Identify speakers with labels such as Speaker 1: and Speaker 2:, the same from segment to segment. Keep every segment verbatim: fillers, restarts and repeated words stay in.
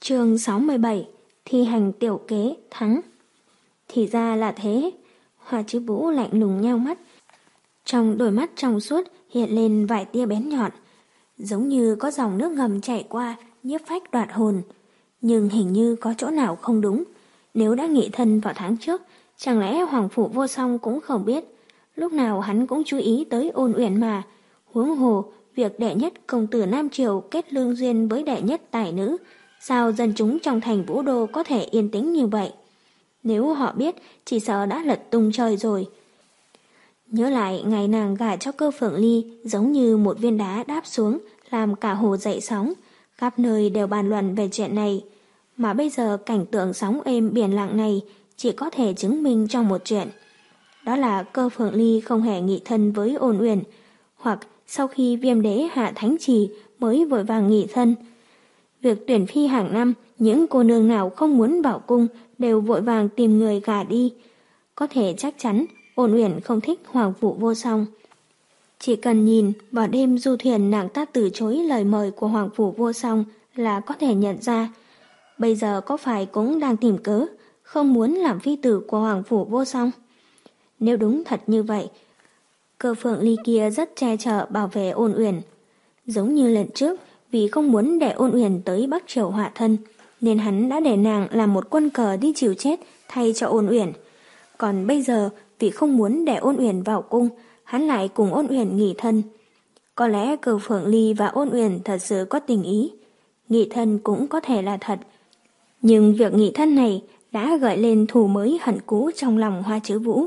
Speaker 1: Chương sáu mươi bảy. Thi hành tiểu kế thắng. Thì ra là thế. Hoa Chứ Vũ lạnh lùng nheo mắt. Trong đôi mắt trong suốt hiện lên vài tia bén nhọn, giống như có dòng nước ngầm chảy qua, nhiếp phách đoạt hồn. Nhưng hình như có chỗ nào không đúng. Nếu đã nghị thân vào tháng trước, chẳng lẽ Hoàng Phủ Vô Song cũng không biết. Lúc nào hắn cũng chú ý tới Ôn Uyển mà. Huống hồ, việc đệ nhất công tử Nam Triều kết lương duyên với đệ nhất tài nữ, sao dân chúng trong thành Vũ Đô có thể yên tĩnh như vậy? Nếu họ biết, chỉ sợ đã lật tung trời rồi. Nhớ lại ngày nàng gả cho Cơ Phượng Ly giống như một viên đá đáp xuống, làm cả hồ dậy sóng. Khắp nơi đều bàn luận về chuyện này. Mà bây giờ cảnh tượng sóng êm biển lặng này chỉ có thể chứng minh trong một chuyện. Đó là Cơ Phượng Ly không hề nghị thân với Ôn Uyển, hoặc sau khi Viêm Đế hạ thánh chỉ mới vội vàng nghị thân. Việc tuyển phi hàng năm, những cô nương nào không muốn vào cung đều vội vàng tìm người gả đi. Có thể chắc chắn Ôn Uyển không thích Hoàng Phủ Vô Song. Chỉ cần nhìn vào đêm du thuyền nàng ta từ chối lời mời của Hoàng Phủ Vô Song là có thể nhận ra. Bây giờ có phải cũng đang tìm cớ, không muốn làm phi tử của Hoàng Phủ Vô Song? Nếu đúng thật như vậy, Cơ Phượng Ly kia rất che chở bảo vệ Ôn Uyển. Giống như lần trước, vì không muốn để Ôn Uyển tới Bắc Triều họa thân, nên hắn đã để nàng làm một quân cờ đi chịu chết thay cho Ôn Uyển. Còn bây giờ, vì không muốn để Ôn Uyển vào cung, hắn lại cùng Ôn Uyển nghị thân. Có lẽ Cơ Phượng Ly và Ôn Uyển thật sự có tình ý. Nghị thân cũng có thể là thật. Nhưng việc nghị thân này đã gợi lên thù mới hận cũ trong lòng Hoa Chứ Vũ.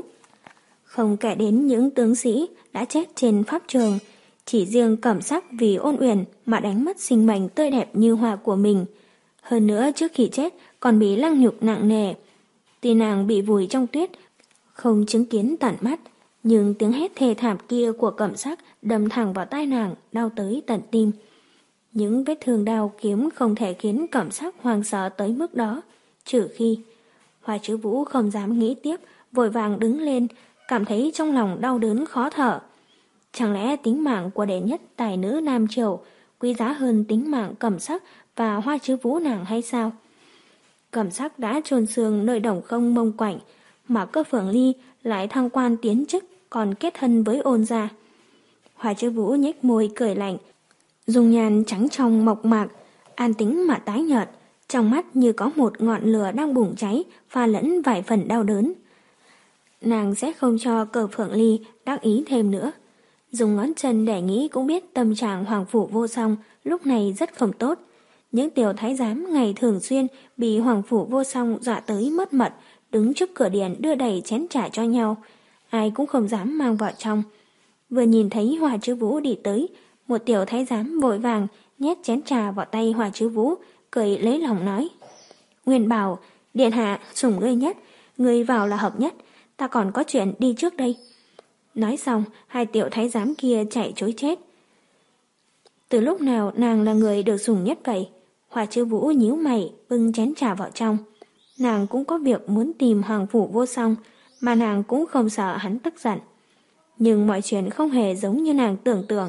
Speaker 1: Không kể đến những tướng sĩ đã chết trên pháp trường, chỉ riêng Cẩm Sắc vì Ôn Uyển mà đánh mất sinh mệnh tươi đẹp như hoa của mình. Hơn nữa trước khi chết còn bị lăng nhục nặng nề. Tuy nàng bị vùi trong tuyết, không chứng kiến tận mắt, nhưng tiếng hét thê thảm kia của Cẩm Sắc đâm thẳng vào tai nàng, đau tới tận tim. Những vết thương đao kiếm không thể khiến Cẩm Sắc hoang sợ tới mức đó, trừ khi Hoa Chứ Vũ không dám nghĩ tiếp, vội vàng đứng lên, cảm thấy trong lòng đau đớn khó thở. Chẳng lẽ tính mạng của đệ nhất tài nữ Nam Triều quý giá hơn tính mạng Cẩm Sắc và Hoa Chứ Vũ nàng hay sao? Cẩm Sắc đã chôn xương nơi đồng không mông quạnh, mà Cơ Phượng Ly lại thăng quan tiến chức, còn kết thân với Ôn gia. Hoa Chứ Vũ nhếch môi cười lạnh, dung nhan trắng trong mộc mạc, an tĩnh mà tái nhợt, trong mắt như có một ngọn lửa đang bùng cháy, pha lẫn vài phần đau đớn. Nàng sẽ không cho Cơ Phượng Ly đắc ý thêm nữa. Dùng ngón chân để nghĩ cũng biết tâm trạng Hoàng Phủ Vô Song lúc này rất không tốt. Những tiểu thái giám ngày thường xuyên bị Hoàng Phủ Vô Song dọa tới mất mật, đứng trước cửa điện đưa đầy chén trà cho nhau. Ai cũng không dám mang vào trong. Vừa nhìn thấy Hoa Chứ Vũ đi tới, một tiểu thái giám vội vàng nhét chén trà vào tay Hoa Chứ Vũ, cười lấy lòng nói: Nguyên Bảo, điện hạ sủng ngươi nhất, ngươi vào là hợp nhất, ta còn có chuyện đi trước đây. Nói xong, hai tiểu thái giám kia chạy trối chết. Từ lúc nào nàng là người được sủng nhất vậy? Hoa Chứ Vũ nhíu mày, bưng chén trà vào trong. Nàng cũng có việc muốn tìm Hoàng Phủ Vô Song, mà nàng cũng không sợ hắn tức giận. Nhưng mọi chuyện không hề giống như nàng tưởng tượng.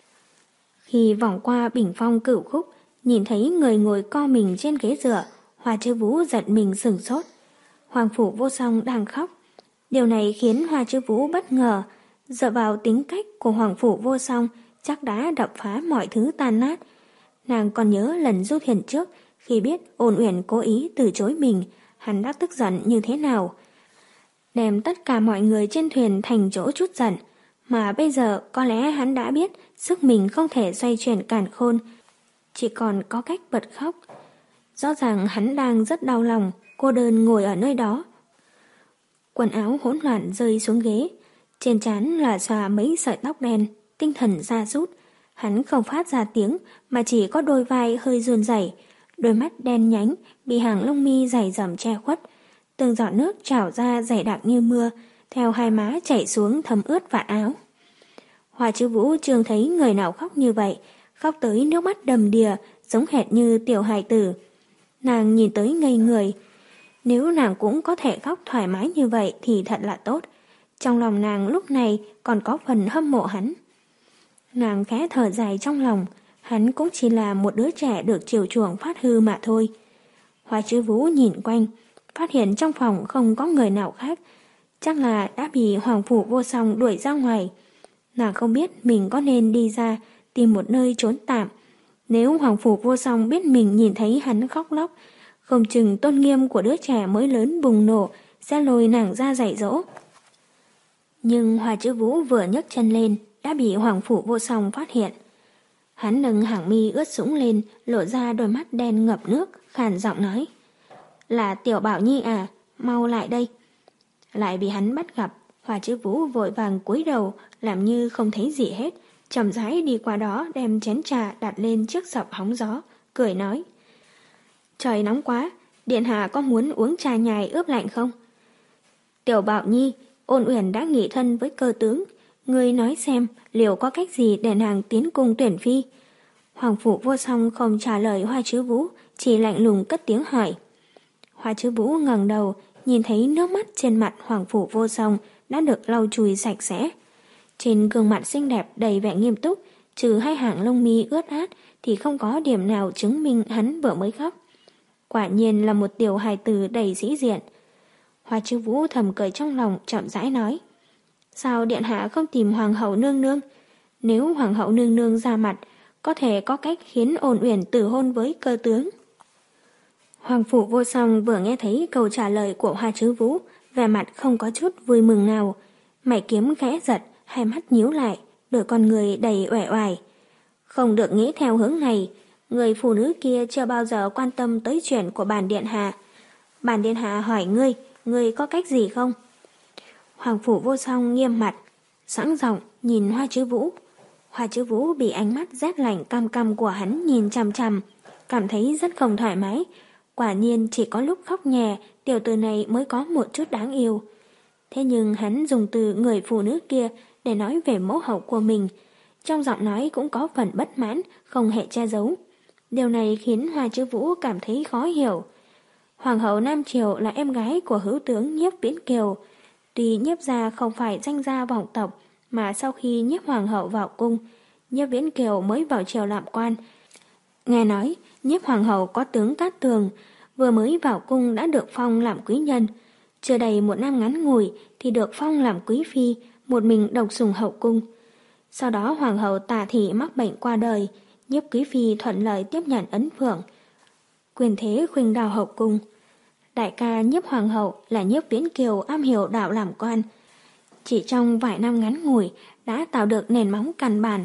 Speaker 1: Khi vòng qua bình phong cửu khúc, nhìn thấy người ngồi co mình trên ghế dựa, Hoa Chứ Vũ giận mình sửng sốt. Hoàng Phủ Vô Song đang khóc. Điều này khiến Hoa Chứ Vũ bất ngờ. Dựa vào tính cách của Hoàng Phủ Vô Song, chắc đã đập phá mọi thứ tan nát. Nàng còn nhớ lần du thuyền trước, khi biết Ôn Uyển cố ý từ chối mình, hắn đã tức giận như thế nào. Đem tất cả mọi người trên thuyền thành chỗ chút giận. Mà bây giờ có lẽ hắn đã biết sức mình không thể xoay chuyển càn khôn, chỉ còn có cách bật khóc. Rõ ràng hắn đang rất đau lòng, cô đơn ngồi ở nơi đó. Quần áo hỗn loạn rơi xuống ghế, trên trán là xòa mấy sợi tóc đen, tinh thần sa sút. Hắn không phát ra tiếng mà chỉ có đôi vai hơi run rẩy, đôi mắt đen nhánh bị hàng lông mi dày dầm che khuất. Từng giọt nước trào ra dày đặc như mưa, theo hai má chảy xuống thấm ướt vạt áo. Hoa Chứ Vũ chưa thấy người nào khóc như vậy, khóc tới nước mắt đầm đìa, giống hệt như tiểu hài tử. Nàng nhìn tới ngây người. Nếu nàng cũng có thể khóc thoải mái như vậy thì thật là tốt. Trong lòng nàng lúc này còn có phần hâm mộ hắn. Nàng khẽ thở dài trong lòng, hắn cũng chỉ là một đứa trẻ được chiều chuộng phát hư mà thôi. Hoa Chứ Vũ nhìn quanh, phát hiện trong phòng không có người nào khác, chắc là đã bị Hoàng Phủ Vô Song đuổi ra ngoài. Nàng không biết mình có nên đi ra tìm một nơi trốn tạm. Nếu Hoàng Phủ Vô Song biết mình nhìn thấy hắn khóc lóc, không chừng tôn nghiêm của đứa trẻ mới lớn bùng nổ, sẽ lôi nàng ra dạy dỗ. Nhưng Hoa Chứ Vũ vừa nhấc chân lên đã bị Hoàng Phủ Vô Song phát hiện. Hắn nâng hàng mi ướt sũng lên, lộ ra đôi mắt đen ngập nước, khàn giọng nói: "Là Tiểu Bảo Nhi à, mau lại đây." Lại bị hắn bắt gặp, Hoa Chứ Vũ vội vàng cúi đầu, làm như không thấy gì hết, chậm rãi đi qua đó đem chén trà đặt lên chiếc sập hóng gió, cười nói: "Trời nóng quá, điện hạ có muốn uống trà nhài ướp lạnh không?" "Tiểu Bảo Nhi, Ôn Uyển đã nghị thân với Cơ tướng, ngươi nói xem liệu có cách gì để nàng tiến cung tuyển phi?" Hoàng Phủ Vô Song không trả lời Hoa Chứ Vũ, chỉ lạnh lùng cất tiếng hỏi. Hoa Chứ Vũ ngẩng đầu, nhìn thấy nước mắt trên mặt Hoàng Phủ Vô Song đã được lau chùi sạch sẽ. Trên gương mặt xinh đẹp đầy vẻ nghiêm túc, trừ hai hàng lông mi ướt át thì không có điểm nào chứng minh hắn vừa mới khóc. Quả nhiên là một tiểu hài tử đầy sĩ diện. Hoa Chứ Vũ thầm cười trong lòng, chậm rãi nói: "Sao điện hạ không tìm Hoàng hậu nương nương? Nếu Hoàng hậu nương nương ra mặt, có thể có cách khiến Ôn Uyển tử hôn với Cơ tướng." Hoàng Phủ Vô Song vừa nghe thấy câu trả lời của Hoa Chứ Vũ, vẻ mặt không có chút vui mừng nào, mày kiếm khẽ giật, hai mắt nhíu lại, đôi con người đầy uể oải. Không được nghĩ theo hướng này, người phụ nữ kia chưa bao giờ quan tâm tới chuyện của bản điện hạ. Bản điện hạ hỏi ngươi, ngươi có cách gì không? Hoàng Phủ Vô Song nghiêm mặt, sẵn giọng nhìn Hoa Chứ Vũ. Hoa Chứ Vũ bị ánh mắt rét lạnh căm căm của hắn nhìn chằm chằm, cảm thấy rất không thoải mái. Quả nhiên chỉ có lúc khóc nhè, tiểu tử này mới có một chút đáng yêu. Thế nhưng hắn dùng từ người phụ nữ kia để nói về mẫu hậu của mình, trong giọng nói cũng có phần bất mãn, không hề che giấu. Điều này khiến Hoa Chứ Vũ cảm thấy khó hiểu. Hoàng hậu Nam Triều là em gái của hữu tướng Nhiếp Viễn Kiều. Tuy Nhiếp gia không phải danh gia vọng tộc, mà sau khi Nhiếp hoàng hậu vào cung, Nhiếp Viễn Kiều mới vào triều làm quan. Nghe nói Nhiếp hoàng hậu có tướng Cát Tường, vừa mới vào cung đã được phong làm quý nhân. Chưa đầy một năm ngắn ngủi thì được phong làm quý phi, một mình độc sủng hậu cung. Sau đó hoàng hậu Tả Thị mắc bệnh qua đời, Nhiếp quý phi thuận lợi tiếp nhận ấn phượng, quyền thế khuynh đào hậu cung. Đại ca Nhiếp hoàng hậu là Nhiếp Viễn Kiều am hiểu đạo làm quan, chỉ trong vài năm ngắn ngủi đã tạo được nền móng căn bản.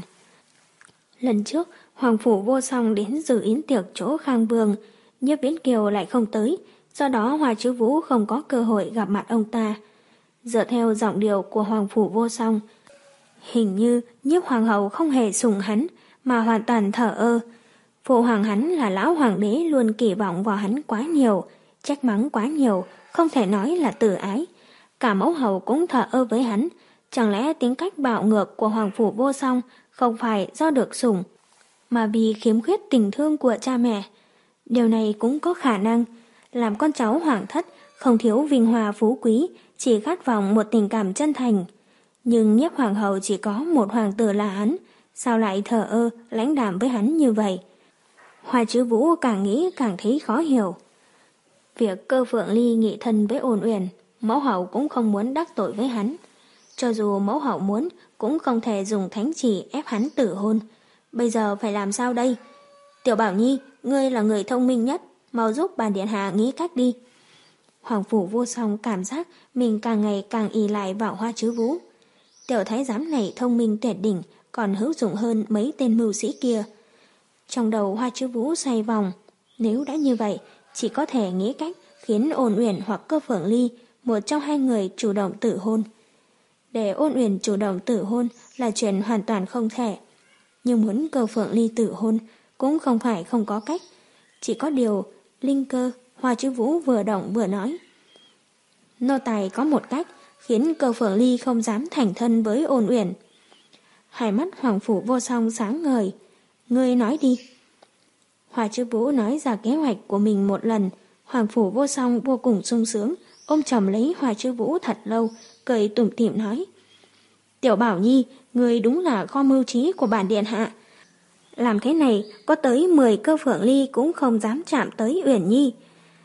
Speaker 1: Lần trước Hoàng Phủ Vô Song đến dự yến tiệc chỗ Khang Vương, Nhiếp Viễn Kiều lại không tới, do đó Hoa Chứ Vũ không có cơ hội gặp mặt ông ta. Dựa theo giọng điệu của Hoàng Phủ Vô Song, hình như Nhiếp hoàng hậu không hề sủng hắn, mà hoàn toàn thờ ơ. Phụ hoàng hắn là lão hoàng đế luôn kỳ vọng vào hắn quá nhiều, trách mắng quá nhiều, không thể nói là từ ái. Cả mẫu hậu cũng thờ ơ với hắn, chẳng lẽ tính cách bạo ngược của Hoàng Phủ Vô Song không phải do được sủng, mà vì khiếm khuyết tình thương của cha mẹ? Điều này cũng có khả năng. Làm con cháu hoàng thất không thiếu vinh hoa phú quý, chỉ khát vọng một tình cảm chân thành. Nhưng Nhiếp hoàng hậu chỉ có một hoàng tử là hắn, sao lại thờ ơ, lãnh đạm với hắn như vậy? Hoa Chứ Vũ càng nghĩ càng thấy khó hiểu. Việc Cơ Phượng Ly nghị thân với Ôn Uyển, mẫu hậu cũng không muốn đắc tội với hắn. Cho dù mẫu hậu muốn, cũng không thể dùng thánh chỉ ép hắn tử hôn. Bây giờ phải làm sao đây? Tiểu Bảo Nhi, ngươi là người thông minh nhất, mau giúp bản điện hạ nghĩ cách đi. Hoàng Phủ Vô Song cảm giác mình càng ngày càng ỷ lại vào Hoa Chứ Vũ. Tiểu thái giám này thông minh tuyệt đỉnh, còn hữu dụng hơn mấy tên mưu sĩ kia. Trong đầu Hoa Chứ Vũ xoay vòng, nếu đã như vậy, chỉ có thể nghĩ cách khiến Ôn Uyển hoặc Cơ Phượng Ly, một trong hai người chủ động tử hôn. Để Ôn Uyển chủ động tử hôn là chuyện hoàn toàn không thể. Nhưng muốn Cơ Phượng Ly tử hôn cũng không phải không có cách. Chỉ có điều, linh cơ, Hoa Chứ Vũ vừa động vừa nói. Nô tài có một cách khiến Cơ Phượng Ly không dám thành thân với Ôn Uyển. Hai mắt Hoàng Phủ Vô Song sáng ngời. Ngươi nói đi. Hoa Chứ Vũ nói ra kế hoạch của mình một lần. Hoàng Phủ Vô Song vô cùng sung sướng, ôm chầm lấy Hoa Chứ Vũ thật lâu, cười tủm tỉm nói. Tiểu Bảo Nhi, ngươi đúng là kho mưu trí của bản điện hạ. Làm thế này, có tới mười Cơ Phượng Ly cũng không dám chạm tới Uyển Nhi.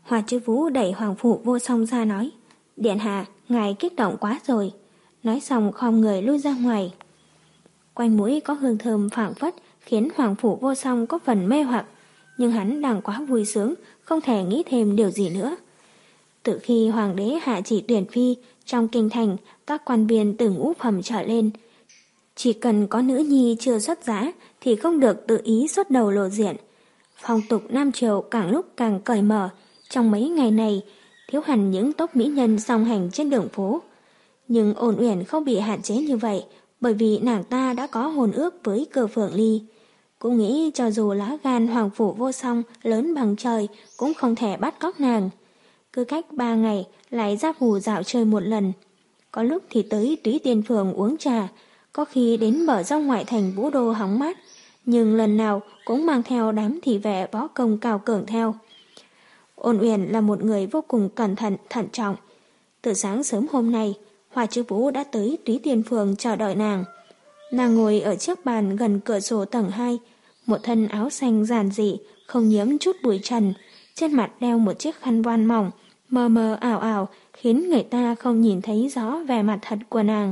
Speaker 1: Hoa Chứ Vũ đẩy Hoàng Phủ Vô Song ra nói, điện hạ, ngài kích động quá rồi. Nói xong khom người lui ra ngoài. Quanh mũi có hương thơm phảng phất khiến Hoàng Phủ Vô Song có phần mê hoặc, nhưng hắn đang quá vui sướng, không thể nghĩ thêm điều gì nữa. Từ khi Hoàng đế hạ chỉ tuyển phi, trong kinh thành các quan viên từ ngũ phẩm trở lên, chỉ cần có nữ nhi chưa xuất giá thì không được tự ý xuất đầu lộ diện. Phong tục Nam Triều càng lúc càng cởi mở. Trong mấy ngày này, thiếu hẳn những tốp mỹ nhân song hành trên đường phố. Nhưng Ôn Uyển không bị hạn chế như vậy, bởi vì nàng ta đã có hôn ước với Cơ Phượng Ly. Cũng nghĩ cho dù lá gan Hoàng Phủ Vô Song lớn bằng trời cũng không thể bắt cóc nàng. Cứ cách ba ngày lại ra phủ dạo chơi một lần. Có lúc thì tới Túy Tiên Phường uống trà, có khi đến bờ rong ngoại thành Vũ Đô hóng mát, nhưng lần nào cũng mang theo đám thị vệ võ công cao cường theo. Ôn Uyển là một người vô cùng cẩn thận, thận trọng. Từ sáng sớm hôm nay, Hoa Chứ Vũ đã tới Túy Tiên Phường chờ đợi nàng. Nàng ngồi ở chiếc bàn gần cửa sổ tầng hai, một thân áo xanh giản dị, không nhiễm chút bụi trần, trên mặt đeo một chiếc khăn voan mỏng, mờ mờ ảo ảo, khiến người ta không nhìn thấy rõ vẻ mặt thật của nàng.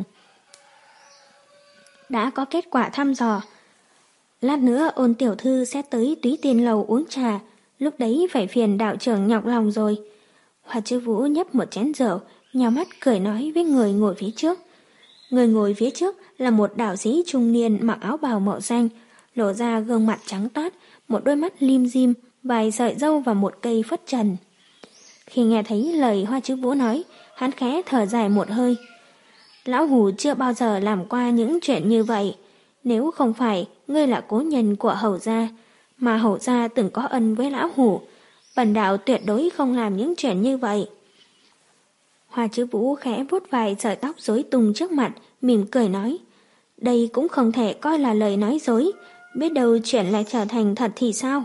Speaker 1: Đã có kết quả thăm dò. Lát nữa Ôn tiểu thư sẽ tới Túy Tiên lầu uống trà, lúc đấy phải phiền đạo trưởng nhọc lòng rồi. Hoa Chứ Vũ nhấp một chén rượu, nhào mắt cười nói với người ngồi phía trước. Người ngồi phía trước là một đạo sĩ trung niên mặc áo bào màu xanh, lộ ra gương mặt trắng toát, một đôi mắt lim dim, vài sợi râu và một cây phất trần. Khi nghe thấy lời Hoa Chứ Vũ nói, hắn khẽ thở dài một hơi. Lão Hủ chưa bao giờ làm qua những chuyện như vậy. Nếu không phải ngươi là cố nhân của Hầu gia, mà Hầu gia từng có ân với Lão Hủ, bần đạo tuyệt đối không làm những chuyện như vậy. Hoa Chứ Vũ khẽ vuốt vài sợi tóc rối tung trước mặt, mỉm cười nói, đây cũng không thể coi là lời nói dối, biết đâu chuyện lại trở thành thật thì sao?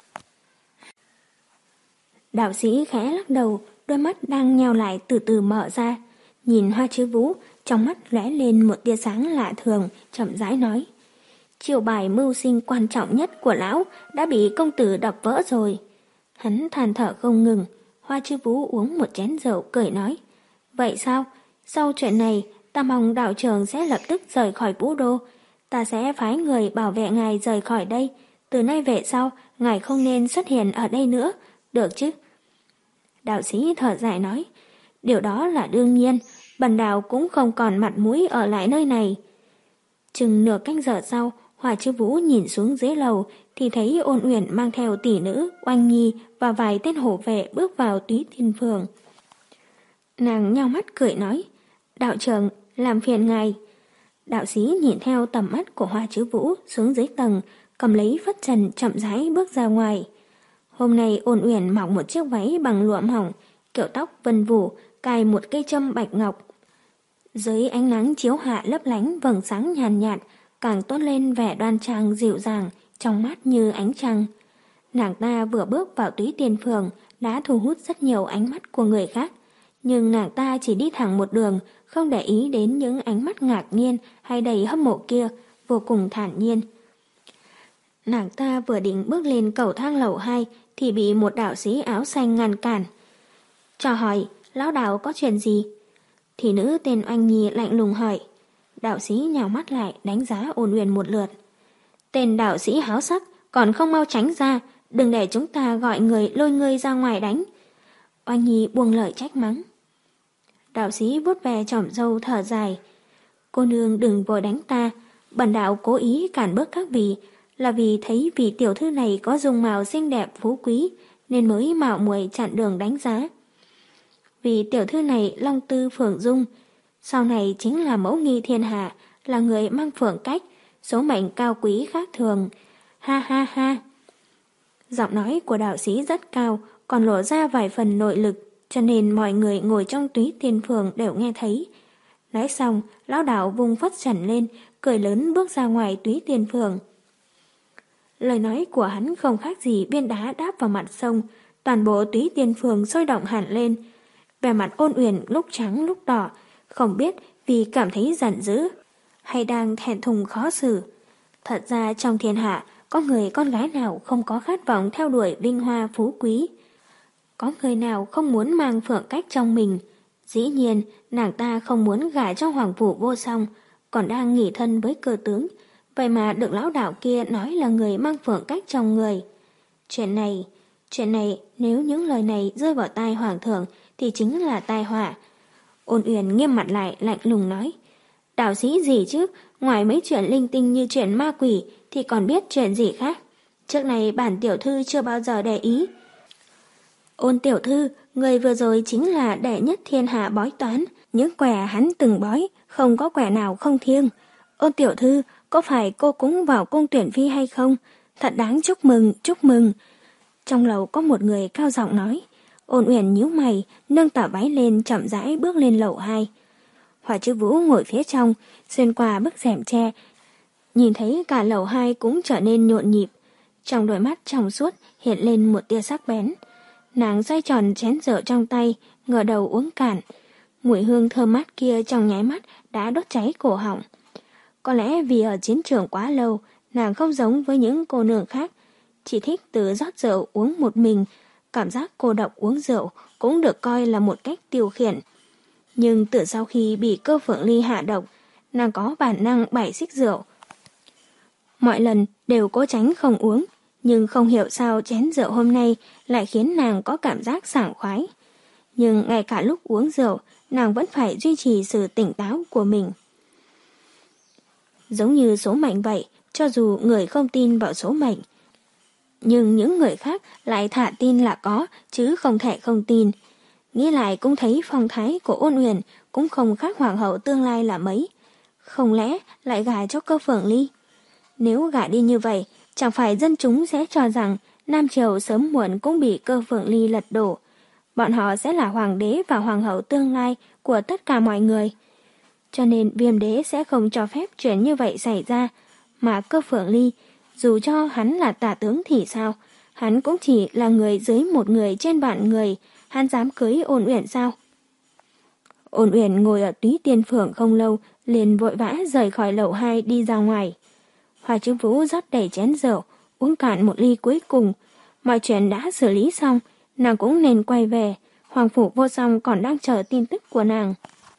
Speaker 1: Đạo sĩ khẽ lắc đầu, đôi mắt đang nheo lại từ từ mở ra, nhìn Hoa Chứ Vũ, trong mắt lóe lên một tia sáng lạ thường, chậm rãi nói, chiêu bài mưu sinh quan trọng nhất của lão đã bị công tử đập vỡ rồi. Hắn than thở không ngừng. Hoa Chứ Vũ uống một chén rượu cười nói, vậy sao? Sau chuyện này, ta mong đạo trưởng sẽ lập tức rời khỏi Vũ Đô. Ta sẽ phái người bảo vệ ngài rời khỏi đây. Từ nay về sau, ngài không nên xuất hiện ở đây nữa, được chứ? Đạo sĩ thở dài nói, điều đó là đương nhiên, bần đạo cũng không còn mặt mũi ở lại nơi này. Chừng nửa canh giờ sau, Hoa Chứ Vũ nhìn xuống dưới lầu thì thấy Ôn Uyển mang theo tỷ nữ, Oanh Nhi và vài tên hổ vệ bước vào Túy Tiên Phường. Nàng nhao mắt cười nói, đạo trưởng, làm phiền ngài. Đạo sĩ nhìn theo tầm mắt của Hoa Chứ Vũ xuống dưới tầng, cầm lấy phất trần chậm rãi bước ra ngoài. Hôm nay Ôn Uyển mặc một chiếc váy bằng lụa mỏng, kiểu tóc vân vũ, cài một cây châm bạch ngọc. Dưới ánh nắng chiếu hạ lấp lánh vầng sáng nhàn nhạt, càng toát lên vẻ đoan trang dịu dàng, trong mắt như ánh trăng. Nàng ta vừa bước vào Túy Tiên Phường đã thu hút rất nhiều ánh mắt của người khác, nhưng nàng ta chỉ đi thẳng một đường, không để ý đến những ánh mắt ngạc nhiên hay đầy hâm mộ kia, vô cùng thản nhiên. Nàng ta vừa định bước lên cầu thang lầu hai thì bị một đạo sĩ áo xanh ngăn cản. Cho hỏi, lão đạo có chuyện gì? Thì nữ tên Oanh Nhi lạnh lùng hỏi. Đạo sĩ nhào mắt lại đánh giá Ôn Uyển một lượt. Tên đạo sĩ háo sắc, còn không mau tránh ra, đừng để chúng ta gọi người lôi ngươi ra ngoài đánh. Oanh Nhi buông lời trách mắng. Đạo sĩ vuốt ve chòm râu thở dài. Cô nương đừng vội đánh ta, bần đạo cố ý cản bước các vị, là vì thấy vị tiểu thư này có dung mạo xinh đẹp phú quý, nên mới mạo muội chặn đường đánh giá. Vì tiểu thư này long tư phượng dung, sau này chính là mẫu nghi thiên hạ, là người mang phượng cách, số mệnh cao quý khác thường. Ha ha ha. Giọng nói của đạo sĩ rất cao, còn lộ ra vài phần nội lực, cho nên mọi người ngồi trong Túy Tiên Phường đều nghe thấy. Nói xong, lão đạo vung phất trần lên, cười lớn bước ra ngoài Túy Tiên Phường. Lời nói của hắn không khác gì viên đá đáp vào mặt sông, toàn bộ Túy Tiên Phường sôi động hẳn lên. Vẻ mặt Ôn Uyển lúc trắng lúc đỏ, không biết vì cảm thấy giận dữ hay đang thẹn thùng khó xử. Thật ra trong thiên hạ có người con gái nào không có khát vọng theo đuổi vinh hoa phú quý. Có người nào không muốn mang Phượng Cách trong mình? Dĩ nhiên, nàng ta không muốn gả cho Hoàng Phủ Vô Song, còn đang nghỉ thân với Cơ tướng. Vậy mà được lão đạo kia nói là người mang Phượng Cách trong người. Chuyện này, chuyện này nếu những lời này rơi vào tai Hoàng thượng thì chính là tai họa. Ôn Uyển nghiêm mặt lại lạnh lùng nói, đạo sĩ gì chứ, ngoài mấy chuyện linh tinh như chuyện ma quỷ thì còn biết chuyện gì khác. Trước này bản tiểu thư chưa bao giờ để ý. Ôn tiểu thư, người vừa rồi chính là đệ nhất thiên hạ bói toán, những quẻ hắn từng bói, không có quẻ nào không thiêng. Ôn tiểu thư, có phải cô cũng vào cung tuyển phi hay không? Thật đáng chúc mừng, chúc mừng. Trong lầu có một người cao giọng nói. Ôn Uyển nhíu mày, nâng tà váy lên chậm rãi bước lên lầu hai. Hỏa Chữ Vũ ngồi phía trong, xuyên qua bức rèm tre, nhìn thấy cả lầu hai cũng trở nên nhộn nhịp. Trong đôi mắt trong suốt hiện lên một tia sắc bén. Nàng xoay tròn chén rượu trong tay, ngửa đầu uống cạn. Mùi hương thơm mát kia trong nháy mắt đã đốt cháy cổ họng. Có lẽ vì ở chiến trường quá lâu, nàng không giống với những cô nương khác, chỉ thích tự rót rượu uống một mình. Cảm giác cô độc uống rượu cũng được coi là một cách tiêu khiển. Nhưng từ sau khi bị Cơ Phượng Ly hạ độc, nàng có bản năng bài xích rượu. Mọi lần đều cố tránh không uống, nhưng không hiểu sao chén rượu hôm nay lại khiến nàng có cảm giác sảng khoái. Nhưng ngay cả lúc uống rượu, nàng vẫn phải duy trì sự tỉnh táo của mình. Giống như số mệnh vậy, cho dù người không tin vào số mệnh, nhưng những người khác lại thả tin là có, chứ không thể không tin. Nghĩ lại cũng thấy phong thái của Ôn Uyển cũng không khác hoàng hậu tương lai là mấy. Không lẽ lại gả cho Cơ Phượng Ly? Nếu gả đi như vậy, chẳng phải dân chúng sẽ cho rằng Nam Triều sớm muộn cũng bị Cơ Phượng Ly lật đổ. Bọn họ sẽ là hoàng đế và hoàng hậu tương lai của tất cả mọi người. Cho nên Viêm đế sẽ không cho phép chuyện như vậy xảy ra. Mà Cơ Phượng Ly, dù cho hắn là tả tướng thì sao, hắn cũng chỉ là người dưới một người trên vạn người, hắn dám cưới Ôn Uyển sao? Ôn Uyển ngồi ở Túy Tiên Phượng không lâu, liền vội vã rời khỏi lầu hai đi ra ngoài. Hỏa Chữ Vũ rót đầy chén rượu, uống cạn một ly cuối cùng. Mọi chuyện đã xử lý xong, nàng cũng nên quay về. Hoàng Phủ Vô Song còn đang chờ tin tức của nàng.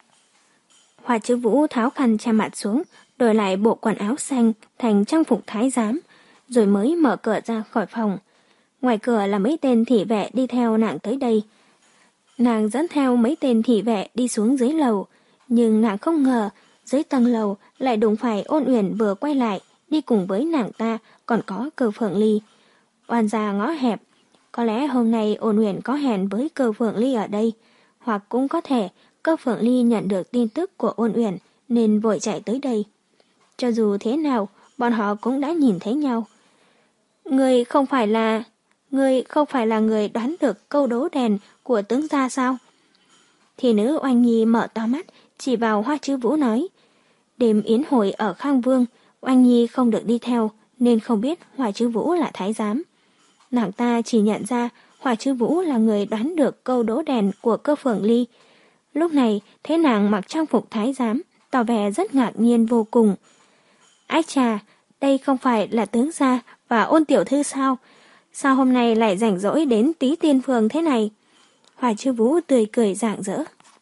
Speaker 1: Hỏa Chữ Vũ tháo khăn che mặt xuống, đổi lại bộ quần áo xanh thành trang phục thái giám, rồi mới mở cửa ra khỏi phòng. Ngoài cửa là mấy tên thị vệ đi theo nàng tới đây. Nàng dẫn theo mấy tên thị vệ đi xuống dưới lầu, nhưng nàng không ngờ dưới tầng lầu lại đụng phải Ôn Uyển vừa quay lại, đi cùng với nàng ta còn có Cơ Phượng Ly. Oan gia ngõ hẹp, có lẽ hôm nay Ôn Uyển có hẹn với Cơ Phượng Ly ở đây, hoặc cũng có thể Cơ Phượng Ly nhận được tin tức của Ôn Uyển nên vội chạy tới đây. Cho dù thế nào, bọn họ cũng đã nhìn thấy nhau. Người không phải là... Người không phải là người đoán được câu đố đèn của tướng gia sao? Thì nữ Oanh Nhi mở to mắt, chỉ vào Hoa Chữ Vũ nói. Đêm yến hội ở Khang Vương, Oanh Nhi không được đi theo, nên không biết Hoa Chữ Vũ là thái giám. Nàng ta chỉ nhận ra Hoa Chữ Vũ là người đoán được câu đố đèn của Cơ Phượng Ly. Lúc này, thấy nàng mặc trang phục thái giám, tỏ vẻ rất ngạc nhiên vô cùng. Ái chà, đây không phải là tướng gia và Ôn tiểu thư sao? Sao hôm nay lại rảnh rỗi đến Túy Tiên Phường thế này? Hoa Chữ Vũ tươi cười rạng rỡ.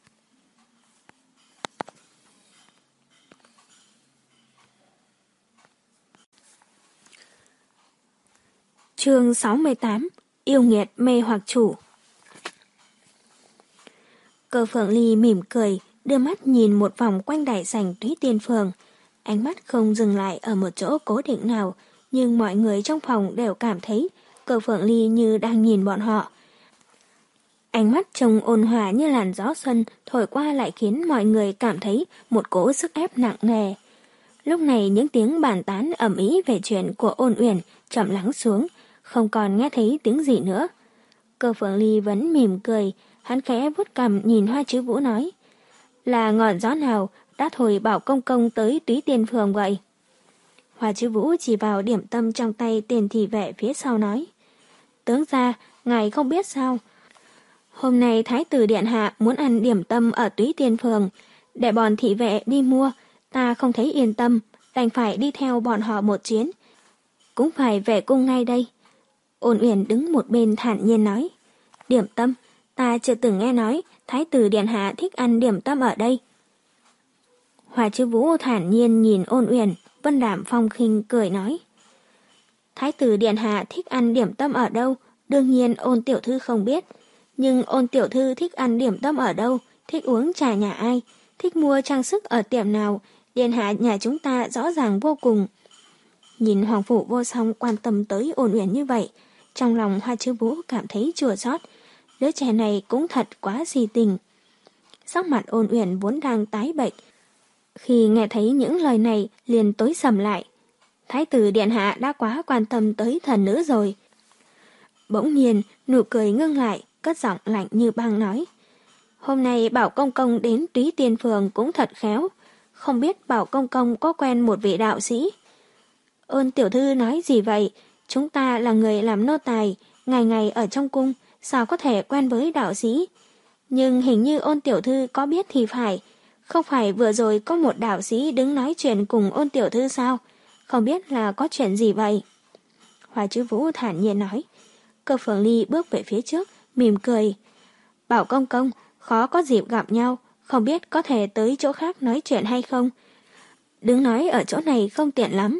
Speaker 1: Chương sáu mươi tám. Yêu nghiệt mê hoặc chủ. Cơ Phượng Ly mỉm cười, đưa mắt nhìn một vòng quanh đại sảnh Túy Tiên Phường. Ánh mắt không dừng lại ở một chỗ cố định nào, nhưng mọi người trong phòng đều cảm thấy Cơ Phượng Ly như đang nhìn bọn họ. Ánh mắt trông ôn hòa như làn gió xuân thổi qua lại khiến mọi người cảm thấy một cỗ sức ép nặng nề. Lúc này những tiếng bàn tán ầm ĩ về chuyện của Ôn Uyển chậm lắng xuống, không còn nghe thấy tiếng gì nữa. Cơ Phượng Ly vẫn mỉm cười, hắn khẽ vuốt cằm nhìn Hoa Chữ Vũ nói. Là ngọn gió nào đã thổi bảo công công tới Túy Tiên Phường vậy? Hoa Chữ Vũ chỉ vào điểm tâm trong tay tên thị vệ phía sau nói. Tướng gia, ngài không biết sao? Hôm nay Thái tử Điện Hạ muốn ăn điểm tâm ở Túy Tiên Phường, để bọn thị vệ đi mua, ta không thấy yên tâm, đành phải đi theo bọn họ một chuyến. Cũng phải về cung ngay đây. Ôn Uyển đứng một bên thản nhiên nói. Điểm tâm, ta chưa từng nghe nói Thái tử điện hạ thích ăn điểm tâm ở đây. Hoa Chiếu Vũ thản nhiên nhìn Ôn Uyển, vân đạm phong khinh cười nói. Thái tử điện hạ thích ăn điểm tâm ở đâu, đương nhiên Ôn tiểu thư không biết. Nhưng Ôn tiểu thư thích ăn điểm tâm ở đâu, thích uống trà nhà ai, thích mua trang sức ở tiệm nào, điện hạ nhà chúng ta rõ ràng vô cùng. Nhìn Hoàng phủ Vô Song quan tâm tới Ôn Uyển như vậy, trong lòng Hoa Chiếu Vũ cảm thấy chua xót. Đứa trẻ này cũng thật quá si tình. Sắc mặt Ôn Uyển vốn đang tái bệnh, khi nghe thấy những lời này liền tối sầm lại. Thái tử điện hạ đã quá quan tâm tới thần nữ rồi. Bỗng nhiên nụ cười ngưng lại, cất giọng lạnh như băng nói. Hôm nay Bảo Công Công đến Túy Tiên Phường cũng thật khéo. Không biết Bảo Công Công có quen một vị đạo sĩ. Ôn tiểu thư nói gì vậy? Chúng ta là người làm nô tài, ngày ngày ở trong cung, sao có thể quen với đạo sĩ? Nhưng hình như Ôn tiểu thư có biết thì phải. Không phải vừa rồi có một đạo sĩ đứng nói chuyện cùng Ôn tiểu thư sao? Không biết là có chuyện gì vậy? Hoa Chiếu Vũ thản nhiên nói. Cơ Phượng Ly bước về phía trước, mỉm cười. Bảo Công Công, khó có dịp gặp nhau, không biết có thể tới chỗ khác nói chuyện hay không? Đứng nói ở chỗ này không tiện lắm.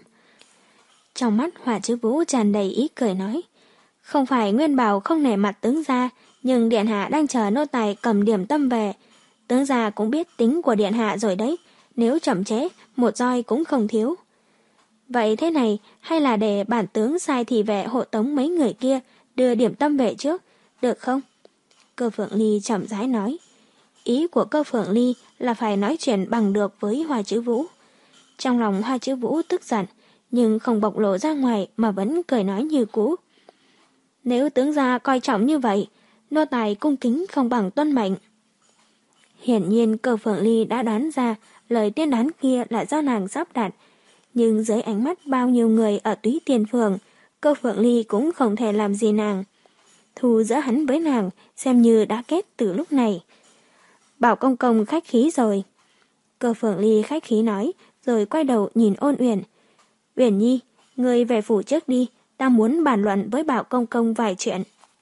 Speaker 1: Trong mắt Hoa Chiếu Vũ tràn đầy ý cười nói. Không phải Nguyên Bảo không nể mặt tướng gia, nhưng điện hạ đang chờ nô tài cầm điểm tâm về. Tướng gia cũng biết tính của điện hạ rồi đấy, nếu chậm chế, một roi cũng không thiếu. Vậy thế này, hay là để bản tướng sai thị vệ hộ tống mấy người kia đưa điểm tâm về trước, được không? Cơ Phượng Ly chậm rãi nói. Ý của Cơ Phượng Ly là phải nói chuyện bằng được với Hoa Chiếu Vũ. Trong lòng Hoa Chiếu Vũ tức giận, nhưng không bộc lộ ra ngoài mà vẫn cười nói như cũ. Nếu tướng gia coi trọng như vậy, nô tài cung kính không bằng tuân mệnh. Hiển nhiên Cơ Phượng Ly đã đoán ra lời tiên đoán kia là do nàng sắp đặt, nhưng dưới ánh mắt bao nhiêu người ở Túy Tiên Phường, Cơ Phượng Ly cũng không thể làm gì nàng. Thù giữa hắn với nàng xem như đã kết từ lúc này. Bảo Công Công khách khí rồi. Cơ Phượng Ly khách khí nói, rồi quay đầu nhìn Ôn Uyển. Uyển Nhi, ngươi về phủ trước đi, ta muốn bàn luận với Bảo Công Công vài chuyện.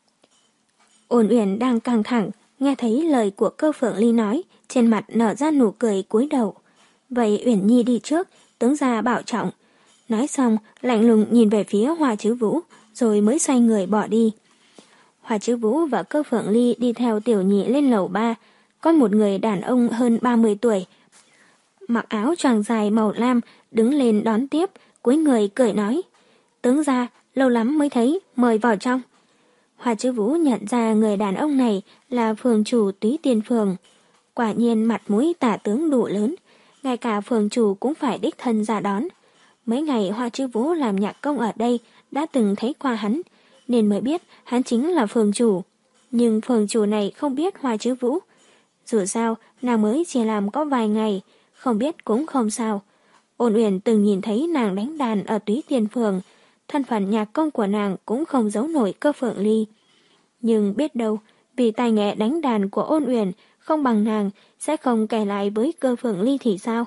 Speaker 1: Ôn Uyển đang căng thẳng, nghe thấy lời của Cơ Phượng Ly nói, trên mặt nở ra nụ cười cúi đầu. Vậy Uyển Nhi đi trước, tướng gia bảo trọng. Nói xong, lạnh lùng nhìn về phía Hoa Chiếu Vũ, rồi mới xoay người bỏ đi. Hoa Chiếu Vũ và Cơ Phượng Ly đi theo Tiểu Nhị lên lầu ba. Có một người đàn ông hơn ba mươi tuổi, mặc áo choàng dài màu lam, đứng lên đón tiếp, cúi người cười nói. Tướng gia, lâu lắm mới thấy, mời vào trong. Hoa Chiếu Vũ nhận ra người đàn ông này là phường chủ Túy Tiên Phường. Quả nhiên mặt mũi tả tướng đủ lớn, ngay cả phường chủ cũng phải đích thân ra đón. Mấy ngày Hoa Chiếu Vũ làm nhạc công ở đây đã từng thấy qua hắn, nên mới biết hắn chính là phường chủ. Nhưng phường chủ này không biết Hoa Chiếu Vũ. Dù sao, nàng mới chỉ làm có vài ngày, không biết cũng không sao. Ôn Uyển từng nhìn thấy nàng đánh đàn ở Túy Tiên Phường, thân phận nhạc công của nàng cũng không giấu nổi Cơ Phượng Ly. Nhưng biết đâu, vì tài nghệ đánh đàn của Ôn Uyển không bằng nàng, sẽ không kể lại với Cơ Phượng Ly thì sao?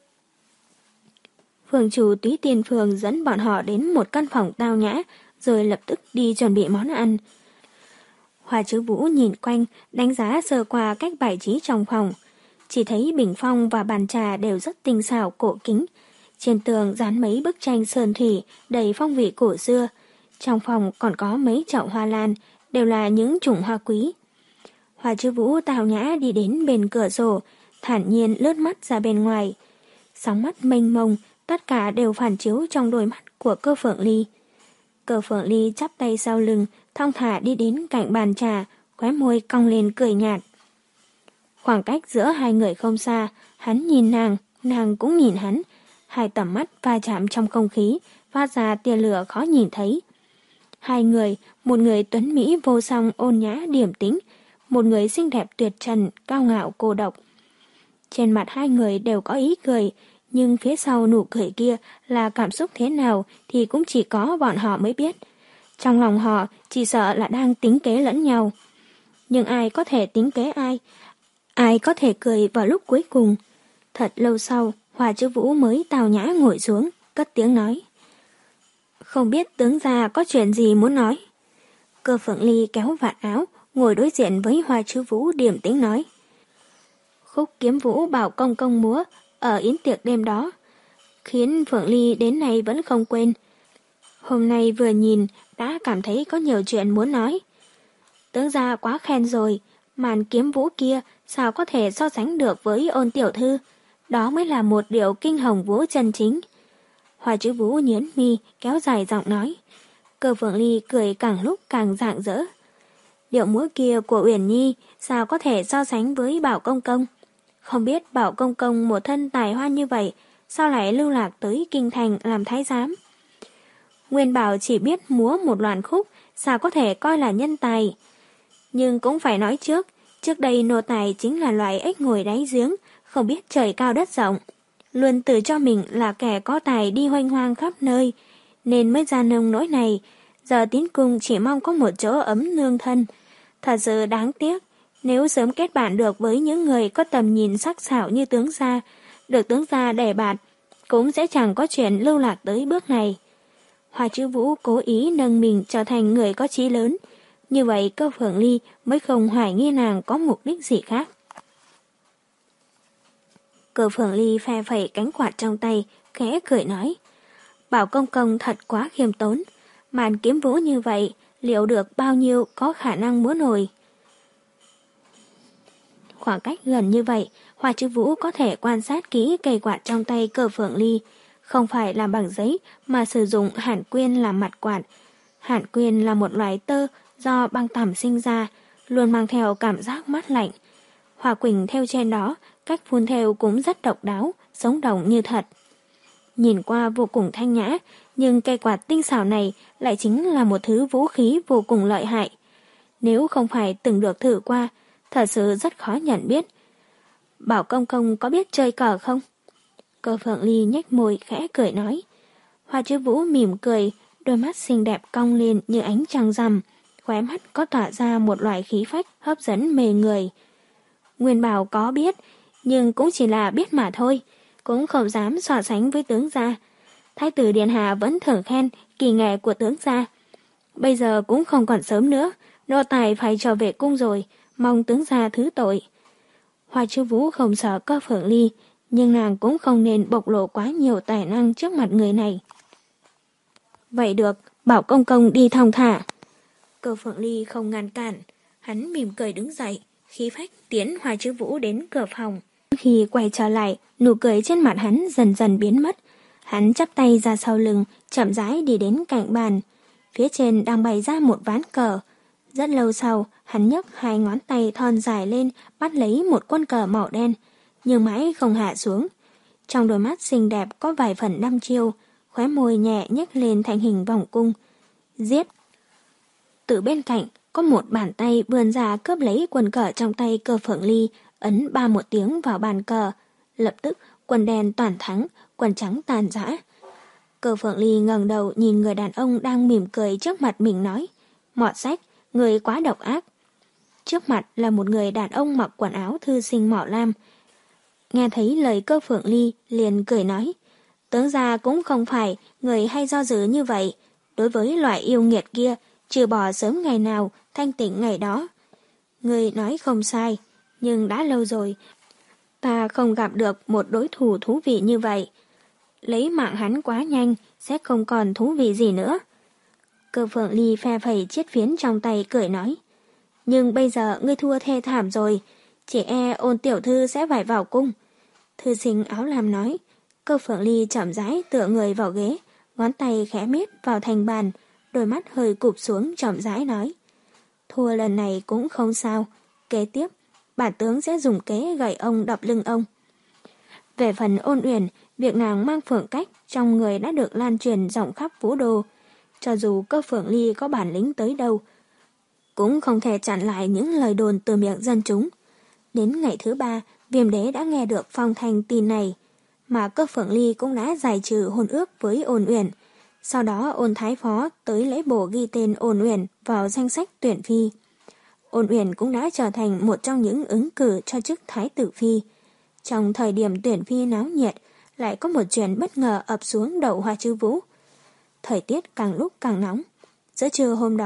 Speaker 1: Phường chủ Túy Tiên Phường dẫn bọn họ đến một căn phòng tao nhã, rồi lập tức đi chuẩn bị món ăn. Hoa Chiếu Vũ nhìn quanh, đánh giá sơ qua cách bài trí trong phòng. Chỉ thấy bình phong và bàn trà đều rất tinh xảo cổ kính. Trên tường dán mấy bức tranh sơn thủy đầy phong vị cổ xưa. Trong phòng còn có mấy chậu hoa lan, đều là những chủng hoa quý. Hoa Chiếu Vũ tào nhã đi đến bên cửa sổ, thản nhiên lướt mắt ra bên ngoài. Sóng mắt mênh mông, tất cả đều phản chiếu trong đôi mắt của Cơ Phượng Ly. Cơ Phượng Ly chắp tay sau lưng, thong thả đi đến cạnh bàn trà, khóe môi cong lên cười nhạt. Khoảng cách giữa hai người không xa, hắn nhìn nàng, nàng cũng nhìn hắn. Hai tầm mắt va chạm trong không khí, phát ra tia lửa khó nhìn thấy. Hai người, một người tuấn mỹ vô song ôn nhã điềm tĩnh, một người xinh đẹp tuyệt trần, cao ngạo cô độc. Trên mặt hai người đều có ý cười, nhưng phía sau nụ cười kia là cảm xúc thế nào thì cũng chỉ có bọn họ mới biết. Trong lòng họ chỉ sợ là đang tính kế lẫn nhau. Nhưng ai có thể tính kế ai? Ai có thể cười vào lúc cuối cùng? Thật lâu sau, Hoa Chiếu Vũ mới tào nhã ngồi xuống, cất tiếng nói. Không biết tướng gia có chuyện gì muốn nói? Cơ Phượng Ly kéo vạt áo, ngồi đối diện với Hoa Chứ Vũ điềm tĩnh nói. Khúc Kiếm Vũ bảo công công múa ở yến tiệc đêm đó, khiến Phượng Ly đến nay vẫn không quên. Hôm nay vừa nhìn đã cảm thấy có nhiều chuyện muốn nói. Tướng gia quá khen rồi, màn kiếm vũ kia sao có thể so sánh được với Ôn tiểu thư, đó mới là một điệu kinh hồng vũ chân chính. Hoa Chứ Vũ nhớn mi kéo dài giọng nói. Cơ Phượng Ly cười càng lúc càng rạng rỡ. Điệu múa kia của Uyển Nhi sao có thể so sánh với Bảo Công Công? Không biết Bảo Công Công một thân tài hoa như vậy, sao lại lưu lạc tới kinh thành làm thái giám? Nguyên Bảo chỉ biết múa một loạt khúc, sao có thể coi là nhân tài? Nhưng cũng phải nói trước, trước đây nô tài chính là loại ếch ngồi đáy giếng, không biết trời cao đất rộng. Luôn tự cho mình là kẻ có tài đi hoanh hoang khắp nơi, nên mới ra nông nỗi này. Giờ tiến cung chỉ mong có một chỗ ấm nương thân. Thật sự đáng tiếc, nếu sớm kết bạn được với những người có tầm nhìn sắc sảo như tướng gia, được tướng gia đề bạt, cũng sẽ chẳng có chuyện lưu lạc tới bước này. Hoa Chứ Vũ cố ý nâng mình trở thành người có chí lớn, như vậy Cơ Phượng Ly mới không hoài nghi nàng có mục đích gì khác. Cơ Phượng Ly phe phẩy cánh quạt trong tay, khẽ cười nói. Bảo Công Công thật quá khiêm tốn, màn kiếm vũ như vậy, liệu được bao nhiêu có khả năng múa nổi. Khoảng cách gần như vậy, Hoa Chứ Vũ có thể quan sát kỹ cây quạt trong tay Cơ Phượng Ly, không phải làm bằng giấy mà sử dụng hàn quyên làm mặt quạt. Hàn quyên là một loại tơ do băng tằm sinh ra, luôn mang theo cảm giác mát lạnh. Hoa quỳnh theo trên đó, cách phun theo cũng rất độc đáo, sống động như thật. Nhìn qua vô cùng thanh nhã, nhưng cây quạt tinh xảo này lại chính là một thứ vũ khí vô cùng lợi hại. Nếu không phải từng được thử qua, thật sự rất khó nhận biết. Bảo Công Công có biết chơi cờ không? Cơ Phượng Ly nhếch môi khẽ cười nói. Hoa Chứ Vũ mỉm cười, đôi mắt xinh đẹp cong lên như ánh trăng rằm, khóe mắt có tỏa ra một loại khí phách hấp dẫn mê người. Nguyên Bảo có biết, nhưng cũng chỉ là biết mà thôi, cũng không dám so sánh với tướng gia. Thái tử Điện Hạ vẫn thường khen kỳ nghệ của tướng gia. Bây giờ cũng không còn sớm nữa, nô tài phải trở về cung rồi, mong tướng gia thứ tội. Hoa Chứ Vũ không sợ Cơ Phượng Ly, nhưng nàng cũng không nên bộc lộ quá nhiều tài năng trước mặt người này. Vậy được, bảo công công đi thong thả. Cơ Phượng Ly không ngăn cản, hắn mỉm cười đứng dậy, khí phách tiến Hoa Chứ Vũ đến cửa phòng. Khi quay trở lại, nụ cười trên mặt hắn dần dần biến mất. Hắn chắp tay ra sau lưng, chậm rãi đi đến cạnh bàn. Phía trên đang bày ra một ván cờ. Rất lâu sau, hắn nhấc hai ngón tay thon dài lên, bắt lấy một quân cờ màu đen, nhưng mãi không hạ xuống. Trong đôi mắt xinh đẹp có vài phần đăm chiêu, khóe môi nhẹ nhếch lên thành hình vòng cung. Giết! Từ bên cạnh, có một bàn tay vươn ra cướp lấy quân cờ trong tay Cơ Phượng Ly, ấn ba một tiếng vào bàn cờ. Lập tức, quân đen toàn thắng, quân trắng tàn rã. Cơ Phượng Ly ngẩng đầu nhìn người đàn ông đang mỉm cười trước mặt mình nói. Mọt sách, người quá độc ác. Trước mặt là một người đàn ông mặc quần áo thư sinh mỏ lam. Nghe thấy lời Cơ Phượng Ly liền cười nói. Tướng gia cũng không phải người hay do dự như vậy. Đối với loại yêu nghiệt kia, trừ bỏ sớm ngày nào, thanh tịnh ngày đó. Người nói không sai, nhưng đã lâu rồi, ta không gặp được một đối thủ thú vị như vậy. Lấy mạng hắn quá nhanh, sẽ không còn thú vị gì nữa. Cơ Phượng Ly phe phẩy chiếc phiến trong tay cười nói. Nhưng bây giờ ngươi thua thê thảm rồi, chỉ e Ôn tiểu thư sẽ phải vào cung. Thư sinh áo lam nói. Cơ Phượng Ly chậm rãi tựa người vào ghế, ngón tay khẽ miết vào thành bàn, đôi mắt hơi cụp xuống chậm rãi nói. Thua lần này cũng không sao, kế tiếp, bản tướng sẽ dùng kế gậy ông đập lưng ông. Về phần Ôn Uyển, việc nàng mang phượng cách trong người đã được lan truyền rộng khắp Vũ Đô. Cho dù Cơ Phượng Ly có bản lĩnh tới đâu, cũng không thể chặn lại những lời đồn từ miệng dân chúng. Đến ngày thứ ba, Viêm Đế đã nghe được phong thanh tin này, mà Cơ Phượng Ly cũng đã giải trừ hôn ước với Ôn Uyển. Sau đó Ôn Thái Phó tới lấy bổ ghi tên Ôn Uyển vào danh sách tuyển phi. Ôn Uyển cũng đã trở thành một trong những ứng cử cho chức Thái tử phi. Trong thời điểm tuyển phi náo nhiệt, lại có một chuyện bất ngờ ập xuống đầu Hoa Chứ Vũ. Thời tiết càng lúc càng nóng. Giữa trưa hôm đó,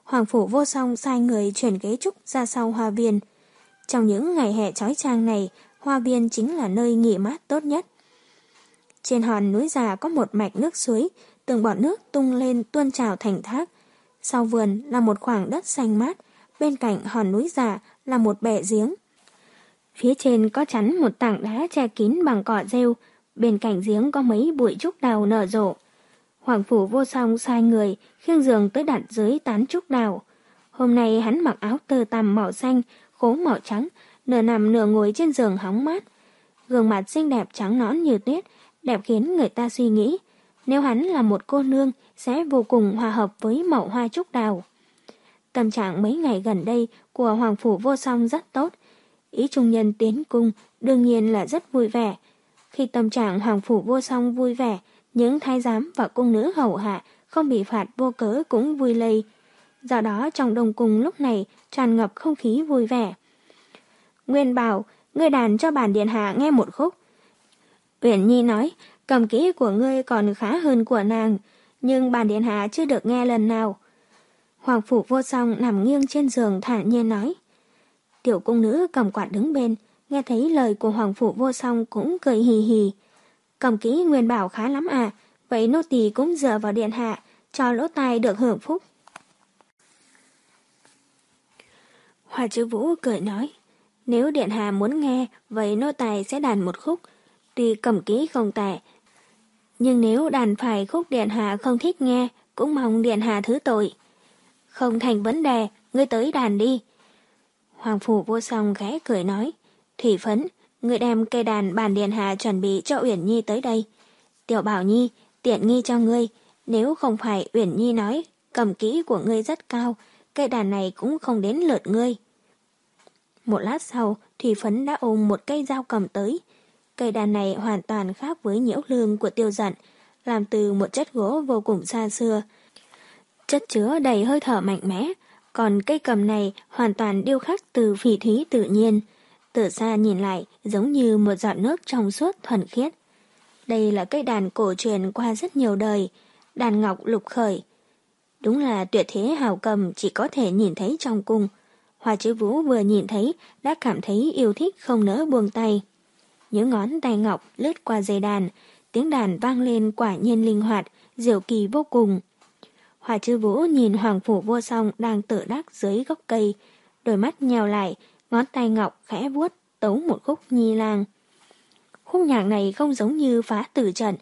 Speaker 1: Hoàng Phủ Vô Song sai người chuyển ghế trúc ra sau hoa viên. Trong những ngày hè chói chang này, hoa viên chính là nơi nghỉ mát tốt nhất. Trên hòn núi già có một mạch nước suối, từng bọt nước tung lên tuôn trào thành thác. Sau vườn là một khoảng đất xanh mát, bên cạnh hòn núi già là một bể giếng. Phía trên có chắn một tảng đá che kín bằng cỏ rêu, bên cạnh giếng có mấy bụi trúc đào nở rộ. Hoàng Phủ Vô Song sai người khiêng giường tới đặt dưới tán trúc đào. Hôm nay hắn mặc áo tơ tằm màu xanh, khố màu trắng, nửa nằm nửa ngồi trên giường hóng mát. Gương mặt xinh đẹp trắng nõn như tuyết, đẹp khiến người ta suy nghĩ, nếu hắn là một cô nương sẽ vô cùng hòa hợp với mẩu hoa trúc đào. Tâm trạng mấy ngày gần đây của Hoàng Phủ Vô Song rất tốt. Ý trung nhân tiến cung đương nhiên là rất vui vẻ. Khi tâm trạng Hoàng Phủ Vô Song vui vẻ, những thái giám và cung nữ hầu hạ không bị phạt vô cớ cũng vui lây. Do đó trong đông cung lúc này tràn ngập không khí vui vẻ. Nguyên Bảo, ngươi đàn cho bản điện hạ nghe một khúc. Uyển Nhi nói, cầm kỹ của ngươi còn khá hơn của nàng, nhưng bản điện hạ chưa được nghe lần nào. Hoàng Phủ Vô Song nằm nghiêng trên giường thản nhiên nói. Tiểu cung nữ cầm quạt đứng bên, nghe thấy lời của Hoàng Phủ Vô Song cũng cười hì hì. Cầm kỹ Nguyên Bảo khá lắm à, vậy nô tỳ cũng dựa vào điện hạ, cho lỗ tai được hưởng phúc. Hoa Chữ Vũ cười nói, nếu điện hạ muốn nghe, vậy nô tài sẽ đàn một khúc, tuy cầm kỹ không tệ. Nhưng nếu đàn phải khúc điện hạ không thích nghe, cũng mong điện hạ thứ tội. Không thành vấn đề, ngươi tới đàn đi. Hoàng Phủ Vô Song khẽ cười nói, Thủy Phấn, ngươi đem cây đàn bản điện hạ chuẩn bị cho Uyển Nhi tới đây. Tiểu Bảo Nhi, tiện nghi cho ngươi, nếu không phải Uyển Nhi nói, cầm kỹ của ngươi rất cao, cây đàn này cũng không đến lượt ngươi. Một lát sau, Thủy Phấn đã ôm một cây dao cầm tới. Cây đàn này hoàn toàn khác với nhiễu lương của Tiêu Dận, làm từ một chất gỗ vô cùng xa xưa. Chất chứa đầy hơi thở mạnh mẽ, còn cây cầm này hoàn toàn điêu khắc từ phỉ thúy tự nhiên. Từ xa nhìn lại giống như một giọt nước trong suốt thuần khiết. Đây là cây đàn cổ truyền qua rất nhiều đời, đàn ngọc lục khởi. Đúng là tuyệt thế hào cầm chỉ có thể nhìn thấy trong cung. Hoa Chữ Vũ vừa nhìn thấy đã cảm thấy yêu thích không nỡ buông tay. Những ngón tay ngọc lướt qua dây đàn, tiếng đàn vang lên quả nhiên linh hoạt, diệu kỳ vô cùng. Hoa Chữ Vũ nhìn Hoàng Phủ Vô Song đang tự đắc dưới gốc cây, đôi mắt nheo lại, ngón tay ngọc khẽ vuốt tấu một khúc nhi lang. Khúc nhạc này không giống như phá tử trận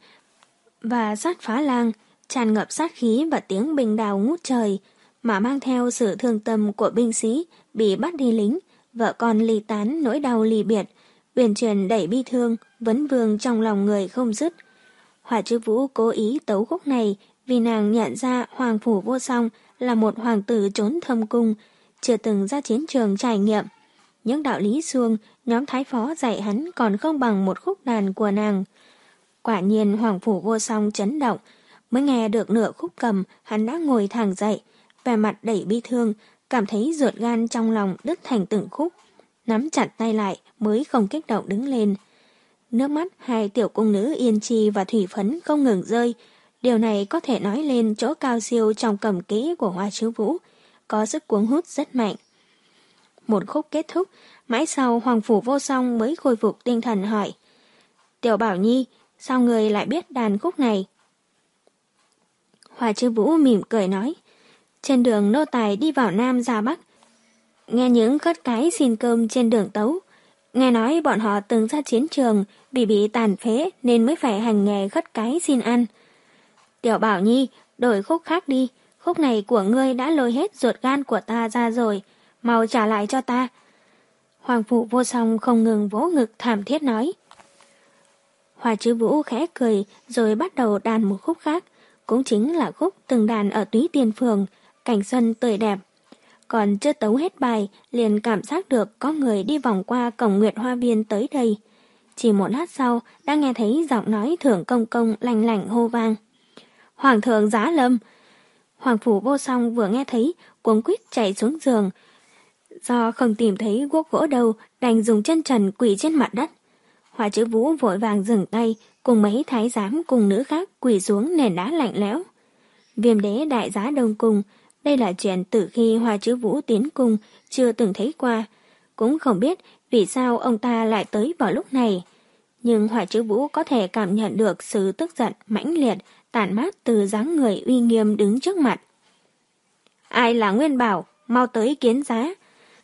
Speaker 1: và sát phá lang, tràn ngập sát khí và tiếng binh đào ngút trời, mà mang theo sự thương tâm của binh sĩ bị bắt đi lính, vợ con ly tán nỗi đau ly biệt, uyển chuyển đẩy bi thương, vấn vương trong lòng người không dứt. Hoa Chữ Vũ cố ý tấu khúc này vì nàng nhận ra Hoàng Phủ Vô Song là một hoàng tử trốn thâm cung, chưa từng ra chiến trường trải nghiệm. Những đạo lý xuông nhóm thái phó dạy hắn còn không bằng một khúc đàn của nàng. Quả nhiên Hoàng Phủ Vô Song chấn động, mới nghe được nửa khúc cầm, hắn đã ngồi thẳng dậy, vẻ mặt đầy bi thương, cảm thấy ruột gan trong lòng đứt thành từng khúc, nắm chặt tay lại mới không kích động đứng lên. Nước mắt hai tiểu cung nữ Yên Chi và Thủy Phấn không ngừng rơi. Điều này có thể nói lên chỗ cao siêu trong cầm kỹ của Hoa Chữ Vũ, có sức cuốn hút rất mạnh. Một khúc kết thúc, mãi sau Hoàng Phủ Vô Song mới khôi phục tinh thần hỏi, Tiểu Bảo Nhi, sao người lại biết đàn khúc này? Hoa Chữ Vũ mỉm cười nói, trên đường nô tài đi vào Nam ra Bắc, nghe những khất cái xin cơm trên đường tấu. Nghe nói bọn họ từng ra chiến trường, bị bị tàn phế nên mới phải hành nghề khất cái xin ăn. Tiểu Bảo Nhi, đổi khúc khác đi, khúc này của ngươi đã lôi hết ruột gan của ta ra rồi, mau trả lại cho ta. Hoàng Phủ Vô Song không ngừng vỗ ngực thảm thiết nói. Hoa Chữ Vũ khẽ cười rồi bắt đầu đàn một khúc khác, cũng chính là khúc từng đàn ở Túy Tiên Phường, cảnh xuân tươi đẹp. Còn chưa tấu hết bài, liền cảm giác được có người đi vòng qua cổng Nguyệt Hoa Viên tới đây. Chỉ một lát sau, đã nghe thấy giọng nói Thưởng Công Công lành lảnh hô vang. Hoàng thượng giá lâm! Hoàng Phủ Vô Song vừa nghe thấy, cuống quýt chạy xuống giường. Do không tìm thấy guốc gỗ đâu, đành dùng chân trần quỳ trên mặt đất. Hoa Chữ Vũ vội vàng dừng tay, cùng mấy thái giám cùng nữ khác quỳ xuống nền đá lạnh lẽo. Viêm đế đại giá đông cung, Đây là chuyện từ khi Hoa Chứ Vũ tiến cung chưa từng thấy qua, cũng không biết vì sao ông ta lại tới vào lúc này. Nhưng Hoa Chứ Vũ có thể cảm nhận được sự tức giận mãnh liệt tản mát từ dáng người uy nghiêm đứng trước mặt. Ai là Nguyên Bảo, mau tới kiến giá.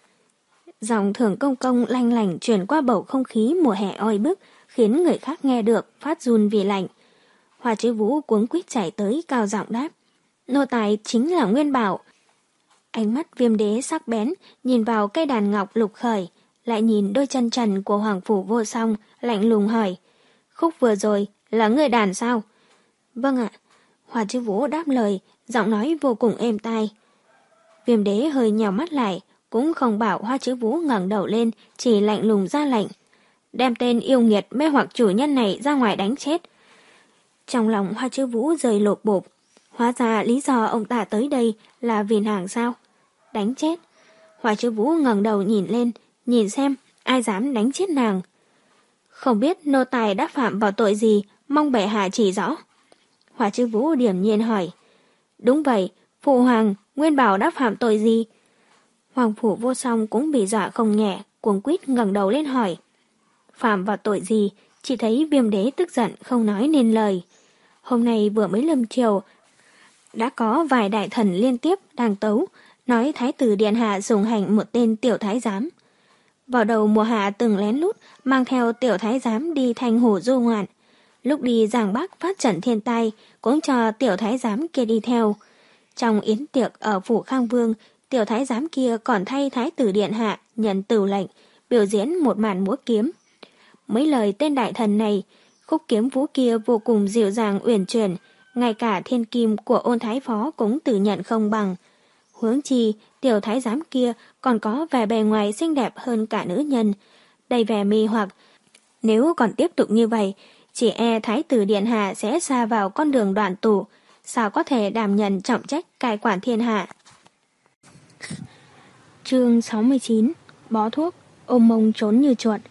Speaker 1: Dòng Thưởng Công Công lanh lảnh truyền qua bầu không khí mùa hè oi bức, khiến người khác nghe được phát run vì lạnh. Hoa Chứ Vũ cuống quýt chạy tới cao giọng đáp. Nô tài chính là Nguyên Bảo. Ánh mắt Viêm Đế sắc bén nhìn vào cây đàn ngọc lục khởi, lại nhìn đôi chân trần của Hoàng Phủ Vô Song, lạnh lùng hỏi. Khúc vừa rồi là người đàn sao? Vâng ạ. Hoa Chứ Vũ đáp lời, giọng nói vô cùng êm tai. Viêm Đế hơi nhào mắt lại, cũng không bảo Hoa Chứ Vũ ngẩng đầu lên, chỉ lạnh lùng ra lệnh. Đem tên yêu nghiệt mê hoặc chủ nhân này ra ngoài đánh chết. Trong lòng Hoa Chứ Vũ rời lột bột. Hóa ra lý do ông ta tới đây là vì nàng sao? Đánh chết. Hoa Chứ Vũ ngẩng đầu nhìn lên, nhìn xem ai dám đánh chết nàng. Không biết nô tài đã phạm vào tội gì, mong bệ hạ chỉ rõ. Hoa Chứ Vũ điềm nhiên hỏi. Đúng vậy, phụ hoàng, Nguyên Bảo đã phạm tội gì? Hoàng Phủ Vô Song cũng bị dọa không nhẹ, cuống quýt ngẩng đầu lên hỏi. Phạm vào tội gì? Chỉ thấy Viêm Đế tức giận không nói nên lời. Hôm nay vừa mới lâm chiều, đã có vài đại thần liên tiếp đang tấu, nói Thái tử Điện Hạ dùng hành một tên tiểu thái giám. Vào đầu mùa hạ từng lén lút mang theo tiểu thái giám đi Thanh Hồ du ngoạn. Lúc đi Giang Bắc phát trận thiên tai, cũng cho tiểu thái giám kia đi theo. Trong yến tiệc ở phủ Khang Vương, tiểu thái giám kia còn thay Thái tử Điện Hạ nhận tửu lệnh, biểu diễn một màn múa kiếm. Mấy lời tên đại thần này, khúc kiếm vũ kia vô cùng dịu dàng uyển chuyển, ngay cả thiên kim của Ôn Thái Phó cũng tự nhận không bằng. Huống chi, tiểu thái giám kia còn có vẻ bề ngoài xinh đẹp hơn cả nữ nhân, đầy vẻ mê hoặc. Nếu còn tiếp tục như vậy, chỉ e Thái tử Điện Hạ sẽ sa vào con đường đoạn tù, sao có thể đảm nhận trọng trách cai quản thiên hạ. Chương sáu mươi chín. Bó thuốc, ôm mông trốn như chuột.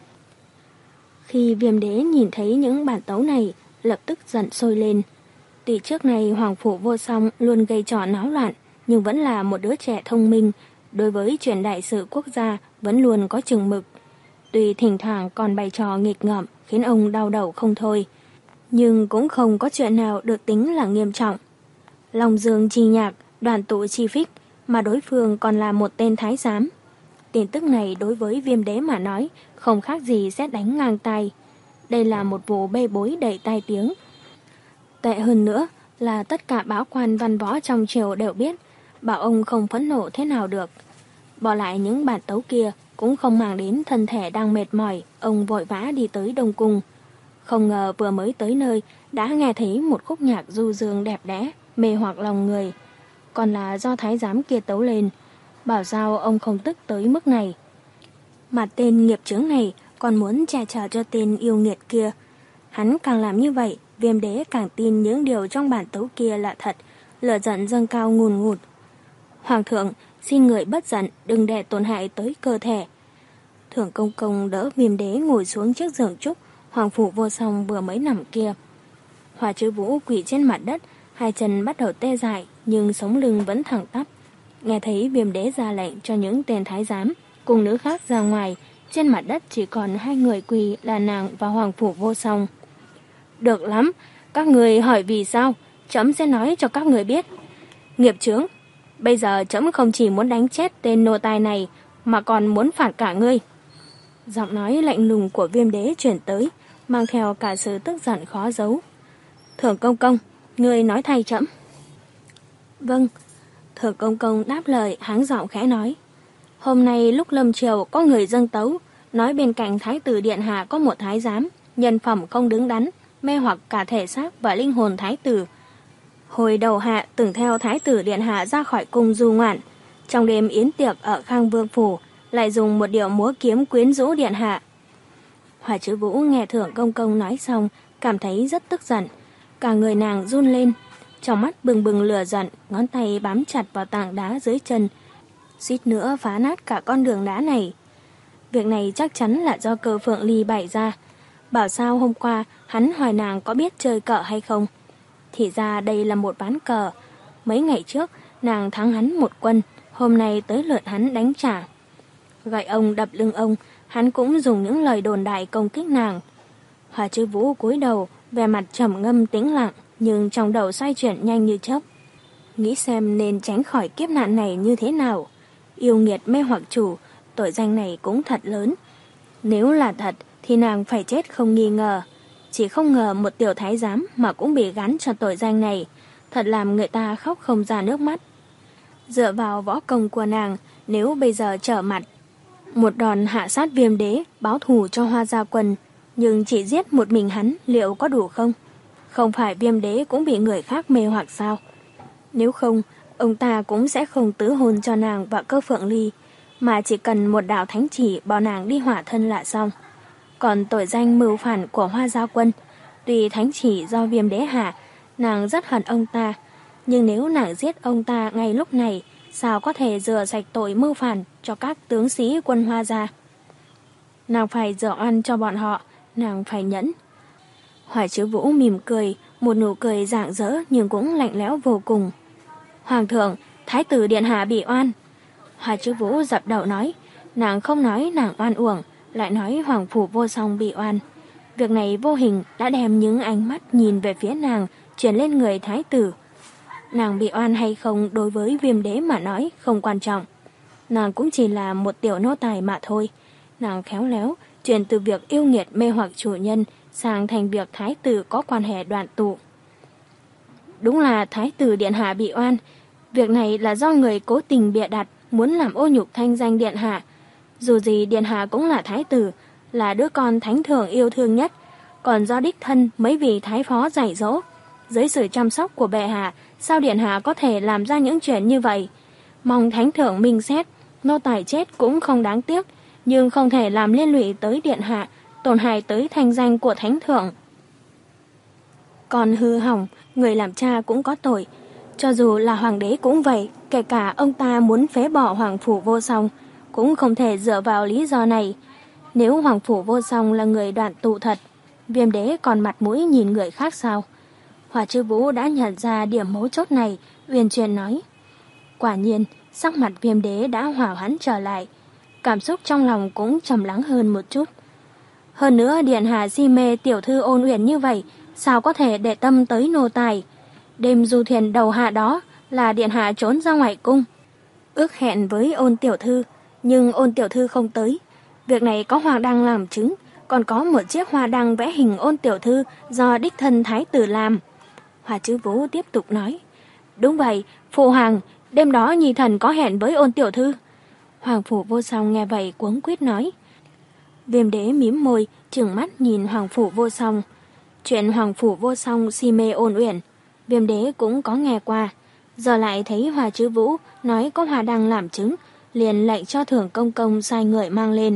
Speaker 1: Khi Viêm Đế nhìn thấy những bản tấu này, lập tức giận sôi lên. Tuy trước này Hoàng Phủ Vô Song luôn gây trò náo loạn, nhưng vẫn là một đứa trẻ thông minh, đối với chuyện đại sự quốc gia vẫn luôn có chừng mực. Tuy thỉnh thoảng còn bày trò nghịch ngợm khiến ông đau đầu không thôi, nhưng cũng không có chuyện nào được tính là nghiêm trọng. Long Dương chi nhạc, đoàn tụ chi phích, mà đối phương còn là một tên thái giám. Tin tức này đối với Viêm Đế mà nói không khác gì sét đánh ngang tai. Đây là một vụ bê bối đầy tai tiếng. Tệ hơn nữa là tất cả báo quan văn võ trong triều đều biết, bảo ông không phẫn nộ thế nào được. Bỏ lại những bản tấu kia cũng không mang đến thân thể đang mệt mỏi, ông vội vã đi tới Đông Cung. Không ngờ vừa mới tới nơi đã nghe thấy một khúc nhạc du dương đẹp đẽ, mê hoặc lòng người. Còn là do thái giám kia tấu lên, bảo sao ông không tức tới mức này. Mà tên nghiệp chướng này còn muốn che chở cho tên yêu nghiệt kia. Hắn càng làm như vậy, Viêm Đế càng tin những điều trong bản tấu kia là thật, lửa giận dâng cao ngùn ngụt. Hoàng thượng, xin người bất giận, đừng để tổn hại tới cơ thể. Thưởng Công Công đỡ Viêm Đế ngồi xuống chiếc giường trúc Hoàng Phủ Vô Song vừa mới nằm kia. Hoa Chứ Vũ quỳ trên mặt đất, hai chân bắt đầu tê dại, nhưng sống lưng vẫn thẳng tắp. Nghe thấy Viêm Đế ra lệnh cho những tên thái giám cùng nữ khác ra ngoài, trên mặt đất chỉ còn hai người quỳ là nàng và Hoàng Phủ Vô Song. Được lắm, các người hỏi vì sao, trẫm sẽ nói cho các người biết. Nghiệp chướng, bây giờ trẫm không chỉ muốn đánh chết tên nô tài này, mà còn muốn phạt cả ngươi. Giọng nói lạnh lùng của Viêm Đế chuyển tới, mang theo cả sự tức giận khó giấu. Thưởng Công Công, ngươi nói thay trẫm. Vâng. Thưởng Công Công đáp lời, háng giọng khẽ nói. Hôm nay lúc lâm triều có người dâng tấu, nói bên cạnh Thái tử Điện Hạ có một thái giám, nhân phẩm không đứng đắn, mê hoặc cả thể xác và linh hồn thái tử. Hồi đầu hạ từng theo Thái tử Điện Hạ ra khỏi cung du ngoạn, trong đêm yến tiệc ở Khang Vương Phủ, lại dùng một điệu múa kiếm quyến rũ Điện Hạ. Hoa Chứ Vũ nghe Thưởng Công Công nói xong, cảm thấy rất tức giận, cả người nàng run lên, trong mắt bừng bừng lửa giận, ngón tay bám chặt vào tảng đá dưới chân, suýt nữa phá nát cả con đường đá này. Việc này chắc chắn là do Cơ Phượng Ly bày ra. Bảo sao hôm qua hắn hỏi nàng có biết chơi cờ hay không. Thì ra đây là một ván cờ. Mấy ngày trước Nàng thắng hắn một quân, hôm nay tới lượt hắn đánh trả. Gậy ông đập lưng ông, hắn cũng dùng những lời đồn đại công kích nàng. Hoa Chứ Vũ cúi đầu, vẻ mặt trầm ngâm tĩnh lặng, nhưng trong đầu xoay chuyển nhanh như chớp. Nghĩ xem nên tránh khỏi kiếp nạn này như thế nào. Yêu nghiệt mê hoặc chủ, tội danh này cũng thật lớn. Nếu là thật thì nàng phải chết không nghi ngờ. Chỉ không ngờ một tiểu thái giám mà cũng bị gắn cho tội danh này, thật làm người ta khóc không ra nước mắt. Dựa vào võ công của nàng, nếu bây giờ trở mặt, một đòn hạ sát Viêm Đế báo thù cho Hoa Gia Quân, nhưng chỉ giết một mình hắn liệu có đủ không? Không phải Viêm Đế cũng bị người khác mê hoặc sao? Nếu không, ông ta cũng sẽ không tứ hôn cho nàng và Cơ Phượng Ly, mà chỉ cần một đạo thánh chỉ bảo nàng đi hỏa thân là xong. Còn tội danh mưu phản của Hoa Gia Quân, tuy thánh chỉ do Viêm Đế hạ, nàng rất hận ông ta, nhưng nếu nàng giết ông ta ngay lúc này, sao có thể rửa sạch tội mưu phản cho các tướng sĩ quân Hoa Gia? Nàng phải rửa oan cho bọn họ, nàng phải nhẫn. Hoa Chứ Vũ mỉm cười, một nụ cười rạng rỡ nhưng cũng lạnh lẽo vô cùng. Hoàng thượng, thái tử điện hạ bị oan. Hoa Chứ Vũ dập đầu nói, nàng không nói nàng oan uổng, lại nói Hoàng phủ Vô Song bị oan. Việc này vô hình đã đem những ánh mắt nhìn về phía nàng chuyển lên người thái tử. Nàng bị oan hay không đối với Viêm Đế mà nói không quan trọng. Nàng cũng chỉ là một tiểu nô tài mà thôi. Nàng khéo léo chuyển từ việc yêu nghiệt mê hoặc chủ nhân sang thành việc thái tử có quan hệ đoạn tụ. Đúng là thái tử điện hạ bị oan. Việc này là do người cố tình bịa đặt, muốn làm ô nhục thanh danh điện hạ. Dù gì điện hạ cũng là thái tử, là đứa con thánh thượng yêu thương nhất, còn do đích thân mấy vị thái phó dạy dỗ. Dưới sự chăm sóc của bệ hạ, sao điện hạ có thể làm ra những chuyện như vậy? Mong thánh thượng minh xét, nô tài chết cũng không đáng tiếc, nhưng không thể làm liên lụy tới điện hạ, tổn hại tới thanh danh của thánh thượng. Còn hư hỏng, người làm cha cũng có tội. Cho dù là hoàng đế cũng vậy, kể cả ông ta muốn phế bỏ Hoàng phủ Vô Song, cũng không thể dựa vào lý do này. Nếu Hoàng phủ Vô Song là người đoạn tụ thật, Viêm Đế còn mặt mũi nhìn người khác sao? Hoa Chứ Vũ đã nhận ra điểm mấu chốt này, uyển chuyển nói. Quả nhiên, sắc mặt Viêm Đế đã hòa hoãn trở lại, cảm xúc trong lòng cũng trầm lắng hơn một chút. Hơn nữa điện hạ si mê tiểu thư Ôn Uyển như vậy, sao có thể để tâm tới nô tài? Đêm du thuyền đầu hạ đó là điện hạ trốn ra ngoài cung, ước hẹn với Ôn tiểu thư, nhưng Ôn tiểu thư không tới. Việc này có hoa đăng làm chứng, còn có một chiếc hoa đăng vẽ hình Ôn tiểu thư do đích thân thái tử làm. Hoa Chứ Vũ tiếp tục nói, đúng vậy, phụ hoàng, đêm đó nhi thần có hẹn với Ôn tiểu thư. Hoàng phủ Vô Song nghe vậy cuống quýt nói. Viêm Đế mím môi, trừng mắt nhìn Hoàng phủ Vô Song. Chuyện Hoàng phủ Vô Song si mê Ôn Uyển, Viêm Đế cũng có nghe qua. Giờ lại thấy Hoa Chứ Vũ nói có hoa đăng làm chứng, liền lệnh cho Thưởng Công Công sai người mang lên.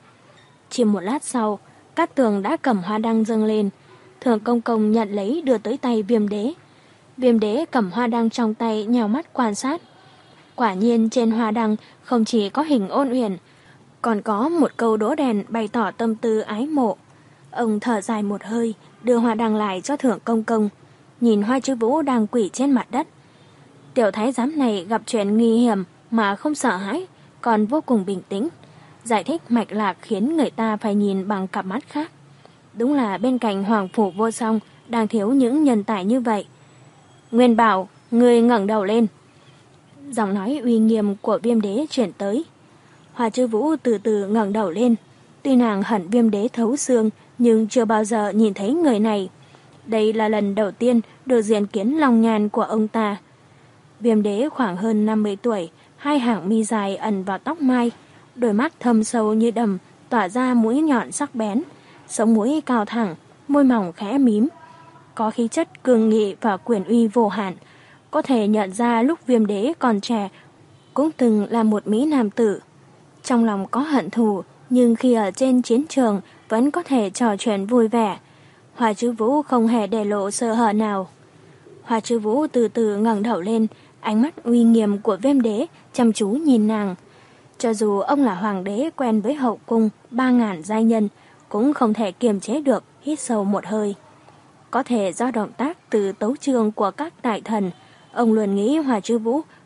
Speaker 1: Chỉ một lát sau, Cát Tường đã cầm hoa đăng dâng lên. Thưởng Công Công nhận lấy đưa tới tay Viêm Đế. Viêm Đế cầm hoa đăng trong tay nhào mắt quan sát. Quả nhiên trên hoa đăng không chỉ có hình Ôn Uyển, còn có một câu đỗ đèn bày tỏ tâm tư ái mộ. Ông thở dài một hơi, đưa hoa đăng lại cho Thưởng Công Công, nhìn Hoa Chứ Vũ đang quỳ trên mặt đất. Tiểu thái giám này gặp chuyện nguy hiểm mà không sợ hãi, còn vô cùng bình tĩnh, giải thích mạch lạc khiến người ta phải nhìn bằng cặp mắt khác. Đúng là bên cạnh Hoàng phủ Vô Song đang thiếu những nhân tài như vậy. Nguyên Bảo, người ngẩng đầu lên. Giọng nói uy nghiêm của Viêm Đế chuyển tới. Hoa Chứ Vũ từ từ ngẩng đầu lên. Tuy nàng hận Viêm Đế thấu xương, nhưng chưa bao giờ nhìn thấy người này. Đây là lần đầu tiên được diện kiến long nhan của ông ta. Viêm Đế khoảng hơn năm mươi tuổi, hai hàng mi dài ẩn vào tóc mai, đôi mắt thâm sâu như đầm, tỏa ra mũi nhọn sắc bén, sống mũi cao thẳng, môi mỏng khẽ mím. Có khí chất cương nghị và quyền uy vô hạn, có thể nhận ra lúc Viêm Đế còn trẻ cũng từng là một mỹ nam tử. Trong lòng có hận thù, nhưng khi ở trên chiến trường vẫn có thể trò chuyện vui vẻ. Hoa Chứ Vũ không hề để lộ sơ hở nào. Hoa Chứ Vũ từ từ ngẩng đầu lên, ánh mắt uy nghiêm của Viêm Đế chăm chú nhìn nàng. Cho dù ông là hoàng đế quen với hậu cung ba ngàn giai nhân, cũng không thể kiềm chế được hít sâu một hơi. Có thể do động tác từ tấu chương của các đại thần, ông luôn nghĩ Hoa Chứ Vũ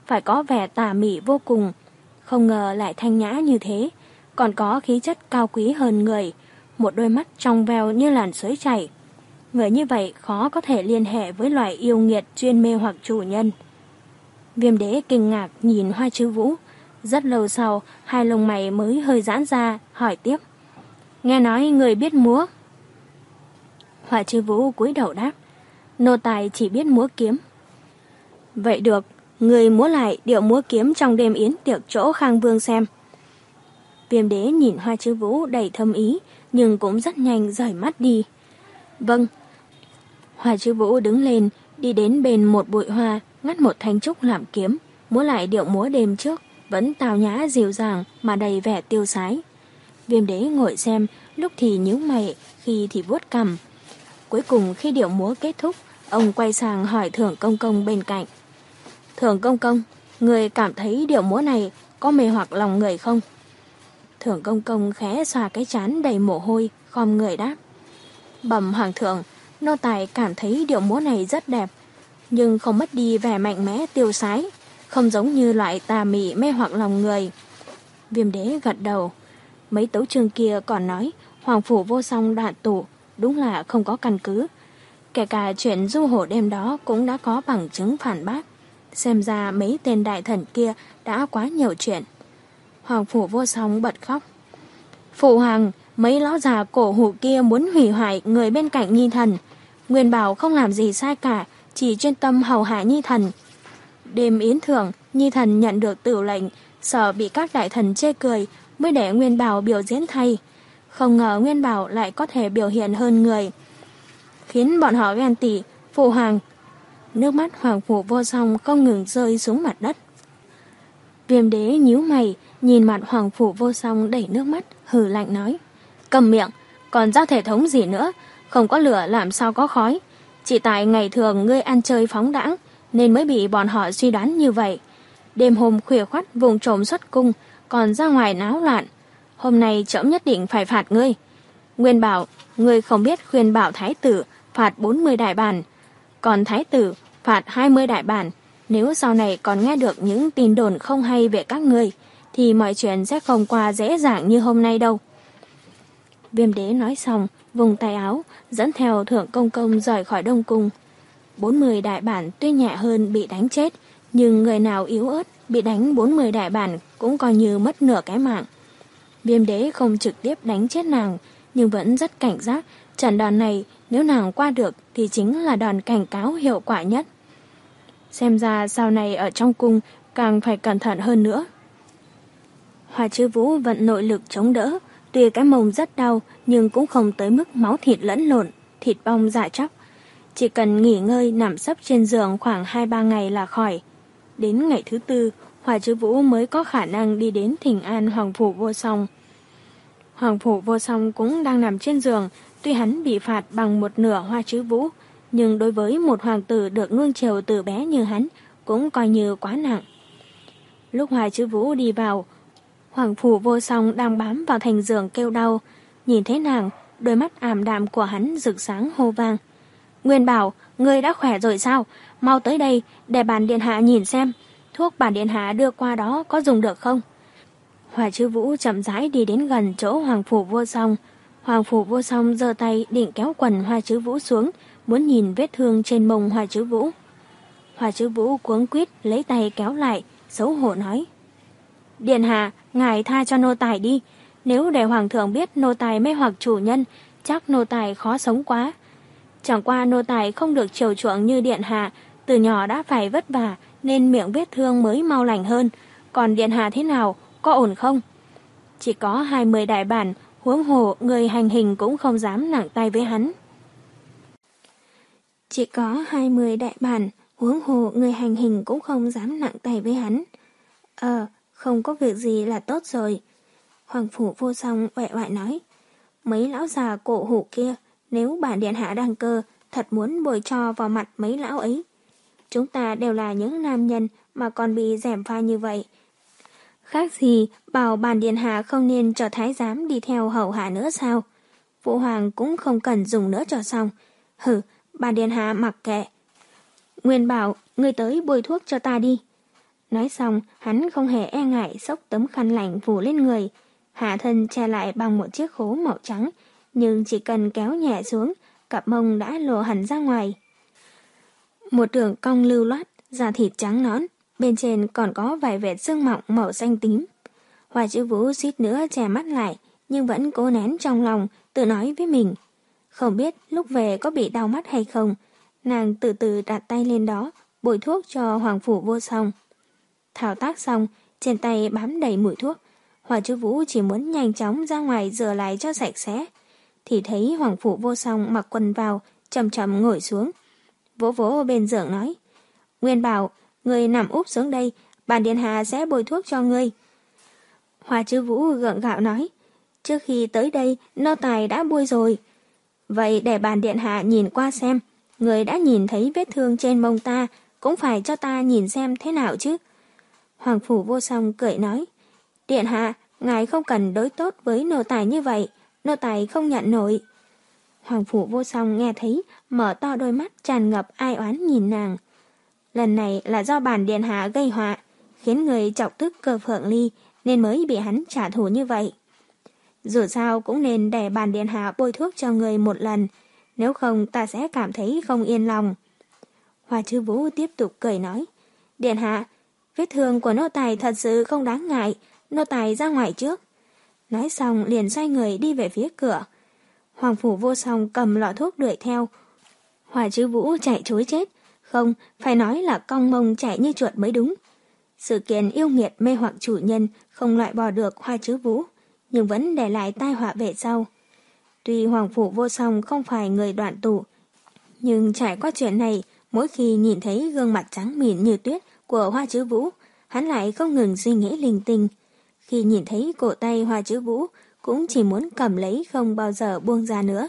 Speaker 1: phải có vẻ tà mị vô cùng. Không ngờ lại thanh nhã như thế, còn có khí chất cao quý hơn người, một đôi mắt trong veo như làn suối chảy. Người như vậy khó có thể liên hệ với loại yêu nghiệt chuyên mê hoặc chủ nhân. Viêm đế kinh ngạc nhìn Hoa Chứ Vũ. Rất lâu sau, hai lông mày mới hơi giãn ra, hỏi tiếp. Nghe nói người biết múa. Hoa Chứ Vũ cúi đầu đáp. Nô tài chỉ biết múa kiếm. Vậy được, người múa lại điệu múa kiếm trong đêm yến tiệc chỗ Khang Vương xem. Viêm đế nhìn Hoa Chứ Vũ đầy thâm ý, nhưng cũng rất nhanh rời mắt đi. Vâng. Hoa Chứ Vũ đứng lên, đi đến bên một bụi hoa, ngắt một thanh trúc làm kiếm, múa lại điệu múa đêm trước, vẫn tào nhã dịu dàng mà đầy vẻ tiêu sái. Viêm đế ngồi xem, lúc thì nhíu mày, khi thì vuốt cằm. Cuối cùng khi điệu múa kết thúc, ông quay sang hỏi Thưởng Công Công bên cạnh. Thưởng Công Công, người cảm thấy điệu múa này có mê hoặc lòng người không? Thưởng Công Công khẽ xoa cái trán đầy mồ hôi, khom người đáp. Bẩm hoàng thượng, nô tài cảm thấy điệu múa này rất đẹp, nhưng không mất đi vẻ mạnh mẽ tiêu sái, không giống như loại tà mị mê hoặc lòng người. Viêm đế gật đầu. Mấy tấu chương kia còn nói Hoàng Phủ Vô Song đạn tủ, đúng là không có căn cứ. Kể cả chuyện du hổ đêm đó cũng đã có bằng chứng phản bác. Xem ra mấy tên đại thần kia đã quá nhiều chuyện. Hoàng Phủ Vô Song bật khóc. Phụ hoàng, mấy lão già cổ hủ kia muốn hủy hoại người bên cạnh Nhi Thần. Nguyên Bảo không làm gì sai cả, chỉ chuyên tâm hầu hạ Nhi Thần. Đêm yến thưởng, Nhi Thần nhận được tửu lệnh, sợ bị các đại thần chê cười, mới để Nguyên Bảo biểu diễn thay. Không ngờ Nguyên Bảo lại có thể biểu hiện hơn người, khiến bọn họ ghen tị. Phụ hoàng. Nước mắt Hoàng Phủ Vô Song không ngừng rơi xuống mặt đất. Viêm đế nhíu mày, nhìn mặt Hoàng Phủ Vô Song đẩy nước mắt, hừ lạnh nói. Cầm miệng, còn giao thể thống gì nữa, không có lửa làm sao có khói. Chỉ tại ngày thường ngươi ăn chơi phóng đãng, nên mới bị bọn họ suy đoán như vậy. Đêm hôm khuya khoắt vùng trộm xuất cung, còn ra ngoài náo loạn. Hôm nay trẫm nhất định phải phạt ngươi. Nguyên Bảo, ngươi không biết khuyên bảo thái tử phạt bốn mươi đại bản, còn thái tử phạt hai mươi đại bản. Nếu sau này còn nghe được những tin đồn không hay về các ngươi, thì mọi chuyện sẽ không qua dễ dàng như hôm nay đâu. Viêm đế nói xong, vùng tay áo, dẫn theo Thưởng Công Công rời khỏi Đông Cung. bốn mươi đại bản tuy nhẹ hơn bị đánh chết, nhưng người nào yếu ớt bị đánh bốn mươi đại bản cũng coi như mất nửa cái mạng. Viêm đế không trực tiếp đánh chết nàng, nhưng vẫn rất cảnh giác. Trận đòn này nếu nàng qua được thì chính là đòn cảnh cáo hiệu quả nhất. Xem ra sau này ở trong cung càng phải cẩn thận hơn nữa. Hoa Chứ Vũ vận nội lực chống đỡ, tuy cái mông rất đau nhưng cũng không tới mức máu thịt lẫn lộn, thịt bong dạ chóc. Chỉ cần nghỉ ngơi nằm sấp trên giường khoảng hai ba ngày là khỏi. Đến ngày thứ tư, Hoa Chứ Vũ mới có khả năng đi đến thỉnh an Hoàng Phủ Vô Song. Hoàng Phủ Vô Song cũng đang nằm trên giường, tuy hắn bị phạt bằng một nửa Hoa Chứ Vũ, nhưng đối với một hoàng tử được nuông chiều từ bé như hắn cũng coi như quá nặng. Lúc Hoa Chứ Vũ đi vào, Hoàng Phủ Vô Song đang bám vào thành giường kêu đau. Nhìn thấy nàng, đôi mắt ảm đạm của hắn rực sáng hô vang. Nguyên Bảo, ngươi đã khỏe rồi sao? Mau tới đây để bản điện hạ nhìn xem thuốc bản điện hạ đưa qua đó có dùng được không? Hoa Chứ Vũ chậm rãi đi đến gần chỗ Hoàng Phủ Vô Song. Hoàng Phủ Vô Song giơ tay định kéo quần Hoa Chứ Vũ xuống, muốn nhìn vết thương trên mông Hoa Chứ Vũ. Hoa Chứ Vũ cuống quýt lấy tay kéo lại, xấu hổ nói. Điện hạ, ngài tha cho nô tài đi. Nếu để hoàng thượng biết nô tài mê hoặc chủ nhân, chắc nô tài khó sống quá. Chẳng qua nô tài không được chiều chuộng như điện hạ, từ nhỏ đã phải vất vả nên miệng vết thương mới mau lành hơn. Còn điện hạ thế nào, có ổn không? Chỉ có hai mươi đại bản, huống hồ người hành hình cũng không dám nặng tay với hắn. Chỉ có hai mươi đại bản, huống hồ người hành hình cũng không dám nặng tay với hắn. Ờ, không có việc gì là tốt rồi. Hoàng Phủ Vô Song uể oải nói. Mấy lão già cổ hủ kia, nếu bản điện hạ đăng cơ, thật muốn bồi cho vào mặt mấy lão ấy. Chúng ta đều là những nam nhân mà còn bị gièm pha như vậy. Khác gì bảo bản điện hạ không nên cho thái giám đi theo hầu hạ nữa sao? Phụ hoàng cũng không cần dùng nữa cho xong. Hử, bản điện hạ mặc kệ. Nguyên Bảo, ngươi tới bôi thuốc cho ta đi. Nói xong, hắn không hề e ngại xốc tấm khăn lạnh phủ lên người, hạ thân che lại bằng một chiếc khố màu trắng, nhưng chỉ cần kéo nhẹ xuống, cặp mông đã lộ hẳn ra ngoài. Một đường cong lưu loát, da thịt trắng nõn, bên trên còn có vài vệt xương mọng màu xanh tím. Hoa Chữ Vũ suýt nữa che mắt lại, nhưng vẫn cố nén trong lòng, tự nói với mình. Không biết lúc về có bị đau mắt hay không, nàng từ từ đặt tay lên đó, bôi thuốc cho Hoàng Phủ Vô Song. Thao tác xong, trên tay bám đầy mùi thuốc. Hoa Chữ Vũ chỉ muốn nhanh chóng ra ngoài rửa lại cho sạch sẽ, thì thấy Hoàng Phủ Vô Song mặc quần vào, chậm chậm ngồi xuống. Vỗ vỗ bên giường nói, Nguyên Bảo, ngươi nằm úp xuống đây, bản điện hạ sẽ bôi thuốc cho ngươi. Hoa Chữ Vũ gượng gạo nói, trước khi tới đây, nô tài đã bôi rồi. Vậy để bản điện hạ nhìn qua xem, người đã nhìn thấy vết thương trên mông ta, cũng phải cho ta nhìn xem thế nào chứ. Hoàng Phủ Vô Song cười nói, điện hạ, ngài không cần đối tốt với nô tài như vậy, nô tài không nhận nổi. Hoàng Phủ Vô Song nghe thấy, mở to đôi mắt tràn ngập ai oán nhìn nàng. Lần này là do bản điện hạ gây họa, khiến người chọc tức Cơ Phượng Ly, nên mới bị hắn trả thù như vậy. Dù sao cũng nên để bản điện hạ bôi thuốc cho người một lần, nếu không ta sẽ cảm thấy không yên lòng. Hoa Chữ Vũ tiếp tục cười nói, điện hạ, vết thương của nô tài thật sự không đáng ngại, nô tài ra ngoài trước. Nói xong liền xoay người đi về phía cửa. Hoàng Phủ Vô Song cầm lọ thuốc đuổi theo. Hoa Chữ Vũ chạy trối chết, không, phải nói là cong mông chạy như chuột mới đúng. Sự kiện yêu nghiệt mê hoặc chủ nhân không loại bỏ được Hoa Chữ Vũ, nhưng vẫn để lại tai họa về sau. Tuy Hoàng Phủ Vô Song không phải người đoạn tụ, nhưng trải qua chuyện này, mỗi khi nhìn thấy gương mặt trắng mịn như tuyết của Hoa Chữ Vũ, hắn lại không ngừng suy nghĩ linh tinh. Khi nhìn thấy cổ tay Hoa Chữ Vũ, cũng chỉ muốn cầm lấy không bao giờ buông ra nữa.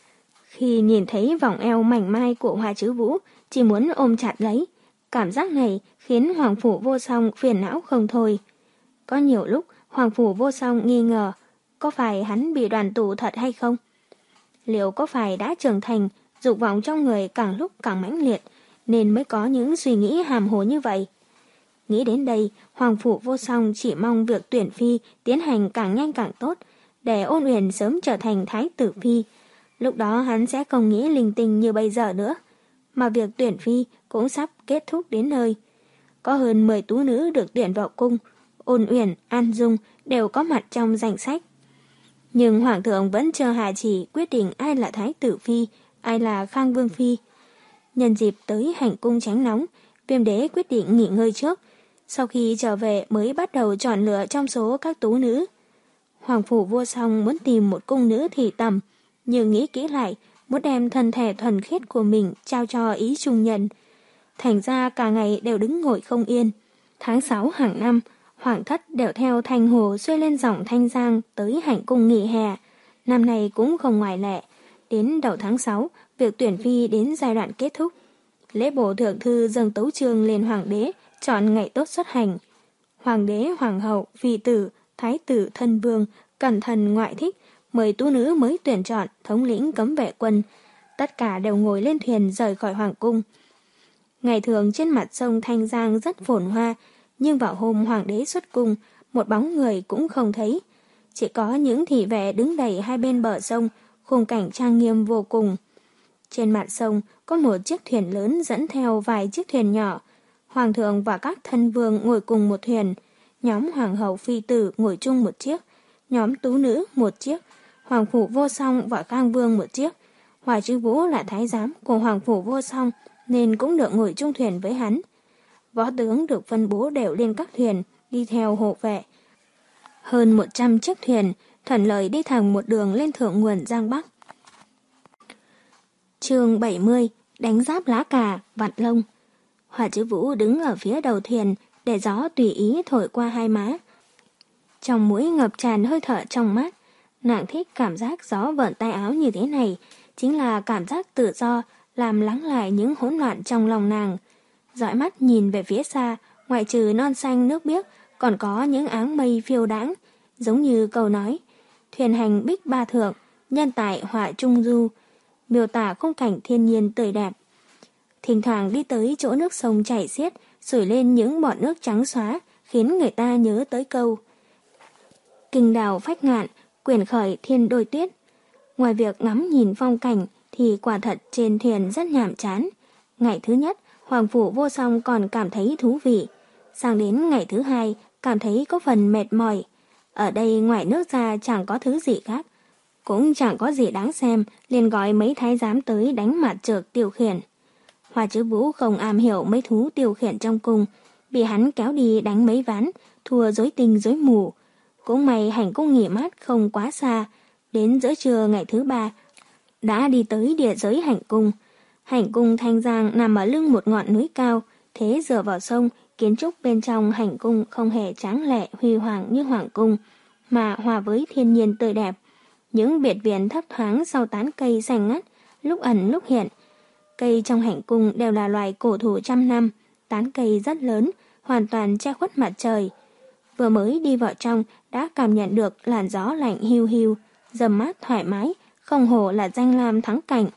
Speaker 1: Khi nhìn thấy vòng eo mảnh mai của Hoa Chữ Vũ, chỉ muốn ôm chặt lấy. Cảm giác này khiến Hoàng Phủ Vô Song phiền não không thôi. Có nhiều lúc Hoàng Phủ Vô Song nghi ngờ, có phải hắn bị đoàn tụ thật hay không? Liệu có phải đã trưởng thành, dục vọng trong người càng lúc càng mãnh liệt, nên mới có những suy nghĩ hàm hồ như vậy? Nghĩ đến đây, Hoàng Phủ Vô Song chỉ mong việc tuyển phi tiến hành càng nhanh càng tốt, để Ôn Uyển sớm trở thành thái tử phi. Lúc đó hắn sẽ không nghĩ linh tinh như bây giờ nữa, mà việc tuyển phi cũng sắp kết thúc đến nơi. Có hơn mười tú nữ được tuyển vào cung, Ôn Uyển, An Dung đều có mặt trong danh sách. Nhưng Hoàng thượng vẫn chưa hạ chỉ quyết định ai là thái tử phi, ai là Khang Vương phi. Nhân dịp tới hành cung tránh nóng, Viêm đế quyết định nghỉ ngơi trước, sau khi trở về mới bắt đầu chọn lựa trong số các tú nữ. Hoàng Phủ Vô Song muốn tìm một cung nữ thị tầm, nhưng nghĩ kỹ lại, muốn đem thân thể thuần khiết của mình trao cho ý trung nhân. Thành ra cả ngày đều đứng ngồi không yên. Tháng sáu hàng năm, Hoàng thất đều theo Thanh Hồ xuôi lên dòng Thanh Giang tới hành cung nghỉ hè. Năm nay cũng không ngoại lệ. Đến đầu tháng sáu, việc tuyển phi đến giai đoạn kết thúc. Lễ bổ thượng thư dâng tấu chương lên Hoàng đế, chọn ngày tốt xuất hành. Hoàng đế, Hoàng hậu, phi tử, thái tử, thân vương, cẩn thận ngoại thích, mời tú nữ mới tuyển chọn, thống lĩnh cấm vệ quân. Tất cả đều ngồi lên thuyền rời khỏi hoàng cung. Ngày thường trên mặt sông Thanh Giang rất phồn hoa, nhưng vào hôm hoàng đế xuất cung, một bóng người cũng không thấy. Chỉ có những thị vệ đứng đầy hai bên bờ sông, khung cảnh trang nghiêm vô cùng. Trên mặt sông có một chiếc thuyền lớn dẫn theo vài chiếc thuyền nhỏ. Hoàng thượng và các thân vương ngồi cùng một thuyền, nhóm hoàng hậu phi tử ngồi chung một chiếc, nhóm tú nữ một chiếc, Hoàng Phủ Vô Song và Khang Vương một chiếc. Hoa Chữ Vũ là thái giám của Hoàng Phủ Vô Song nên cũng được ngồi chung thuyền với hắn. Võ tướng được phân bố đều lên các thuyền, đi theo hộ vệ. Hơn một trăm chiếc thuyền thuận lợi đi thẳng một đường lên thượng nguồn Giang Bắc. Chương bảy mươi, đánh giáp lá cà, vặn lông. Hoa Chữ Vũ đứng ở phía đầu thuyền, để gió tùy ý thổi qua hai má. Trong mũi ngập tràn hơi thở trong mắt. Nàng thích cảm giác gió vợn tay áo như thế này, chính là cảm giác tự do, làm lắng lại những hỗn loạn trong lòng nàng. Dõi mắt nhìn về phía xa, ngoại trừ non xanh nước biếc, còn có những áng mây phiêu đãng, giống như câu nói, thuyền hành bích ba thượng, nhân tại họa trung du, miêu tả khung cảnh thiên nhiên tươi đẹp. thỉnh thoảng đi tới chỗ nước sông chảy xiết, sủi lên những bọt nước trắng xóa, khiến người ta nhớ tới câu kinh đào phách ngạn, quyển khởi thiên đôi tuyết. Ngoài việc ngắm nhìn phong cảnh thì quả thật trên thuyền rất nhàm chán. Ngày thứ nhất, Hoàng Phủ Vô Song còn cảm thấy thú vị. Sang đến ngày thứ hai, cảm thấy có phần mệt mỏi. Ở đây ngoài nước ra chẳng có thứ gì khác. Cũng chẳng có gì đáng xem, liền gọi mấy thái giám tới đánh mặt trược tiêu khiển. Hoa Chứ Vũ không am hiểu mấy thú tiêu khiển trong cung, bị hắn kéo đi đánh mấy ván, thua rối tinh rối mù. Cũng may hành cung nghỉ mát không quá xa, đến giữa trưa ngày thứ ba, đã đi tới địa giới hành cung. Hành cung Thanh Giang nằm ở lưng một ngọn núi cao, thế dựa vào sông, kiến trúc bên trong hành cung không hề tráng lệ huy hoàng như hoàng cung, mà hòa với thiên nhiên tươi đẹp. Những biệt viện thấp thoáng sau tán cây xanh ngắt, lúc ẩn lúc hiện. Cây trong hành cung đều là loài cổ thụ trăm năm, tán cây rất lớn, hoàn toàn che khuất mặt trời. Vừa mới đi vào trong đã cảm nhận được làn gió lạnh hiu hiu, râm mát thoải mái, không hổ là danh lam thắng cảnh.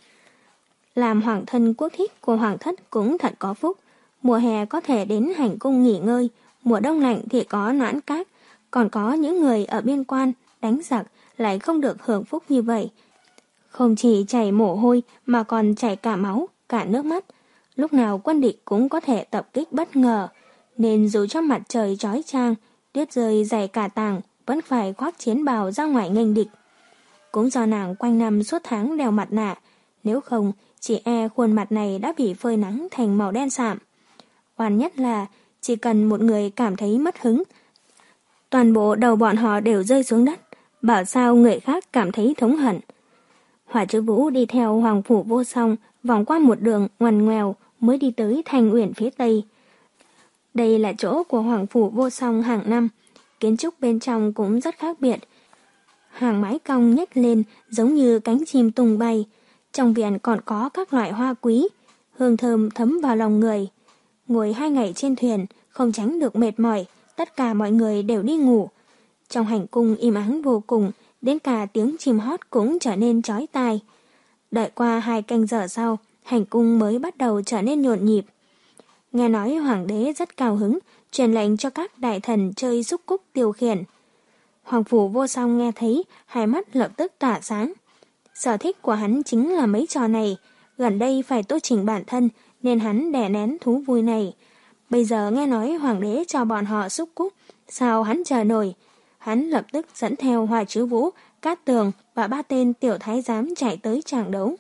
Speaker 1: Làm hoàng thân quốc thích của hoàng thất cũng thật có phúc. Mùa hè có thể đến hành cung nghỉ ngơi, mùa đông lạnh thì có noãn cát, còn có những người ở biên quan đánh giặc lại không được hưởng phúc như vậy. Không chỉ chảy mồ hôi mà còn chảy cả máu, cả nước mắt. Lúc nào quân địch cũng có thể tập kích bất ngờ, nên dù cho mặt trời chói chang, tuyết rơi dày cả tàng, vẫn phải khoác chiến bào ra ngoài nghênh địch. Cũng do nàng quanh năm suốt tháng đeo mặt nạ, nếu không chỉ e khuôn mặt này đã bị phơi nắng thành màu đen sạm. Oan nhất là chỉ cần một người cảm thấy mất hứng, toàn bộ đầu bọn họ đều rơi xuống đất, bảo sao người khác cảm thấy thống hận. Hỏa Chứ Vũ đi theo Hoàng Phủ Vô Song vòng qua một đường ngoằn ngoèo mới đi tới Thành Uyển phía tây. Đây là chỗ của Hoàng Phủ Vô Song hàng năm, kiến trúc bên trong cũng rất khác biệt. Hàng mái cong nhếch lên giống như cánh chim tung bay, trong viện còn có các loại hoa quý, hương thơm thấm vào lòng người. Ngồi hai ngày trên thuyền, không tránh được mệt mỏi, tất cả mọi người đều đi ngủ. Trong hành cung im ắng vô cùng, đến cả tiếng chim hót cũng trở nên chói tai. Đợi qua hai canh giờ sau, hành cung mới bắt đầu trở nên nhộn nhịp. Nghe nói hoàng đế rất cao hứng, truyền lệnh cho các đại thần chơi xúc cúc tiêu khiển. Hoàng Phủ Vô Song nghe thấy, hai mắt lập tức tỏa sáng. Sở thích của hắn chính là mấy trò này, gần đây phải tô chỉnh bản thân nên hắn đè nén thú vui này. Bây giờ nghe nói hoàng đế cho bọn họ xúc cúc, sao hắn chờ nổi. Hắn lập tức dẫn theo Hoa Chứ Vũ, Cát Tường và ba tên tiểu thái giám chạy tới tràng đấu.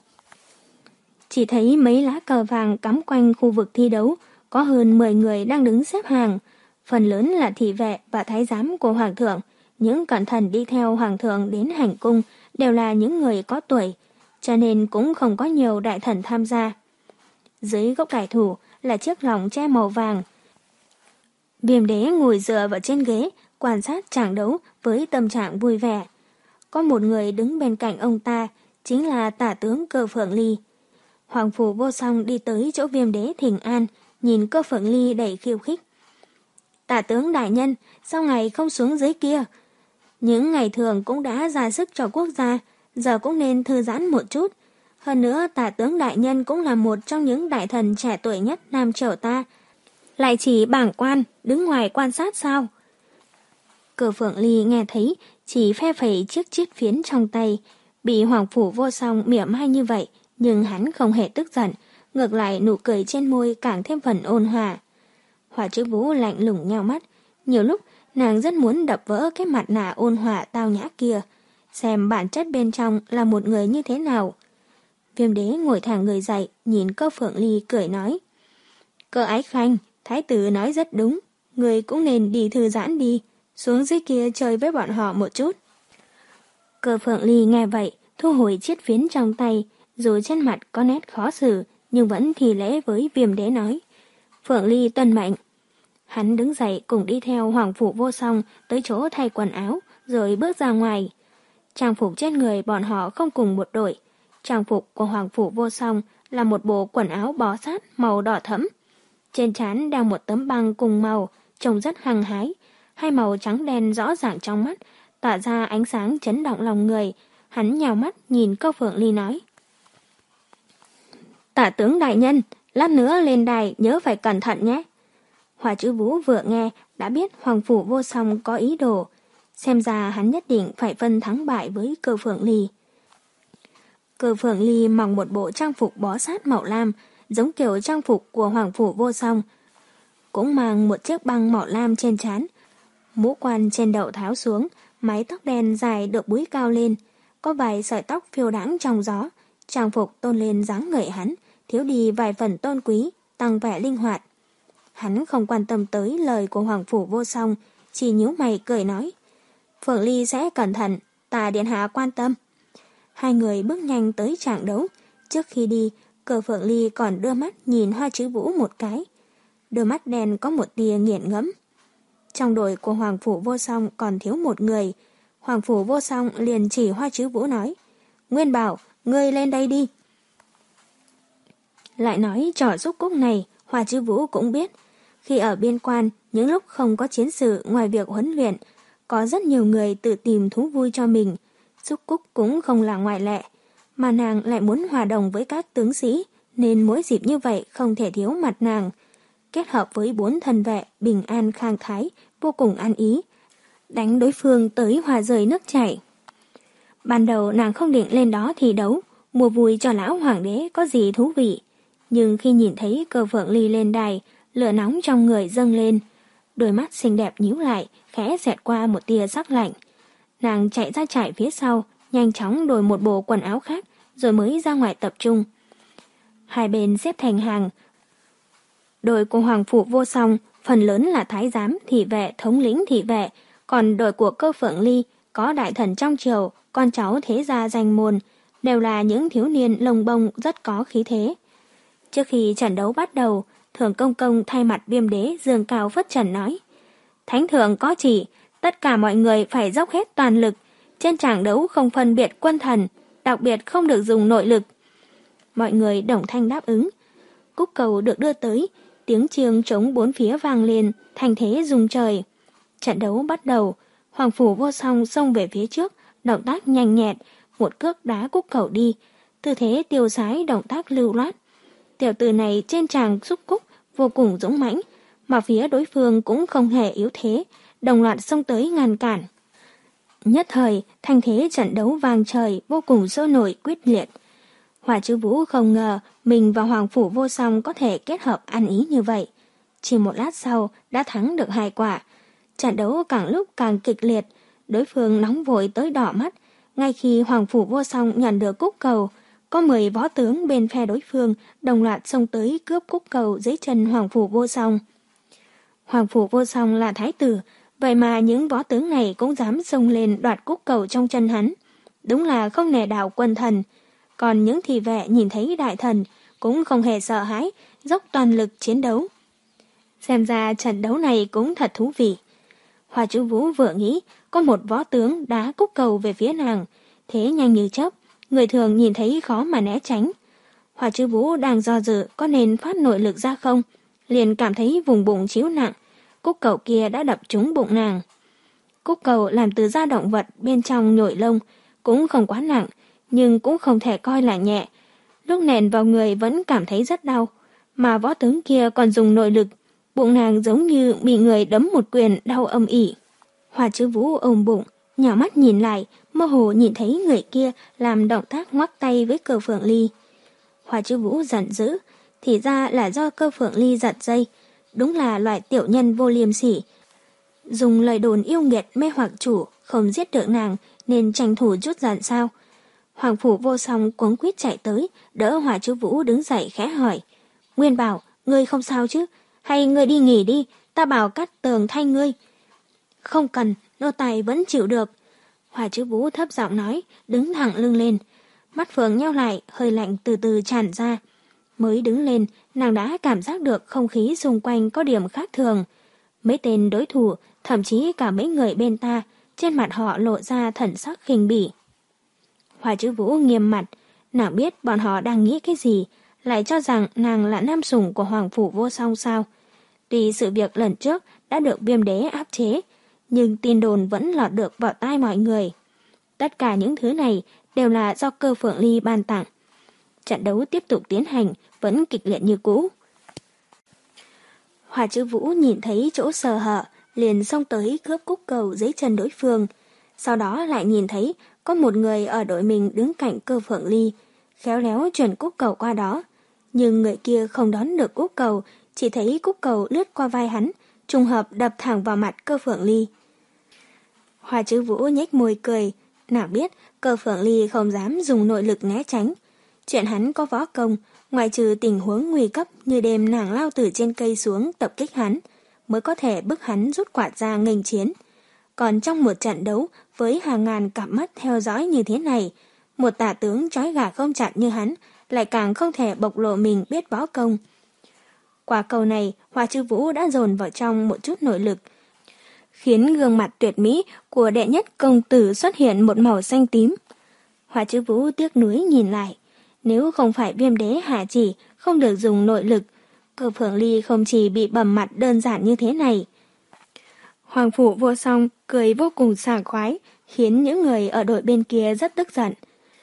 Speaker 1: Chỉ thấy mấy lá cờ vàng cắm quanh khu vực thi đấu, có hơn mười người đang đứng xếp hàng. Phần lớn là thị vệ và thái giám của hoàng thượng. Những cẩn thận đi theo hoàng thượng đến hành cung đều là những người có tuổi, cho nên cũng không có nhiều đại thần tham gia. Dưới gốc đại thụ là chiếc lọng tre màu vàng. Viêm đế ngồi dựa vào trên ghế, quan sát tràng đấu với tâm trạng vui vẻ. Có một người đứng bên cạnh ông ta, chính là tả tướng Cơ Phượng Ly. Hoàng Phủ Vô Song đi tới chỗ Viêm đế thỉnh an, nhìn Cơ Phượng Ly đầy khiêu khích. Tả tướng đại nhân, sao ngài không xuống dưới kia? Những ngày thường cũng đã ra sức cho quốc gia, giờ cũng nên thư giãn một chút. Hơn nữa tả tướng đại nhân cũng là một trong những đại thần trẻ tuổi nhất Nam Triều ta. Lại chỉ bảng quan, đứng ngoài quan sát sao? Cơ Phượng Ly nghe thấy, chỉ phe phẩy chiếc chiết phiến trong tay. Bị Hoàng Phủ Vô Song mỉa mai như vậy, nhưng hắn không hề tức giận, ngược lại nụ cười trên môi càng thêm phần ôn hòa. Hoa Chứ Vũ lạnh lùng nheo mắt, nhiều lúc nàng rất muốn đập vỡ cái mặt nạ ôn hòa tao nhã kia, xem bản chất bên trong là một người như thế nào. Viêm đế ngồi thẳng người dậy, nhìn Cơ Phượng Ly cười nói. Cơ Ái Khanh, thái tử nói rất đúng, người cũng nên đi thư giãn đi, xuống dưới kia chơi với bọn họ một chút. Cơ Phượng Ly nghe vậy, thu hồi chiếc phiến trong tay, dù trên mặt có nét khó xử, nhưng vẫn thi lễ với Viêm đế nói. Phượng Ly tuân mệnh. Hắn đứng dậy cùng đi theo Hoàng Phủ Vô Song tới chỗ thay quần áo, rồi bước ra ngoài. Trang phục trên người bọn họ không cùng một đội. Trang phục của Hoàng Phủ Vô Song là một bộ quần áo bó sát màu đỏ thẫm. Trên trán đeo một tấm băng cùng màu, trông rất hăng hái. Hai màu trắng đen rõ ràng trong mắt, tỏa ra ánh sáng chấn động lòng người. Hắn nhào mắt nhìn Cơ Phượng Ly nói. Tả tướng đại nhân, Lát nữa lên đài nhớ phải cẩn thận nhé. Hỏa Chữ Vũ vừa nghe đã biết Hoàng Phủ Vô Song có ý đồ. Xem ra hắn nhất định phải phân thắng bại với Cơ Phượng Ly. Cơ Phượng Ly mặc một bộ trang phục bó sát màu lam, giống kiểu trang phục của Hoàng Phủ Vô Song. Cũng mang một chiếc băng màu lam trên trán, mũ quan trên đầu tháo xuống, mái tóc đen dài được búi cao lên, có vài sợi tóc phiêu đãng trong gió. Trang phục tôn lên dáng người hắn, thiếu đi vài phần tôn quý, tăng vẻ linh hoạt. Hắn không quan tâm tới lời của Hoàng Phủ Vô Song, chỉ nhíu mày cười nói: Phượng Ly sẽ cẩn thận, ta điện hạ quan tâm. Hai người bước nhanh tới tràng đấu. Trước khi đi, Cơ Phượng Ly còn đưa mắt nhìn Hoa Chữ Vũ một cái. Đôi mắt đen có một tia nghiền ngẫm. Trong đội của Hoàng Phủ Vô Song còn thiếu một người. Hoàng Phủ Vô Song liền chỉ Hoa Chữ Vũ nói: Nguyên Bảo, ngươi lên đây đi. Lại nói trò xúc cúc này, Hoa Chữ Vũ cũng biết. Khi ở biên quan, những lúc không có chiến sự ngoài việc huấn luyện, có rất nhiều người tự tìm thú vui cho mình. Xúc cúc cũng không là ngoại lệ. Mà nàng lại muốn hòa đồng với các tướng sĩ, nên mỗi dịp như vậy không thể thiếu mặt nàng. Kết hợp với bốn thân vệ bình an khang thái, vô cùng an ý, đánh đối phương tới hòa rời nước chảy. Ban đầu nàng không định lên đó thi đấu, mua vui cho lão hoàng đế có gì thú vị. Nhưng khi nhìn thấy Cơ Phượng Ly lên đài, lửa nóng trong người dâng lên. Đôi mắt xinh đẹp nhíu lại, khẽ xẹt qua một tia sắc lạnh. Nàng chạy ra trại phía sau, nhanh chóng đổi một bộ quần áo khác, rồi mới ra ngoài tập trung. Hai bên xếp thành hàng. Đội của Hoàng Phủ Vô Song phần lớn là thái giám, thị vệ, thống lĩnh thị vệ, còn đội của Cơ Phượng Ly có đại thần trong triều, con cháu thế gia danh môn, đều là những thiếu niên lông bông rất có khí thế. Trước khi trận đấu bắt đầu, Thượng Công Công thay mặt Viêm Đế giương cao phất trần nói: Thánh thượng có chỉ, tất cả mọi người phải dốc hết toàn lực, trên tràng đấu không phân biệt quân thần, đặc biệt không được dùng nội lực. Mọi người đồng thanh đáp ứng. Cúc cầu được đưa tới, tiếng chiêng trống bốn phía vang lên, thành thế rung trời. Trận đấu bắt đầu, Hoàng Phủ Vô Song xông về phía trước, động tác nhanh nhẹn, một cước đá cúc cầu đi, tư thế tiêu sái, động tác lưu loát. Tiểu tử này trên tràng xúc cúc vô cùng dũng mãnh, mà phía đối phương cũng không hề yếu thế, đồng loạt xông tới ngăn cản. Nhất thời, thanh thế trận đấu vang trời, vô cùng sôi nổi quyết liệt. Hỏa Chữ Vũ không ngờ mình và Hoàng Phủ Vô Song có thể kết hợp ăn ý như vậy. Chỉ một lát sau đã thắng được hai quả. Trận đấu càng lúc càng kịch liệt, đối phương nóng vội tới đỏ mắt. Ngay khi Hoàng Phủ Vô Song nhận được cúc cầu, có mười võ tướng bên phe đối phương đồng loạt xông tới cướp cúc cầu dưới chân Hoàng Phủ Vô Song. Hoàng Phủ Vô Song là thái tử, vậy mà những võ tướng này cũng dám xông lên đoạt cúc cầu trong chân hắn. Đúng là không nể đạo quân thần. Còn những thị vệ nhìn thấy đại thần cũng không hề sợ hãi, dốc toàn lực chiến đấu. Xem ra trận đấu này cũng thật thú vị. Hoa Chữ Vũ vừa nghĩ có một võ tướng đá cúc cầu về phía nàng, thế nhanh như chớp, người thường nhìn thấy khó mà né tránh. Hoa Chữ Vũ đang do dự có nên phát nội lực ra không, liền cảm thấy vùng bụng chiếu nặng, cúc cầu kia đã đập trúng bụng nàng. Cúc cầu làm từ da động vật bên trong nhồi lông, cũng không quá nặng, nhưng cũng không thể coi là nhẹ. Lúc nện vào người vẫn cảm thấy rất đau, mà võ tướng kia còn dùng nội lực, bụng nàng giống như bị người đấm một quyền đau âm ỉ. Hoa Chữ Vũ ôm bụng, nhào mắt nhìn lại, mơ hồ nhìn thấy người kia làm động tác ngoắc tay với Cơ Phượng Ly. Hoa Chữ Vũ giận dữ, thì ra là do Cơ Phượng Ly giật dây, đúng là loại tiểu nhân vô liêm sỉ. Dùng lời đồn yêu nghiệt mê hoặc chủ, không giết được nàng nên tranh thủ chút giận sao? Hoàng Phủ Vô Song cuống quýt chạy tới, đỡ Hoa Chữ Vũ đứng dậy khẽ hỏi: Nguyên Bảo, ngươi không sao chứ? Hay ngươi đi nghỉ đi, ta bảo cắt tường thay ngươi. Không cần, nô tài vẫn chịu được. Hoa Chữ Vũ thấp giọng nói, đứng thẳng lưng lên. Mắt phượng nheo lại, hơi lạnh từ từ tràn ra. Mới đứng lên, nàng đã cảm giác được không khí xung quanh có điểm khác thường. Mấy tên đối thủ, thậm chí cả mấy người bên ta, trên mặt họ lộ ra thần sắc khinh bỉ. Hoa Chữ Vũ nghiêm mặt, nàng biết bọn họ đang nghĩ cái gì, lại cho rằng nàng là nam sủng của Hoàng Phủ Vô Song sao. Tuy sự việc lần trước đã được Viêm Đế áp chế, nhưng tin đồn vẫn lọt được vào tai mọi người. Tất cả những thứ này đều là do Cơ Phượng Ly ban tặng. Trận đấu tiếp tục tiến hành, vẫn kịch liệt như cũ. Hoa Chữ Vũ nhìn thấy chỗ sơ hở, liền xông tới cướp cúc cầu dưới chân đối phương. Sau đó lại nhìn thấy có một người ở đội mình đứng cạnh Cơ Phượng Ly, khéo léo chuyển cúc cầu qua đó. Nhưng người kia không đón được cúc cầu, chỉ thấy cúc cầu lướt qua vai hắn, trùng hợp đập thẳng vào mặt Cơ Phượng Ly. Hoa Chữ Vũ nhếch môi cười, nàng biết Cơ Phượng Ly không dám dùng nội lực né tránh. Chuyện hắn có võ công, ngoại trừ tình huống nguy cấp như đêm nàng lao từ trên cây xuống tập kích hắn, mới có thể bức hắn rút quạt ra nghênh chiến. Còn trong một trận đấu với hàng ngàn cặp mắt theo dõi như thế này, một tả tướng trói gà không chặt như hắn lại càng không thể bộc lộ mình biết võ công. Qua câu này, Hoa Chữ Vũ đã dồn vào trong một chút nội lực, khiến gương mặt tuyệt mỹ của đệ nhất công tử xuất hiện một màu xanh tím. Hoa Chữ Vũ tiếc nuối nhìn lại, nếu không phải Viêm Đế hạ chỉ không được dùng nội lực, Cơ Phượng Ly không chỉ bị bầm mặt đơn giản như thế này. Hoàng Phủ Vô Song cười vô cùng sảng khoái, khiến những người ở đội bên kia rất tức giận.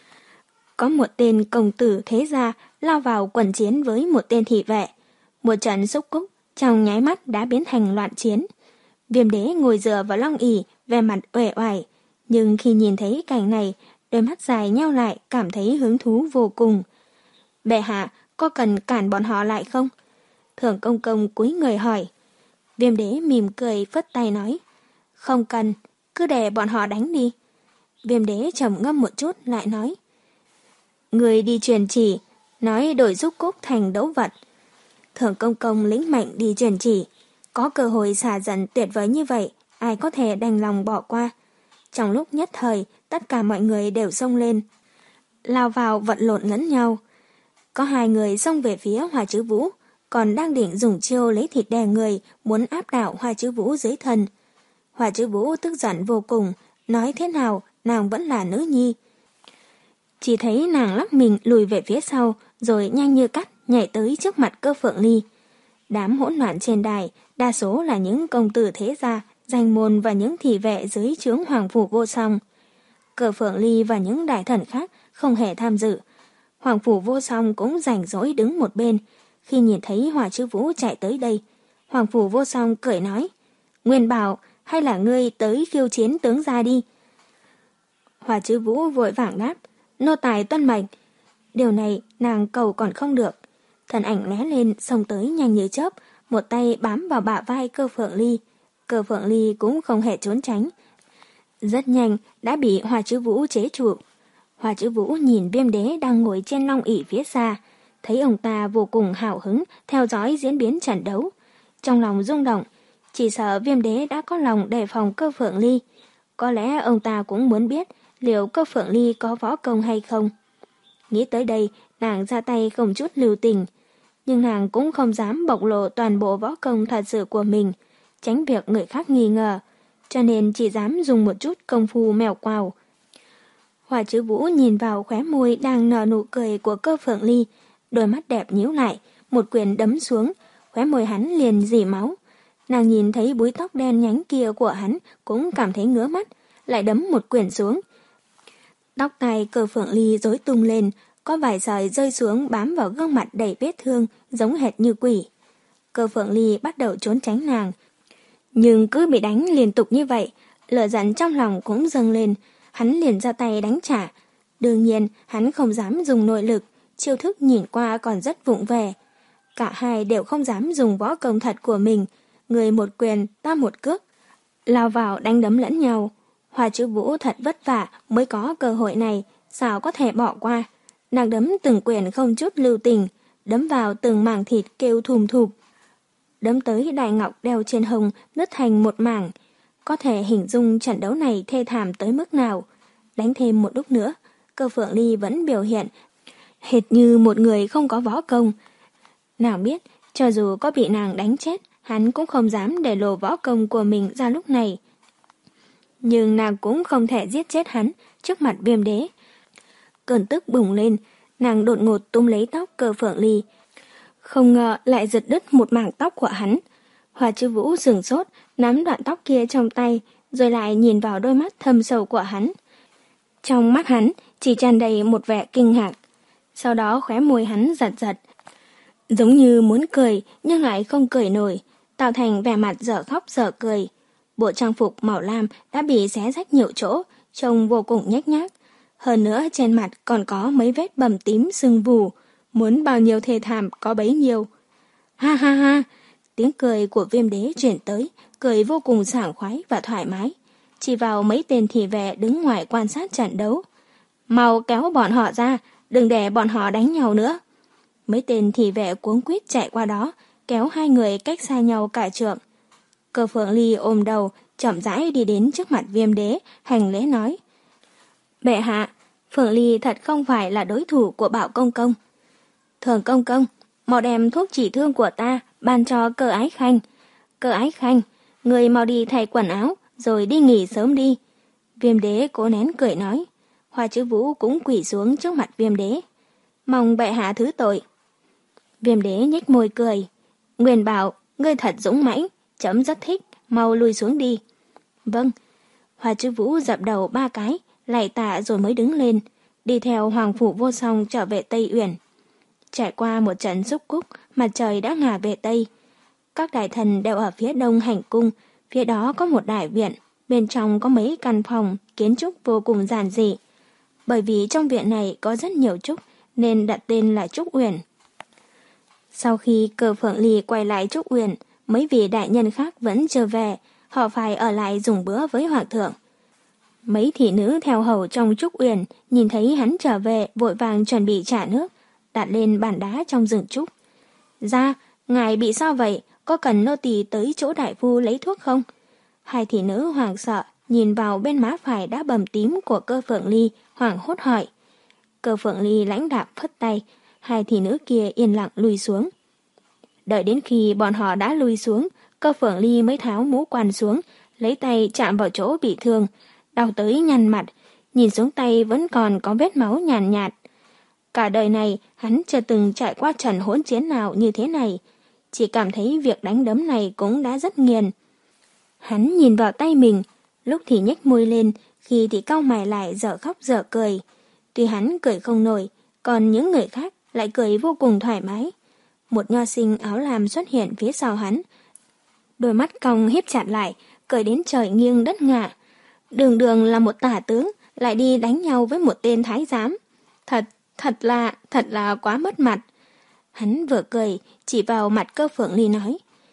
Speaker 1: Có một tên công tử thế gia lao vào quần chiến với một tên thị vệ. Một trận xúc cúc trong nháy mắt đã biến thành loạn chiến. Viêm Đế ngồi dựa vào long ỷ, vẻ mặt uể oải, nhưng khi nhìn thấy cảnh này, đôi mắt dài nheo lại, cảm thấy hứng thú vô cùng. Bệ hạ, có cần cản bọn họ lại không? Thưởng Công Công cúi người hỏi. Viêm Đế mỉm cười phất tay nói, không cần, cứ để bọn họ đánh đi. Viêm Đế trầm ngâm một chút lại nói, người đi truyền chỉ, nói đổi xúc cúc thành đấu vật. Thưởng Công Công lĩnh mệnh đi truyền chỉ, có cơ hội xả giận tuyệt vời như vậy, ai có thể đành lòng bỏ qua. Trong lúc nhất thời, tất cả mọi người đều xông lên, lao vào vật lộn lẫn nhau. Có hai người xông về phía Hoa Chữ Vũ, còn đang định dùng chiêu lấy thịt đè người, muốn áp đảo Hoa Chữ Vũ dưới thân. Hoa Chữ Vũ tức giận vô cùng, nói thế nào nàng vẫn là nữ nhi. Chỉ thấy nàng lắc mình lùi về phía sau, rồi nhanh như cắt nhảy tới trước mặt Cơ Phượng Ly. Đám hỗn loạn trên đài, đa số là những công tử thế gia, danh môn và những thị vệ dưới trướng Hoàng Phủ Vô Song. Cơ Phượng Ly và những đại thần khác không hề tham dự. Hoàng Phủ Vô Song cũng rảnh rỗi đứng một bên. Khi nhìn thấy Hoa Chữ Vũ chạy tới đây, Hoàng Phủ Vô Song cười nói, Nguyên Bảo, hay là ngươi tới khiêu chiến tướng gia đi. Hoa Chữ Vũ vội vàng đáp, nô tài tuân mệnh. Điều này nàng cầu còn không được. Thần ảnh lóe lên xông tới nhanh như chớp, một tay bám vào bả vai Cơ Phượng Ly. Cơ Phượng Ly cũng không hề trốn tránh, rất nhanh đã bị Hoa Chữ Vũ chế trụ. Hoa Chữ Vũ nhìn Viêm Đế đang ngồi trên long ỷ phía xa, thấy ông ta vô cùng hào hứng theo dõi diễn biến trận đấu. Trong lòng rung động, chỉ sợ Viêm Đế đã có lòng đề phòng Cơ Phượng Ly. Có lẽ ông ta cũng muốn biết liệu Cơ Phượng Ly có võ công hay không. Nghĩ tới đây, nàng ra tay không chút lưu tình, nhưng nàng cũng không dám bộc lộ toàn bộ võ công thật sự của mình, tránh việc người khác nghi ngờ, cho nên chỉ dám dùng một chút công phu mèo quào. Hoa Chữ Vũ nhìn vào khóe môi đang nở nụ cười của Cơ Phượng Ly, đôi mắt đẹp nhíu lại, một quyền đấm xuống, khóe môi hắn liền rỉ máu. Nàng nhìn thấy búi tóc đen nhánh kia của hắn cũng cảm thấy ngứa mắt, lại đấm một quyền xuống. Tóc tai Cơ Phượng Ly rối tung lên, có vài sợi rơi xuống bám vào gương mặt đầy vết thương, giống hệt như quỷ. Cơ Phượng Ly bắt đầu trốn tránh nàng, nhưng cứ bị đánh liên tục như vậy, lửa giận trong lòng cũng dâng lên, hắn liền ra tay đánh trả. Đương nhiên, hắn không dám dùng nội lực, chiêu thức nhìn qua còn rất vụng về. Cả hai đều không dám dùng võ công thật của mình, người một quyền, ta một cước, lao vào đánh đấm lẫn nhau. Hoa Chữ Vũ thật vất vả mới có cơ hội này, sao có thể bỏ qua. Nàng đấm từng quyền không chút lưu tình, đấm vào từng mảng thịt kêu thùm thụp. Đấm tới đại ngọc đeo trên hông nứt thành một mảng. Có thể hình dung trận đấu này thê thảm tới mức nào. Đánh thêm một lúc nữa, Cơ Phượng Ly vẫn biểu hiện hệt như một người không có võ công. Nàng biết, cho dù có bị nàng đánh chết, hắn cũng không dám để lộ võ công của mình ra lúc này. Nhưng nàng cũng không thể giết chết hắn trước mặt Viêm Đế. Cơn tức bùng lên, nàng đột ngột túm lấy tóc Cơ Phượng Ly. Không ngờ lại giật đứt một mảng tóc của hắn. Hoa Chữ Vũ sửng sốt, nắm đoạn tóc kia trong tay, rồi lại nhìn vào đôi mắt thâm sâu của hắn. Trong mắt hắn chỉ tràn đầy một vẻ kinh ngạc. Sau đó khóe môi hắn giật giật, giống như muốn cười nhưng lại không cười nổi, tạo thành vẻ mặt dở khóc dở cười. Bộ trang phục màu lam đã bị xé rách nhiều chỗ, trông vô cùng nhếch nhác. Hơn nữa trên mặt còn có mấy vết bầm tím sưng vù, muốn bao nhiêu thê thảm có bấy nhiêu. Ha ha ha, tiếng cười của Viêm Đế chuyển tới, cười vô cùng sảng khoái và thoải mái, chỉ vào mấy tên thị vệ đứng ngoài quan sát trận đấu. Mau kéo bọn họ ra, đừng để bọn họ đánh nhau nữa. Mấy tên thị vệ cuống quýt chạy qua đó, kéo hai người cách xa nhau cả trượng. Cơ Phượng Ly ôm đầu, chậm rãi đi đến trước mặt Viêm Đế, hành lễ nói: Bệ hạ, Phượng Ly thật không phải là đối thủ của Bảo Công Công. Thường Công Công, mau đem thuốc trị thương của ta ban cho Cơ Ái Khanh. Cơ Ái Khanh, người mau đi thay quần áo, rồi đi nghỉ sớm đi. Viêm Đế cố nén cười nói. Hoa Chữ Vũ cũng quỳ xuống trước mặt Viêm Đế. Mong bệ hạ thứ tội. Viêm Đế nhếch môi cười. Nguyên Bảo, ngươi thật dũng mãnh, chấm rất thích, mau lui xuống đi. Vâng. Hoa Chữ Vũ dập đầu ba cái, lạy tạ rồi mới đứng lên, đi theo Hoàng Phủ Vô Song trở về Tây Uyển. Trải qua một trận xúc cúc, mặt trời đã ngả về Tây. Các đại thần đều ở phía đông hành cung, phía đó có một đại viện, bên trong có mấy căn phòng, kiến trúc vô cùng giản dị. Bởi vì trong viện này có rất nhiều trúc, nên đặt tên là Trúc Uyển. Sau khi Cơ Phượng Ly quay lại Trúc Uyển, mấy vị đại nhân khác vẫn chưa về, họ phải ở lại dùng bữa với Hoàng thượng. Mấy thị nữ theo hầu trong Trúc Uyển nhìn thấy hắn trở về vội vàng chuẩn bị trà nước, đặt lên bàn đá trong rừng trúc. Ra, ngài bị sao vậy? Có cần nô tỳ tới chỗ đại phu lấy thuốc không? Hai thị nữ hoảng sợ, nhìn vào bên má phải đã bầm tím của Cơ Phượng Ly, hoảng hốt hỏi. Cơ Phượng Ly lãnh đạm phất tay, hai thị nữ kia yên lặng lùi xuống. Đợi đến khi bọn họ đã lùi xuống, Cơ Phượng Ly mới tháo mũ quan xuống, lấy tay chạm vào chỗ bị thương, đau tới nhăn mặt, nhìn xuống tay vẫn còn có vết máu nhàn nhạt, nhạt. Cả đời này hắn chưa từng trải qua trận hỗn chiến nào như thế này, chỉ cảm thấy việc đánh đấm này cũng đã rất nghiền. Hắn nhìn vào tay mình, lúc thì nhếch môi lên, khi thì cau mày lại dở khóc dở cười. Tuy hắn cười không nổi, còn những người khác lại cười vô cùng thoải mái. Một nho sinh áo lam xuất hiện phía sau hắn, đôi mắt cong híp chặt lại, cười đến trời nghiêng đất ngả. Đường đường là một tả tướng, lại đi đánh nhau với một tên thái giám. Thật, thật là, thật là quá mất mặt. Hắn vừa cười, chỉ vào mặt Cơ Phượng Ly nói.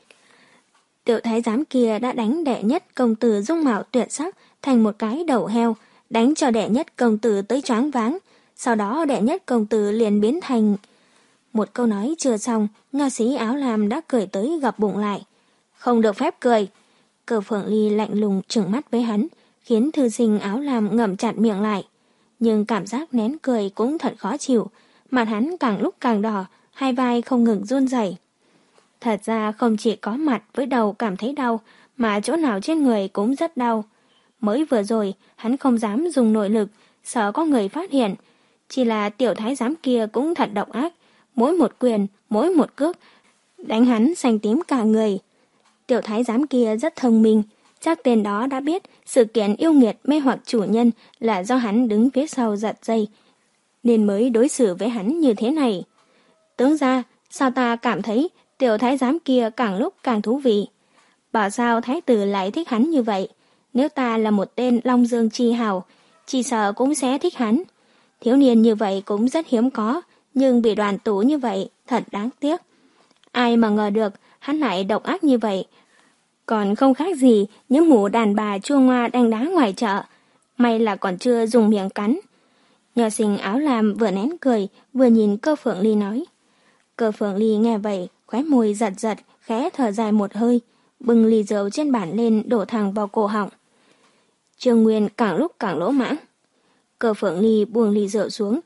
Speaker 1: Tiểu thái giám kia đã đánh đệ nhất công tử dung mạo tuyệt sắc thành một cái đầu heo, đánh cho đệ nhất công tử tới choáng váng. Sau đó đệ nhất công tử liền biến thành... Một câu nói chưa xong, nho sĩ áo lam đã cười tới gập bụng lại. Không được phép cười. Cơ Phượng Ly lạnh lùng trừng mắt với hắn, khiến thư sinh áo lam ngậm chặt miệng lại. Nhưng cảm giác nén cười cũng thật khó chịu, mặt hắn càng lúc càng đỏ, hai vai không ngừng run rẩy. Thật ra không chỉ có mặt với đầu cảm thấy đau, mà chỗ nào trên người cũng rất đau. Mới vừa rồi, hắn không dám dùng nội lực, sợ có người phát hiện. Chỉ là tiểu thái giám kia cũng thật độc ác, mỗi một quyền, mỗi một cước, đánh hắn xanh tím cả người. Tiểu thái giám kia rất thông minh, chắc tên đó đã biết sự kiện yêu nghiệt mê hoặc chủ nhân là do hắn đứng phía sau giật dây, nên mới đối xử với hắn như thế này. Tướng ra, sao ta cảm thấy tiểu thái giám kia càng lúc càng thú vị? Bảo sao thái tử lại thích hắn như vậy? Nếu ta là một tên Long Dương chi hào, chỉ sợ cũng sẽ thích hắn. Thiếu niên như vậy cũng rất hiếm có, nhưng bị đoàn tụ như vậy thật đáng tiếc. Ai mà ngờ được hắn lại độc ác như vậy, còn không khác gì những mụ đàn bà chua ngoa đánh đá ngoài chợ. May là còn chưa dùng miệng cắn. Nho sinh áo lam vừa nén cười, vừa nhìn Cơ Phượng Ly nói. Cơ Phượng Ly nghe vậy, khóe môi giật giật, khẽ thở dài một hơi, bưng ly rượu trên bàn lên đổ thẳng vào cổ họng. Trương Nguyên càng lúc càng lỗ mãng. Cơ Phượng Ly buông ly rượu xuống,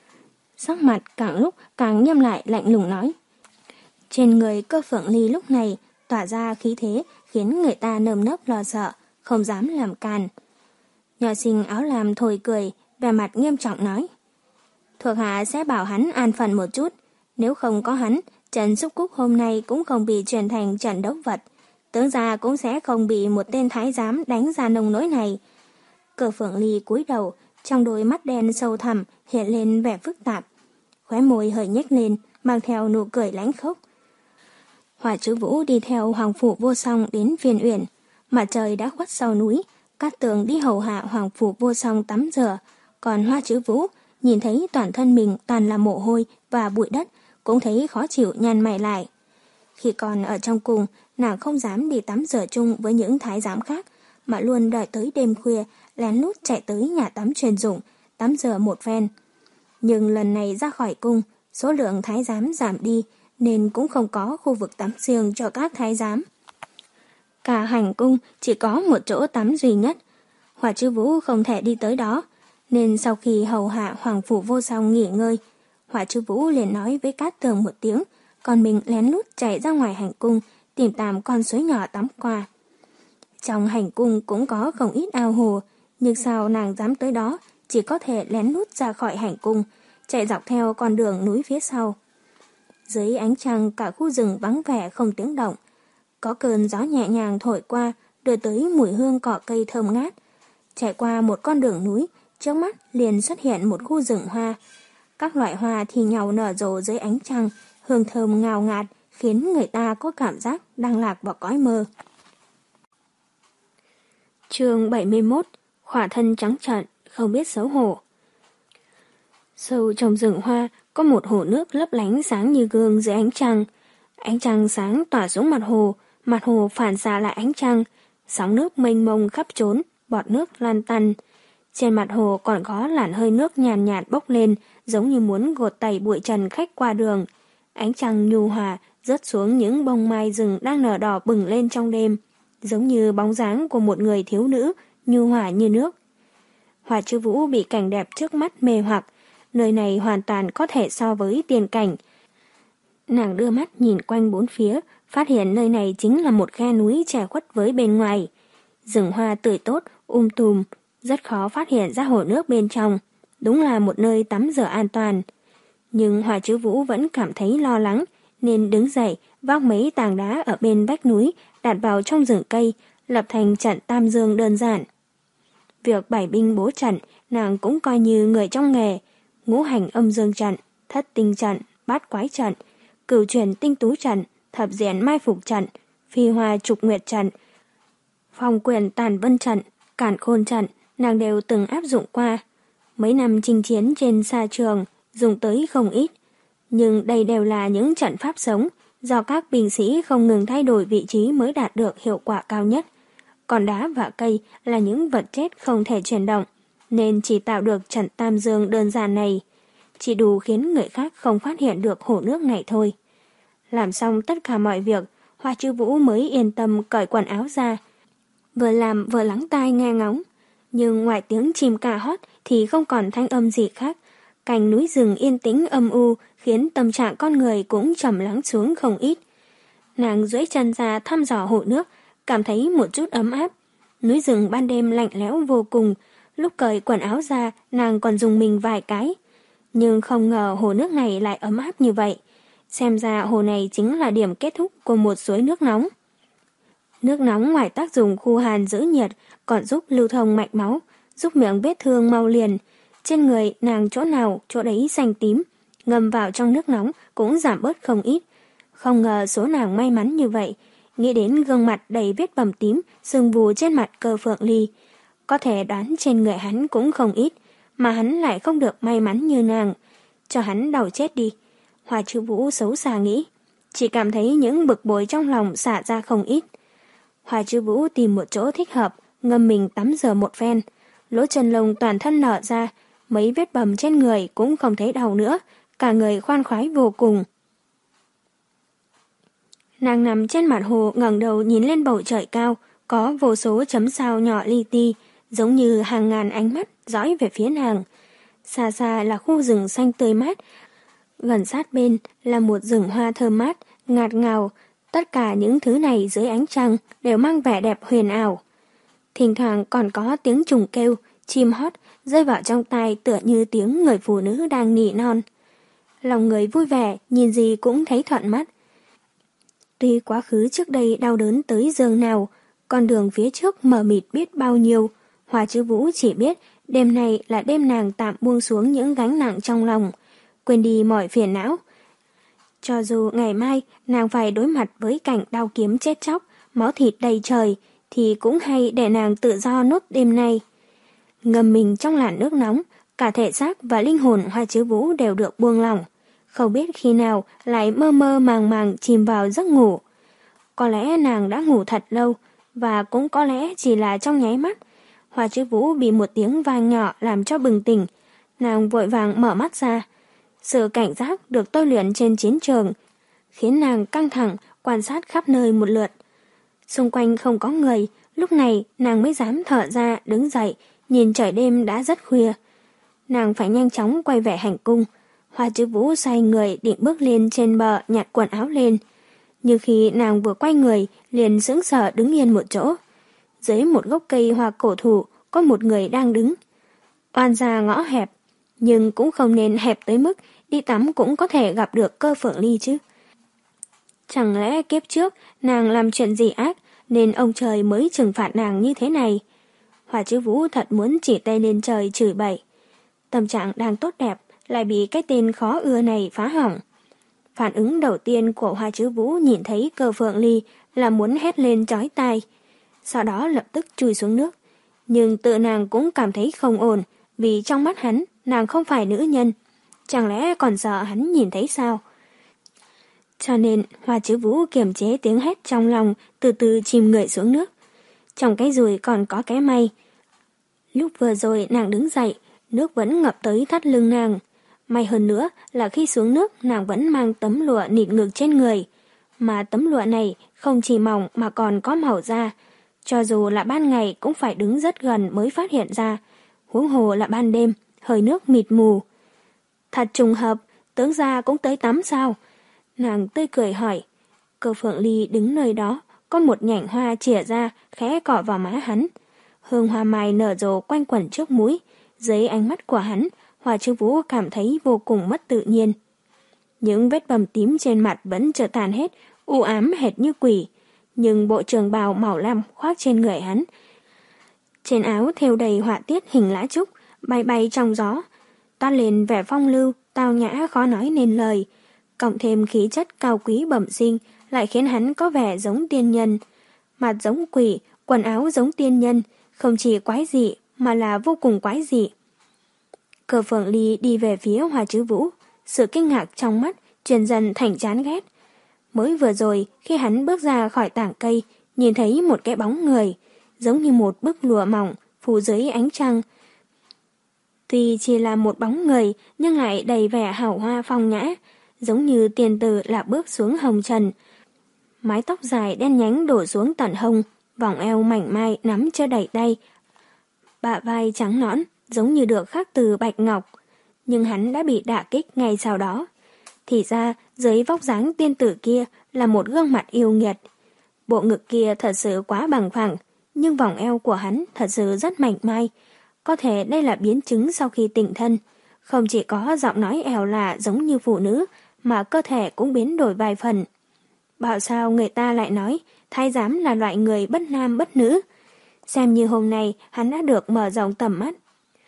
Speaker 1: sắc mặt càng lúc càng nhâm lại, lạnh lùng nói. Trên người Cơ Phượng Ly lúc này tỏa ra khí thế khiến người ta nơm nớp lo sợ, không dám làm càn. Nho sinh áo lam thổi cười, vẻ mặt nghiêm trọng nói. Thuộc hạ sẽ bảo hắn an phận một chút, nếu không có hắn, trận xúc cúc hôm nay cũng không bị chuyển thành trận đấu vật. Tướng gia cũng sẽ không bị một tên thái giám đánh ra nông nỗi này. Cơ Phượng Ly cúi đầu, trong đôi mắt đen sâu thẳm hiện lên vẻ phức tạp. khóe môi hơi nhếch lên, mang theo nụ cười lãnh khốc. Hỏa Trư Vũ đi theo Hoàng Phủ Vô Song đến Viên Uyển. Mặt trời đã khuất sau núi, Cát Tường đi hầu hạ Hoàng Phủ Vô Song tắm rửa, còn Hoa Trư Vũ nhìn thấy toàn thân mình toàn là mồ hôi và bụi đất, cũng thấy khó chịu nhăn mày lại. Khi còn ở trong cung, nàng không dám đi tắm rửa chung với những thái giám khác, mà luôn đợi tới đêm khuya, lén lút chạy tới nhà tắm chuyên dụng, tắm rửa một phen. Nhưng lần này ra khỏi cung, số lượng thái giám giảm đi, nên cũng không có khu vực tắm riêng cho các thái giám. Cả hành cung chỉ có một chỗ tắm duy nhất. Hỏa Trư Vũ không thể đi tới đó, nên sau khi hầu hạ Hoàng Phủ Vô Song nghỉ ngơi, Hỏa Trư Vũ liền nói với Cát Tường một tiếng, còn mình lén lút chạy ra ngoài hành cung tìm tạm con suối nhỏ tắm qua. Trong hành cung cũng có không ít ao hồ, nhưng sao nàng dám tới đó, chỉ có thể lén lút ra khỏi hành cung, chạy dọc theo con đường núi phía sau. Dưới ánh trăng cả khu rừng vắng vẻ không tiếng động, có cơn gió nhẹ nhàng thổi qua, đưa tới mùi hương cỏ cây thơm ngát. Chạy qua một con đường núi, trước mắt liền xuất hiện một khu rừng hoa. Các loại hoa thì nhau nở rộ dưới ánh trăng, hương thơm ngào ngạt, khiến người ta có cảm giác đang lạc vào cõi mơ. Chương bảy mươi mốt. Khỏa thân trắng trợn, không biết xấu hổ. Sâu trong rừng hoa có một hồ nước lấp lánh sáng như gương dưới ánh trăng. Ánh trăng sáng tỏa xuống mặt hồ, mặt hồ phản xạ lại ánh trăng, sóng nước mênh mông khắp trốn, bọt nước lan tăn. Trên mặt hồ còn có làn hơi nước nhàn nhạt, nhạt bốc lên, giống như muốn gột tẩy bụi trần khách qua đường. Ánh trăng nhu hòa rớt xuống những bông mai rừng đang nở đỏ bừng lên trong đêm, giống như bóng dáng của một người thiếu nữ, nhu hòa như nước. Hỏa Trư Vũ bị cảnh đẹp trước mắt mê hoặc, nơi này hoàn toàn có thể so với tiên cảnh. Nàng đưa mắt nhìn quanh bốn phía, phát hiện nơi này chính là một khe núi che khuất với bên ngoài. Rừng hoa tươi tốt, um tùm, rất khó phát hiện ra hồ nước bên trong. Đúng là một nơi tắm rửa an toàn. Nhưng Hỏa Trư Vũ vẫn cảm thấy lo lắng, nên đứng dậy, vác mấy tảng đá ở bên vách núi, đặt vào trong rừng cây, lập thành trận tam dương đơn giản. Việc bày binh bố trận, nàng cũng coi như người trong nghề. Ngũ hành âm dương trận, thất tinh trận, bát quái trận, cửu chuyển tinh tú trận, thập diện mai phục trận, phi hoa trục nguyệt trận, phong quyền tàn vân trận, cản khôn trận, nàng đều từng áp dụng qua. Mấy năm chinh chiến trên sa trường, dùng tới không ít. Nhưng đây đều là những trận pháp sống, do các binh sĩ không ngừng thay đổi vị trí mới đạt được hiệu quả cao nhất. Còn đá và cây là những vật chết không thể chuyển động, nên chỉ tạo được trận tam dương đơn giản này. Chỉ đủ khiến người khác không phát hiện được hồ nước này thôi. Làm xong tất cả mọi việc, Hoa Trư Vũ mới yên tâm cởi quần áo ra. Vừa làm vừa lắng tai nghe ngóng. Nhưng ngoài tiếng chim ca hót thì không còn thanh âm gì khác. Cảnh núi rừng yên tĩnh âm u khiến tâm trạng con người cũng trầm lắng xuống không ít. Nàng duỗi chân ra thăm dò hồ nước, cảm thấy một chút ấm áp. Núi rừng ban đêm lạnh lẽo vô cùng. Lúc cởi quần áo ra, nàng còn dùng mình vài cái. Nhưng không ngờ hồ nước này lại ấm áp như vậy. Xem ra hồ này chính là điểm kết thúc của một suối nước nóng. Nước nóng ngoài tác dụng khu hàn giữ nhiệt, còn giúp lưu thông mạch máu, giúp miệng vết thương mau liền. Trên người nàng chỗ nào chỗ đấy xanh tím, ngâm vào trong nước nóng cũng giảm bớt không ít. Không ngờ số nàng may mắn như vậy, nghĩ đến gương mặt đầy vết bầm tím, sưng vù trên mặt Cơ Phượng Ly. Có thể đoán trên người hắn cũng không ít, mà hắn lại không được may mắn như nàng. Cho hắn đầu chết đi. Hoa Trư Vũ xấu xa nghĩ, chỉ cảm thấy những bực bội trong lòng xả ra không ít. Hoa Trư Vũ tìm một chỗ thích hợp, ngâm mình tắm rửa một phen. Lỗ chân lông toàn thân nở ra, mấy vết bầm trên người cũng không thấy đau nữa, cả người khoan khoái vô cùng. Nàng nằm trên mặt hồ ngẩng đầu nhìn lên bầu trời cao, có vô số chấm sao nhỏ li ti, giống như hàng ngàn ánh mắt dõi về phía nàng. Xa xa là khu rừng xanh tươi mát, gần sát bên là một rừng hoa thơm mát, ngạt ngào. Tất cả những thứ này dưới ánh trăng đều mang vẻ đẹp huyền ảo. Thỉnh thoảng còn có tiếng trùng kêu, chim hót rơi vào trong tai tựa như tiếng người phụ nữ đang nỉ non. Lòng người vui vẻ, nhìn gì cũng thấy thuận mắt. Tuy quá khứ trước đây đau đớn tới giường nào, con đường phía trước mờ mịt biết bao nhiêu, Hoa Trư Vũ chỉ biết đêm này là đêm nàng tạm buông xuống những gánh nặng trong lòng. quên đi mọi phiền não. Cho dù ngày mai nàng phải đối mặt với cảnh đao kiếm chết chóc, máu thịt đầy trời, thì cũng hay để nàng tự do nốt đêm nay. Ngâm mình trong làn nước nóng, cả thể xác và linh hồn Hoa Chứ Vũ đều được buông lỏng. Không biết khi nào lại mơ mơ màng màng chìm vào giấc ngủ. Có lẽ nàng đã ngủ thật lâu, và cũng có lẽ chỉ là trong nháy mắt. Hoa Chứ Vũ bị một tiếng vang nhỏ làm cho bừng tỉnh. Nàng vội vàng mở mắt ra. Sự cảnh giác được tôi luyện trên chiến trường khiến nàng căng thẳng quan sát khắp nơi một lượt. Xung quanh không có người, lúc này nàng mới dám thở ra đứng dậy, nhìn trời đêm đã rất khuya. Nàng phải nhanh chóng quay về hành cung. Hoa Chứ Vũ xoay người định bước lên trên bờ nhặt quần áo lên. Như khi nàng vừa quay người, liền sững sờ đứng yên một chỗ. Dưới một gốc cây hoa cổ thụ có một người đang đứng. Oan gia ngõ hẹp, nhưng cũng không nên hẹp tới mức đi tắm cũng có thể gặp được Cơ Phượng Ly chứ. Chẳng lẽ kiếp trước nàng làm chuyện gì ác nên ông trời mới trừng phạt nàng như thế này? Hoa Chứ Vũ thật muốn chỉ tay lên trời chửi bậy. Tâm trạng đang tốt đẹp lại bị cái tên khó ưa này phá hỏng. Phản ứng đầu tiên của Hoa Chứ Vũ nhìn thấy Cơ Phượng Ly là muốn hét lên chói tai, sau đó lập tức chui xuống nước. Nhưng tự nàng cũng cảm thấy không ổn, vì trong mắt hắn nàng không phải nữ nhân. Chẳng lẽ còn sợ hắn nhìn thấy sao? Cho nên Hoa Chứ Vũ kiềm chế tiếng hét trong lòng, từ từ chìm người xuống nước. Trong cái rùi còn có cái may. Lúc vừa rồi nàng đứng dậy, nước vẫn ngập tới thắt lưng nàng. May hơn nữa là khi xuống nước nàng vẫn mang tấm lụa nịt ngực trên người. Mà tấm lụa này không chỉ mỏng mà còn có màu da. Cho dù là ban ngày cũng phải đứng rất gần mới phát hiện ra. Huống hồ là ban đêm, hơi nước mịt mù. Thật trùng hợp, tướng gia cũng tới tắm sao? Nàng tươi cười hỏi. Cơ Phượng Ly đứng nơi đó, có một nhành hoa chìa ra, khẽ cọ vào má hắn. Hương hoa mai nở rộ quanh quẩn trước mũi. Dưới ánh mắt của hắn, Hoa Chứ Vũ cảm thấy vô cùng mất tự nhiên. Những vết bầm tím trên mặt vẫn chưa tàn hết, u ám hệt như quỷ. Nhưng bộ trường bào màu lam khoác trên người hắn. Trên áo thêu đầy họa tiết hình lá trúc, bay bay trong gió. Toát lên vẻ phong lưu, tao nhã khó nói nên lời. Cộng thêm khí chất cao quý bẩm sinh lại khiến hắn có vẻ giống tiên nhân. Mặt giống quỷ, quần áo giống tiên nhân, không chỉ quái dị mà là vô cùng quái dị. Cơ Phượng Ly đi về phía Hoa Chứ Vũ, sự kinh ngạc trong mắt chuyển dần thành chán ghét. Mới vừa rồi khi hắn bước ra khỏi tảng cây, nhìn thấy một cái bóng người, giống như một bức lụa mỏng phủ dưới ánh trăng. Tuy chỉ là một bóng người nhưng lại đầy vẻ hào hoa phong nhã, giống như tiền tử lạc bước xuống hồng trần. Mái tóc dài đen nhánh đổ xuống tận hông, vòng eo mảnh mai nắm chưa đầy tay. Bả vai trắng nõn, giống như được khắc từ bạch ngọc. Nhưng hắn đã bị đả kích ngay sau đó. Thì ra, dưới vóc dáng tiên tử kia là một gương mặt yêu nghiệt. Bộ ngực kia thật sự quá bằng phẳng, nhưng vòng eo của hắn thật sự rất mảnh mai. Có thể đây là biến chứng sau khi tỉnh thân. Không chỉ có giọng nói ẻo lả giống như phụ nữ, mà cơ thể cũng biến đổi vài phần. Bảo sao người ta lại nói thái giám là loại người bất nam bất nữ. Xem như hôm nay hắn đã được mở rộng tầm mắt.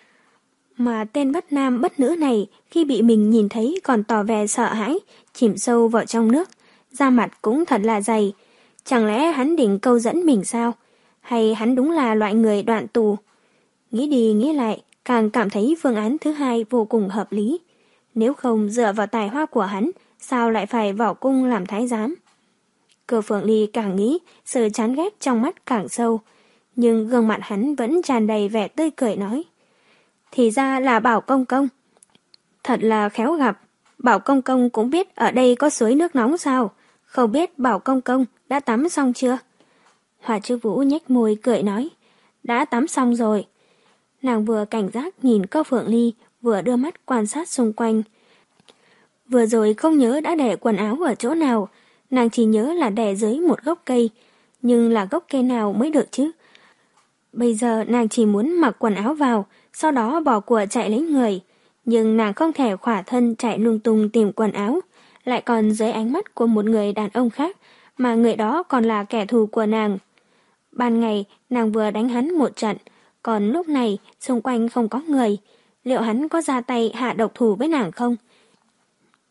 Speaker 1: Mà tên bất nam bất nữ này khi bị mình nhìn thấy còn tỏ vẻ sợ hãi, chìm sâu vào trong nước. Da mặt cũng thật là dày. Chẳng lẽ hắn định câu dẫn mình sao? Hay hắn đúng là loại người đoạn tù? Nghĩ đi nghĩ lại, càng cảm thấy phương án thứ hai vô cùng hợp lý. Nếu không dựa vào tài hoa của hắn, sao lại phải vào cung làm thái giám? Cơ Phượng Ly càng nghĩ, sự chán ghét trong mắt càng sâu. Nhưng gương mặt hắn vẫn tràn đầy vẻ tươi cười nói. Thì ra là Bảo Công Công. Thật là khéo gặp. Bảo Công Công cũng biết ở đây có suối nước nóng sao? Không biết Bảo Công Công đã tắm xong chưa? Hoa Chứ Vũ nhếch môi cười nói. Đã tắm xong rồi. Nàng vừa cảnh giác nhìn Cơ Phượng Ly, vừa đưa mắt quan sát xung quanh. Vừa rồi không nhớ đã để quần áo ở chỗ nào. Nàng chỉ nhớ là để dưới một gốc cây. Nhưng là gốc cây nào mới được chứ? Bây giờ nàng chỉ muốn mặc quần áo vào, sau đó bỏ của chạy lấy người. Nhưng nàng không thể khỏa thân chạy lung tung tìm quần áo, lại còn dưới ánh mắt của một người đàn ông khác, mà người đó còn là kẻ thù của nàng. Ban ngày, nàng vừa đánh hắn một trận, còn lúc này xung quanh không có người. Liệu hắn có ra tay hạ độc thủ với nàng không?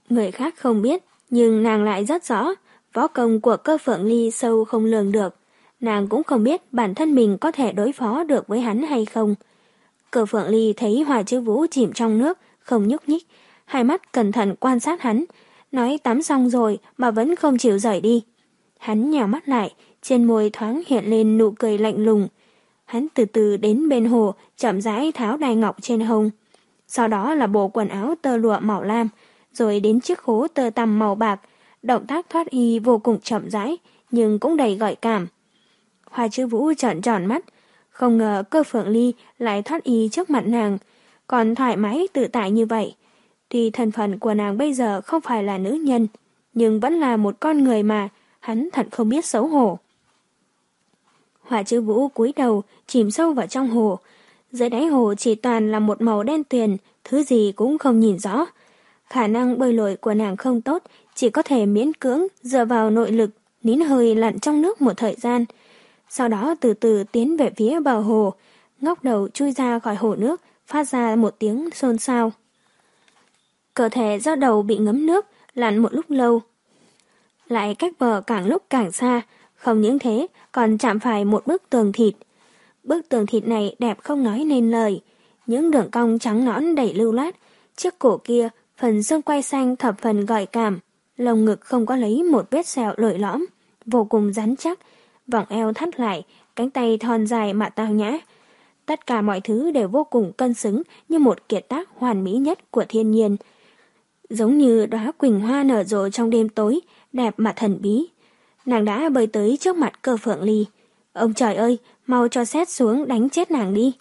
Speaker 1: Người khác không biết, nhưng nàng lại rất rõ, võ công của Cơ Phượng Ly sâu không lường được. Nàng cũng không biết bản thân mình có thể đối phó được với hắn hay không. Cơ Phượng Ly thấy Hòa Chữ Vũ chìm trong nước, không nhúc nhích, hai mắt cẩn thận quan sát hắn, nói tắm xong rồi mà vẫn không chịu rời đi. Hắn nhào mắt lại, trên môi thoáng hiện lên nụ cười lạnh lùng. Hắn từ từ đến bên hồ, chậm rãi tháo đai ngọc trên hông. Sau đó là bộ quần áo tơ lụa màu lam, rồi đến chiếc khố tơ tằm màu bạc. Động tác thoát y vô cùng chậm rãi, nhưng cũng đầy gợi cảm. Hoa Chữ Vũ trợn tròn mắt, không ngờ Cơ Phượng Ly lại thoát y trước mặt nàng, còn thoải mái tự tại như vậy. Tuy thân phận của nàng bây giờ không phải là nữ nhân, nhưng vẫn là một con người mà, hắn thật không biết xấu hổ. Hoa Chữ Vũ cúi đầu, chìm sâu vào trong hồ. Dưới đáy hồ chỉ toàn là một màu đen tuyền, thứ gì cũng không nhìn rõ. Khả năng bơi lội của nàng không tốt, chỉ có thể miễn cưỡng dựa vào nội lực, nín hơi lặn trong nước một thời gian. Sau đó từ từ tiến về phía bờ hồ, ngóc đầu chui ra khỏi hồ nước, phát ra một tiếng xôn xao. Cơ thể do đầu bị ngấm nước, lặn một lúc lâu. Lại cách bờ càng lúc càng xa, không những thế còn chạm phải một bức tường thịt. Bức tường thịt này đẹp không nói nên lời, những đường cong trắng nõn đầy lưu loát, chiếc cổ kia phần xương quai xanh thập phần gợi cảm, lồng ngực không có lấy một vết sẹo lồi lõm, vô cùng rắn chắc, vòng eo thắt lại, cánh tay thon dài mà tao nhã. Tất cả mọi thứ đều vô cùng cân xứng như một kiệt tác hoàn mỹ nhất của thiên nhiên. Giống như đóa quỳnh hoa nở rộ trong đêm tối, đẹp mà thần bí. Nàng đã bơi tới trước mặt Cơ Phượng Ly. Ông trời ơi, mau cho sét xuống đánh chết nàng đi.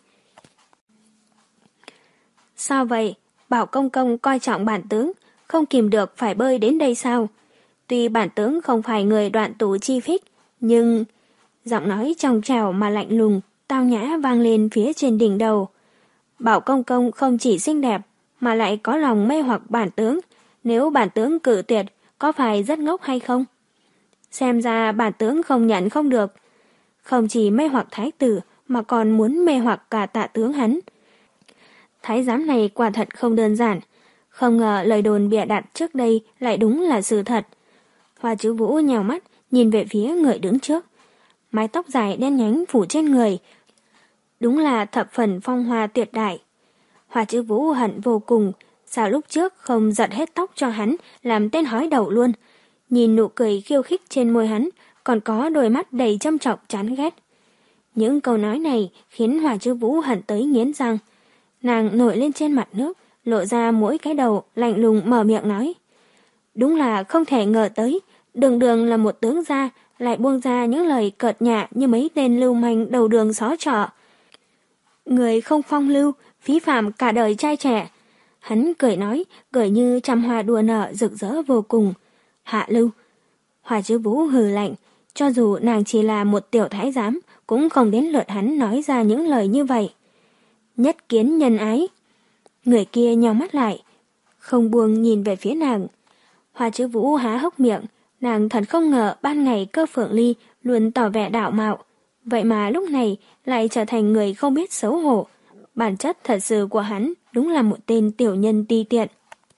Speaker 1: Sao vậy? Bảo công công coi trọng bản tướng, không kìm được phải bơi đến đây sao? Tuy bản tướng không phải người Đoạn Tù chi phích, nhưng... Giọng nói trong trẻo mà lạnh lùng, tao nhã vang lên phía trên đỉnh đầu. Bảo công công không chỉ xinh đẹp, mà lại có lòng mê hoặc bản tướng. Nếu bản tướng cự tuyệt, có phải rất ngốc hay không? Xem ra bản tướng không nhận không được. Không chỉ mê hoặc thái tử, mà còn muốn mê hoặc cả Tạ tướng hắn. Thái giám này quả thật không đơn giản. Không ngờ lời đồn bịa đặt trước đây lại đúng là sự thật. Hoa Chữ Vũ nhào mắt, nhìn về phía người đứng trước. Mái tóc dài đen nhánh phủ trên người. Đúng là thập phần phong hoa tuyệt đại. Hoa Chữ Vũ hận vô cùng, sao lúc trước không giật hết tóc cho hắn, làm tên hói đầu luôn. Nhìn nụ cười khiêu khích trên môi hắn, còn có đôi mắt đầy châm chọc chán ghét. Những câu nói này khiến Hoa Chữ Vũ hận tới nghiến răng. Nàng nổi lên trên mặt nước, lộ ra mỗi cái đầu, lạnh lùng mở miệng nói. Đúng là không thể ngờ tới, đường đường là một tướng gia, lại buông ra những lời cợt nhả như mấy tên lưu manh đầu đường xó trọ. Người không phong lưu, phí phạm cả đời trai trẻ. Hắn cười nói, cười như trăm hoa đua nở rực rỡ vô cùng. Hạ lưu. Hoa Chữ Vũ hừ lạnh, cho dù nàng chỉ là một tiểu thái giám, cũng không đến lượt hắn nói ra những lời như vậy. Nhất kiến nhân ái. Người kia nhào mắt lại, không buông nhìn về phía nàng. Hoa Chữ Vũ há hốc miệng, nàng thật không ngờ ban ngày Cơ Phượng Ly luôn tỏ vẻ đạo mạo, vậy mà lúc này lại trở thành người không biết xấu hổ. Bản chất thật sự của hắn đúng là một tên tiểu nhân ti tiện.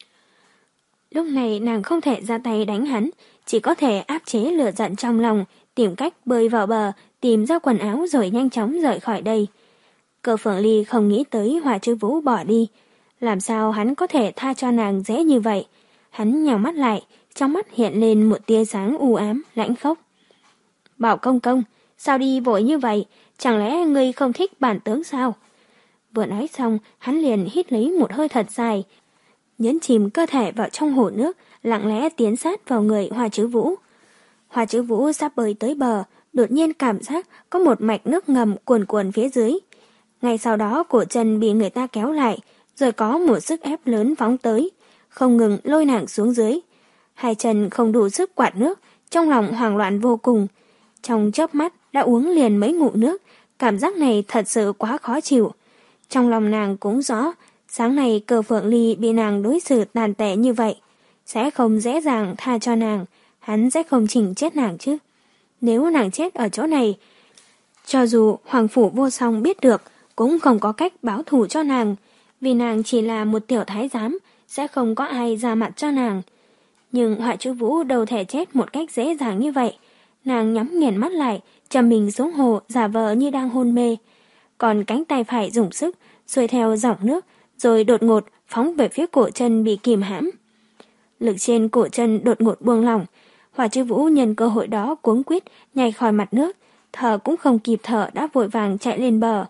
Speaker 1: Lúc này nàng không thể ra tay đánh hắn, chỉ có thể áp chế lửa giận trong lòng, tìm cách bơi vào bờ, tìm ra quần áo rồi nhanh chóng rời khỏi đây. Cơ Phượng Ly không nghĩ tới Hoa Chữ Vũ bỏ đi. Làm sao hắn có thể tha cho nàng dễ như vậy? Hắn nhào mắt lại, trong mắt hiện lên một tia sáng u ám, lãnh khốc. Bảo công công, sao đi vội như vậy? Chẳng lẽ ngươi không thích bản tướng sao? Vừa nói xong, hắn liền hít lấy một hơi thật dài, nhấn chìm cơ thể vào trong hồ nước, lặng lẽ tiến sát vào người Hoa Chữ Vũ. Hoa Chữ Vũ sắp bơi tới bờ, đột nhiên cảm giác có một mạch nước ngầm cuồn cuộn phía dưới. Ngay sau đó cổ chân bị người ta kéo lại, rồi có một sức ép lớn phóng tới, không ngừng lôi nàng xuống dưới. Hai chân không đủ sức quạt nước, trong lòng hoảng loạn vô cùng. Trong chớp mắt đã uống liền mấy ngụm nước, cảm giác này thật sự quá khó chịu. Trong lòng nàng cũng rõ, sáng nay Cơ Phượng Ly bị nàng đối xử tàn tệ như vậy, sẽ không dễ dàng tha cho nàng, hắn sẽ không chỉnh chết nàng chứ. Nếu nàng chết ở chỗ này, cho dù Hoàng Phủ Vô Song biết được, cũng không có cách báo thù cho nàng, vì nàng chỉ là một tiểu thái giám, sẽ không có ai ra mặt cho nàng. Nhưng Họa Chữ Vũ đâu thể chết một cách dễ dàng như vậy. Nàng nhắm nghiền mắt lại, chầm mình xuống hồ giả vờ như đang hôn mê. Còn cánh tay phải dùng sức, xuôi theo dòng nước, rồi đột ngột phóng về phía cổ chân bị kìm hãm. Lực trên cổ chân đột ngột buông lỏng. Họa Chữ Vũ nhân cơ hội đó cuống quýt nhảy khỏi mặt nước, thở cũng không kịp thở đã vội vàng chạy lên bờ.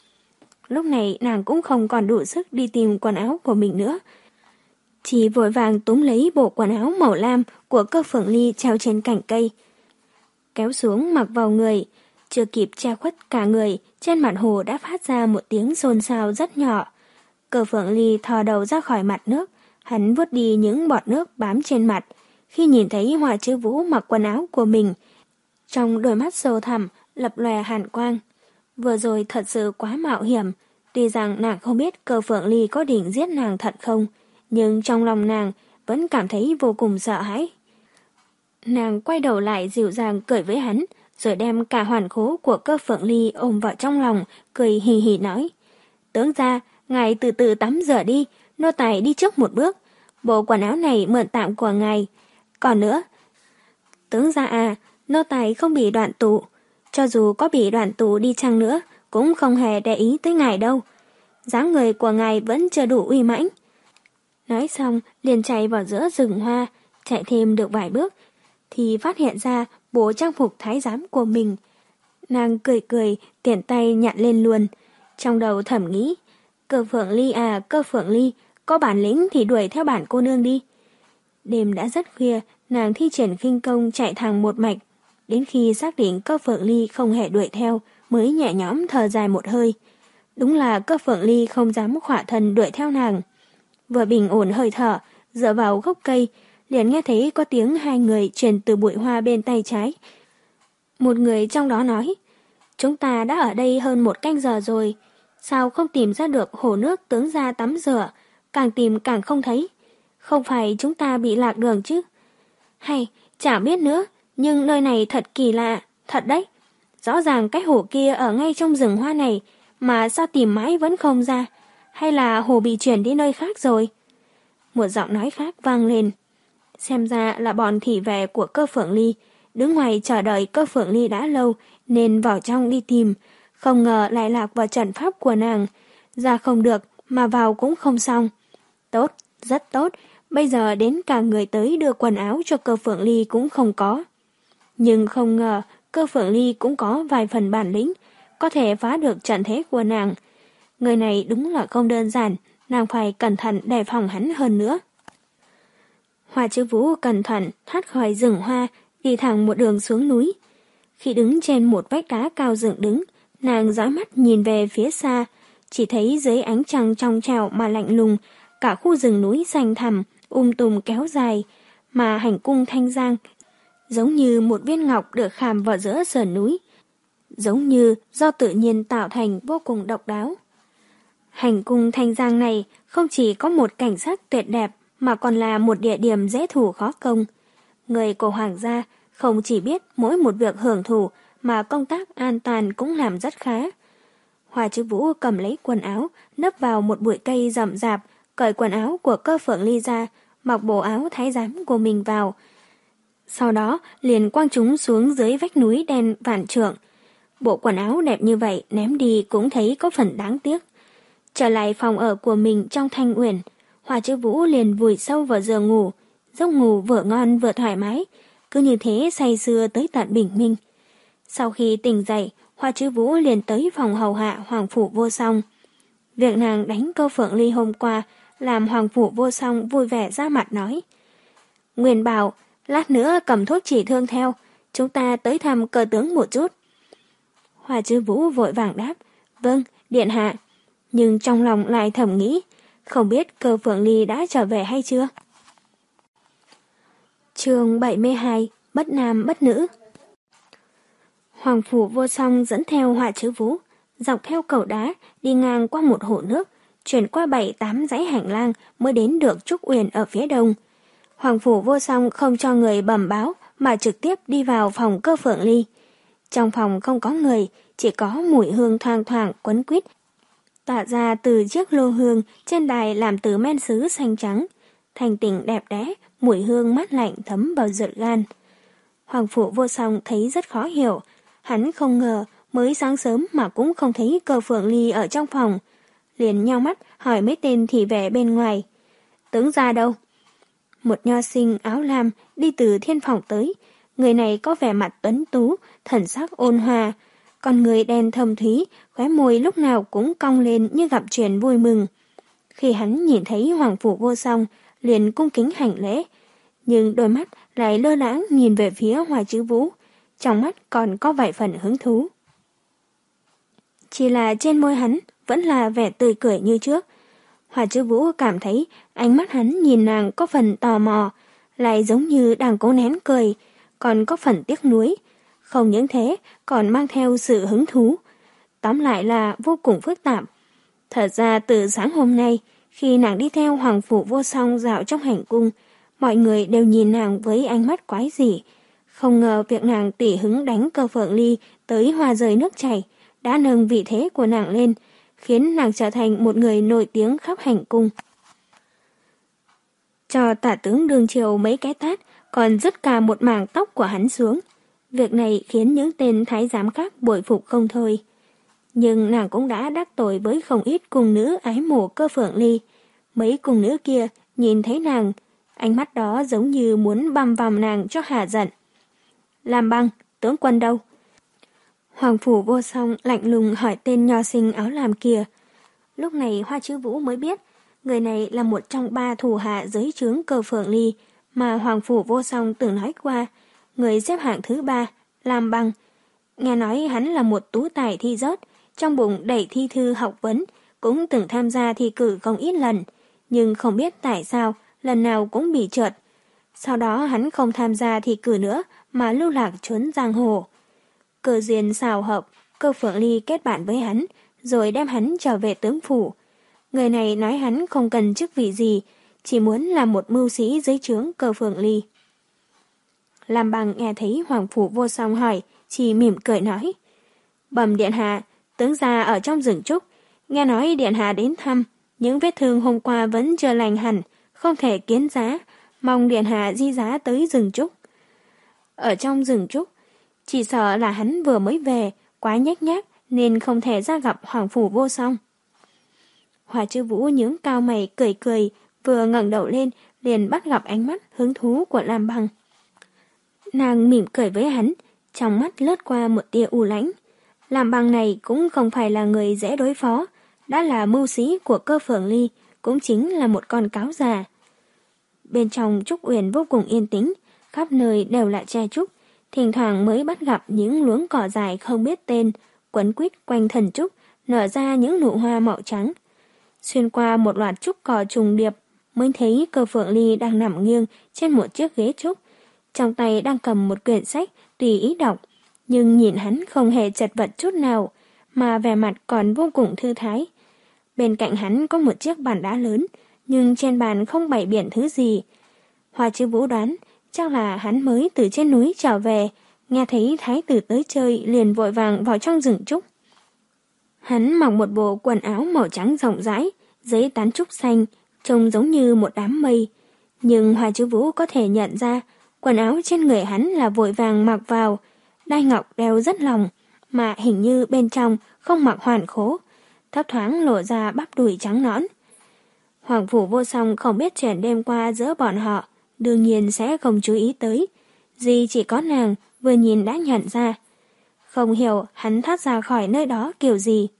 Speaker 1: Lúc này nàng cũng không còn đủ sức đi tìm quần áo của mình nữa. Chỉ vội vàng túm lấy bộ quần áo màu lam của Cơ Phượng Ly treo trên cành cây. Kéo xuống mặc vào người, chưa kịp che khuất cả người, trên mặt hồ đã phát ra một tiếng xôn xao rất nhỏ. Cơ Phượng Ly thò đầu ra khỏi mặt nước, hắn vuốt đi những bọt nước bám trên mặt. Khi nhìn thấy Họa Chữ Vũ mặc quần áo của mình, trong đôi mắt sâu thẳm lập lòe hàn quang. Vừa rồi thật sự quá mạo hiểm, tuy rằng nàng không biết Cơ Phượng Ly có định giết nàng thật không, nhưng trong lòng nàng vẫn cảm thấy vô cùng sợ hãi. Nàng quay đầu lại dịu dàng cười với hắn, rồi đem cả hoàn khố của Cơ Phượng Ly ôm vào trong lòng, cười hì hì nói: Tướng gia, ngài từ từ tắm rửa đi, nô tài đi trước một bước. Bộ quần áo này mượn tạm của ngài. Còn nữa, tướng gia à, nô tài không bị đoạn tụ. Cho dù có bị đoạn tụ đi chăng nữa, cũng không hề để ý tới ngài đâu. Dáng người của ngài vẫn chưa đủ uy mãnh. Nói xong, liền chạy vào giữa rừng hoa, chạy thêm được vài bước, thì phát hiện ra bộ trang phục thái giám của mình. Nàng cười cười, tiện tay nhặt lên luôn. Trong đầu thầm nghĩ, Cơ Phượng Ly à, Cơ Phượng Ly, có bản lĩnh thì đuổi theo bản cô nương đi. Đêm đã rất khuya, nàng thi triển khinh công chạy thẳng một mạch. Đến khi xác định Cơ Phượng Ly không hề đuổi theo, mới nhẹ nhõm thở dài một hơi. Đúng là Cơ Phượng Ly không dám khỏa thân đuổi theo nàng. Vừa bình ổn hơi thở, dựa vào gốc cây, liền nghe thấy có tiếng hai người truyền từ bụi hoa bên tay trái. Một người trong đó nói: Chúng ta đã ở đây hơn một canh giờ rồi, sao không tìm ra được hồ nước tướng gia tắm rửa, càng tìm càng không thấy. Không phải chúng ta bị lạc đường chứ? Hay, chả biết nữa, nhưng nơi này thật kỳ lạ, thật đấy. Rõ ràng cái hồ kia ở ngay trong rừng hoa này, mà sao tìm mãi vẫn không ra? Hay là hồ bị chuyển đi nơi khác rồi? Một giọng nói khác vang lên. Xem ra là bọn thị vệ của Cơ Phượng Ly, đứng ngoài chờ đợi Cơ Phượng Ly đã lâu, nên vào trong đi tìm. Không ngờ lại lạc vào trận pháp của nàng. Ra không được, mà vào cũng không xong. Tốt, rất tốt, bây giờ đến cả người tới đưa quần áo cho Cơ Phượng Ly cũng không có. Nhưng không ngờ, Cơ Phượng Ly cũng có vài phần bản lĩnh, có thể phá được trận thế của nàng. Người này đúng là không đơn giản, nàng phải cẩn thận đề phòng hắn hơn nữa. Họa Chữ Vũ cẩn thận thoát khỏi rừng hoa, đi thẳng một đường xuống núi. Khi đứng trên một vách đá cao dựng đứng, nàng dõi mắt nhìn về phía xa, chỉ thấy dưới ánh trăng trong trẻo mà lạnh lùng, cả khu rừng núi xanh thẳm, um tùm kéo dài, mà hành cung Thanh Giang giống như một viên ngọc được khảm vào giữa sườn núi, giống như do tự nhiên tạo thành, vô cùng độc đáo. Hành cung Thanh Giang này không chỉ có một cảnh sắc tuyệt đẹp, mà còn là một địa điểm dễ thủ khó công. Người của hoàng gia không chỉ biết mỗi một việc hưởng thụ, mà công tác an toàn cũng làm rất khá. Họa Chữ Vũ cầm lấy quần áo, nấp vào một bụi cây rậm rạp, cởi quần áo của Cơ Phượng Ly ra, mặc bộ áo thái giám của mình vào. Sau đó liền quăng chúng xuống dưới vách núi đen vạn trượng. Bộ quần áo đẹp như vậy ném đi cũng thấy có phần đáng tiếc. Trở lại phòng ở của mình trong Thanh Uyển, Họa Chữ Vũ liền vùi sâu vào giường ngủ, giấc ngủ vừa ngon vừa thoải mái, cứ như thế say sưa tới tận bình minh. Sau khi tỉnh dậy, Họa Chữ Vũ liền tới phòng hầu hạ Hoàng Phủ Vô Song. Việc nàng đánh Cơ Phượng Ly hôm qua làm Hoàng Phủ Vô Song vui vẻ ra mặt nói: Nguyên bảo, lát nữa cầm thuốc chỉ thương theo, chúng ta tới thăm Cơ tướng một chút. Họa Chữ Vũ vội vàng đáp: Vâng, điện hạ. Nhưng trong lòng lại thầm nghĩ, không biết Cơ Phượng Ly đã trở về hay chưa. Chương bảy mươi hai, Bất Nam Bất Nữ. Hoàng Phủ Vô Song dẫn theo Họa Chữ Vũ, dọc theo cầu đá, đi ngang qua một hồ nước, chuyển qua bảy tám dãy hành lang mới đến được Trúc Uyển ở phía đông. Hoàng Phủ Vô Song không cho người bẩm báo, mà trực tiếp đi vào phòng Cơ Phượng Ly. Trong phòng không có người, chỉ có mùi hương thoang thoảng quấn quýt, tỏa ra từ chiếc lô hương trên đài làm từ men sứ xanh trắng, thành tỉnh đẹp đẽ, mùi hương mát lạnh thấm vào ruột gan. Hoàng Phủ Vô Song thấy rất khó hiểu, hắn không ngờ mới sáng sớm mà cũng không thấy Cơ Phượng Ly ở trong phòng, liền nheo mắt hỏi mấy tên thị vệ bên ngoài. Tướng gia đâu? Một nho sinh áo lam đi từ thiên phòng tới, người này có vẻ mặt tuấn tú, thần sắc ôn hòa, con người đen thâm thúy, khóe môi lúc nào cũng cong lên như gặp chuyện vui mừng. Khi hắn nhìn thấy Hoàng Phủ Vô Song, liền cung kính hành lễ, nhưng đôi mắt lại lơ đãng nhìn về phía Hoa Chữ Vũ, trong mắt còn có vài phần hứng thú. Chỉ là trên môi hắn vẫn là vẻ tươi cười như trước. Hoa Chữ Vũ cảm thấy ánh mắt hắn nhìn nàng có phần tò mò, lại giống như đang cố nén cười, còn có phần tiếc nuối. Không những thế, còn mang theo sự hứng thú. Tóm lại là vô cùng phức tạp. Thật ra từ sáng hôm nay, khi nàng đi theo Hoàng Phủ Vô Song dạo trong hành cung, mọi người đều nhìn nàng với ánh mắt quái dị. Không ngờ việc nàng tỉ hứng đánh Cơ Phượng Ly tới hoa rơi nước chảy đã nâng vị thế của nàng lên, khiến nàng trở thành một người nổi tiếng khắp hành cung. Cho tả tướng Đường Triều mấy cái tát, còn dứt cả một mảng tóc của hắn xuống. Việc này khiến những tên thái giám khác bội phục không thôi. Nhưng nàng cũng đã đắc tội với không ít cung nữ ái mộ Cơ Phượng Ly. Mấy cung nữ kia nhìn thấy nàng, ánh mắt đó giống như muốn băm vằm nàng cho hả giận. Lam Băng, tướng quân đâu? Hoàng Phủ Vô Song lạnh lùng hỏi tên nho sinh áo lam kia. Lúc này Hoa Chữ Vũ mới biết, người này là một trong ba thủ hạ dưới trướng Cơ Phượng Ly mà Hoàng Phủ Vô Song từng nói qua, người xếp hạng thứ ba, Lam Băng. Nghe nói hắn là một tú tài thi rớt, trong bụng đầy thi thư học vấn, cũng từng tham gia thi cử không ít lần, nhưng không biết tại sao lần nào cũng bị trượt. Sau đó hắn không tham gia thi cử nữa mà lưu lạc trốn giang hồ. Cơ duyên xào hợp, Cơ Phượng Ly kết bạn với hắn, rồi đem hắn trở về tướng phủ. Người này nói hắn không cần chức vị gì, chỉ muốn làm một mưu sĩ dưới trướng Cơ Phượng Ly. Lam Băng nghe thấy Hoàng Phủ Vô Song hỏi, chỉ mỉm cười nói. Bẩm điện hạ, tướng gia ở trong rừng trúc, nghe nói điện hạ đến thăm, những vết thương hôm qua vẫn chưa lành hẳn, không thể kiến giá, mong điện hạ di giá tới rừng trúc. Ở trong rừng trúc, chỉ sợ là hắn vừa mới về, quá nhếch nhác nên không thể ra gặp Hoàng Phủ Vô Song. Hoa Chữ Vũ nhướng cao mày cười cười, vừa ngẩng đầu lên liền bắt gặp ánh mắt hứng thú của Lam Băng. Nàng mỉm cười với hắn, trong mắt lướt qua một tia u lãnh. Lam Băng này cũng không phải là người dễ đối phó, đã là mưu sĩ của Cơ Phượng Ly, cũng chính là một con cáo già. Bên trong trúc uyển vô cùng yên tĩnh, khắp nơi đều là tre trúc, thỉnh thoảng mới bắt gặp những luống cỏ dài không biết tên, quấn quýt quanh thần trúc, nở ra những nụ hoa màu trắng. Xuyên qua một loạt trúc cỏ trùng điệp, mới thấy Cơ Phượng Ly đang nằm nghiêng trên một chiếc ghế trúc, trong tay đang cầm một quyển sách tùy ý đọc, nhưng nhìn hắn không hề chật vật chút nào, mà vẻ mặt còn vô cùng thư thái. Bên cạnh hắn có một chiếc bàn đá lớn, nhưng trên bàn không bày biện thứ gì. Hoa Chữ Vũ đoán, chắc là hắn mới từ trên núi trở về, nghe thấy thái tử tới chơi liền vội vàng vào trong rừng trúc. Hắn mặc một bộ quần áo màu trắng rộng rãi, giấy tán trúc xanh, trông giống như một đám mây. Nhưng Hoa Chữ Vũ có thể nhận ra, quần áo trên người hắn là vội vàng mặc vào, đai ngọc đeo rất lòng, mà hình như bên trong không mặc hoàn khố, thấp thoáng lộ ra bắp đùi trắng nõn. Hoàng Phủ Vô Song không biết chuyện đêm qua giữa bọn họ, đương nhiên sẽ không chú ý tới. Duy chỉ có nàng vừa nhìn đã nhận ra. Không hiểu hắn thoát ra khỏi nơi đó kiểu gì.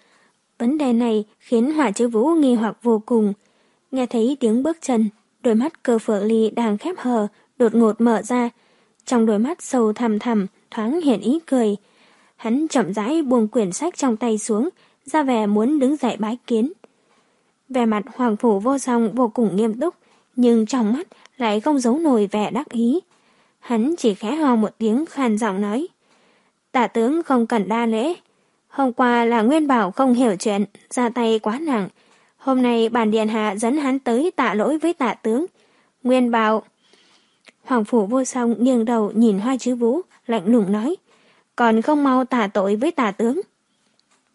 Speaker 1: Vấn đề này khiến Hoa Chữ Vũ nghi hoặc vô cùng. Nghe thấy tiếng bước chân, đôi mắt Cơ Phượng Ly đang khép hờ, đột ngột mở ra. Trong đôi mắt sâu thẳm thẳm thoáng hiện ý cười. Hắn chậm rãi buông quyển sách trong tay xuống, ra vẻ muốn đứng dậy bái kiến. Vẻ mặt Hoàng Phủ Vô Song vô cùng nghiêm túc, nhưng trong mắt lại không giấu nổi vẻ đắc ý. Hắn chỉ khẽ ho một tiếng khàn giọng nói. Tả tướng không cần đa lễ. Hôm qua là Nguyên Bảo không hiểu chuyện, ra tay quá nặng. Hôm nay bản điện hạ dẫn hắn tới tạ lỗi với tả tướng. Nguyên Bảo... Hoàng Phủ Vô Song nghiêng đầu nhìn Hoa Chữ Vũ, lạnh lùng nói. Còn không mau tả tội với tả tướng.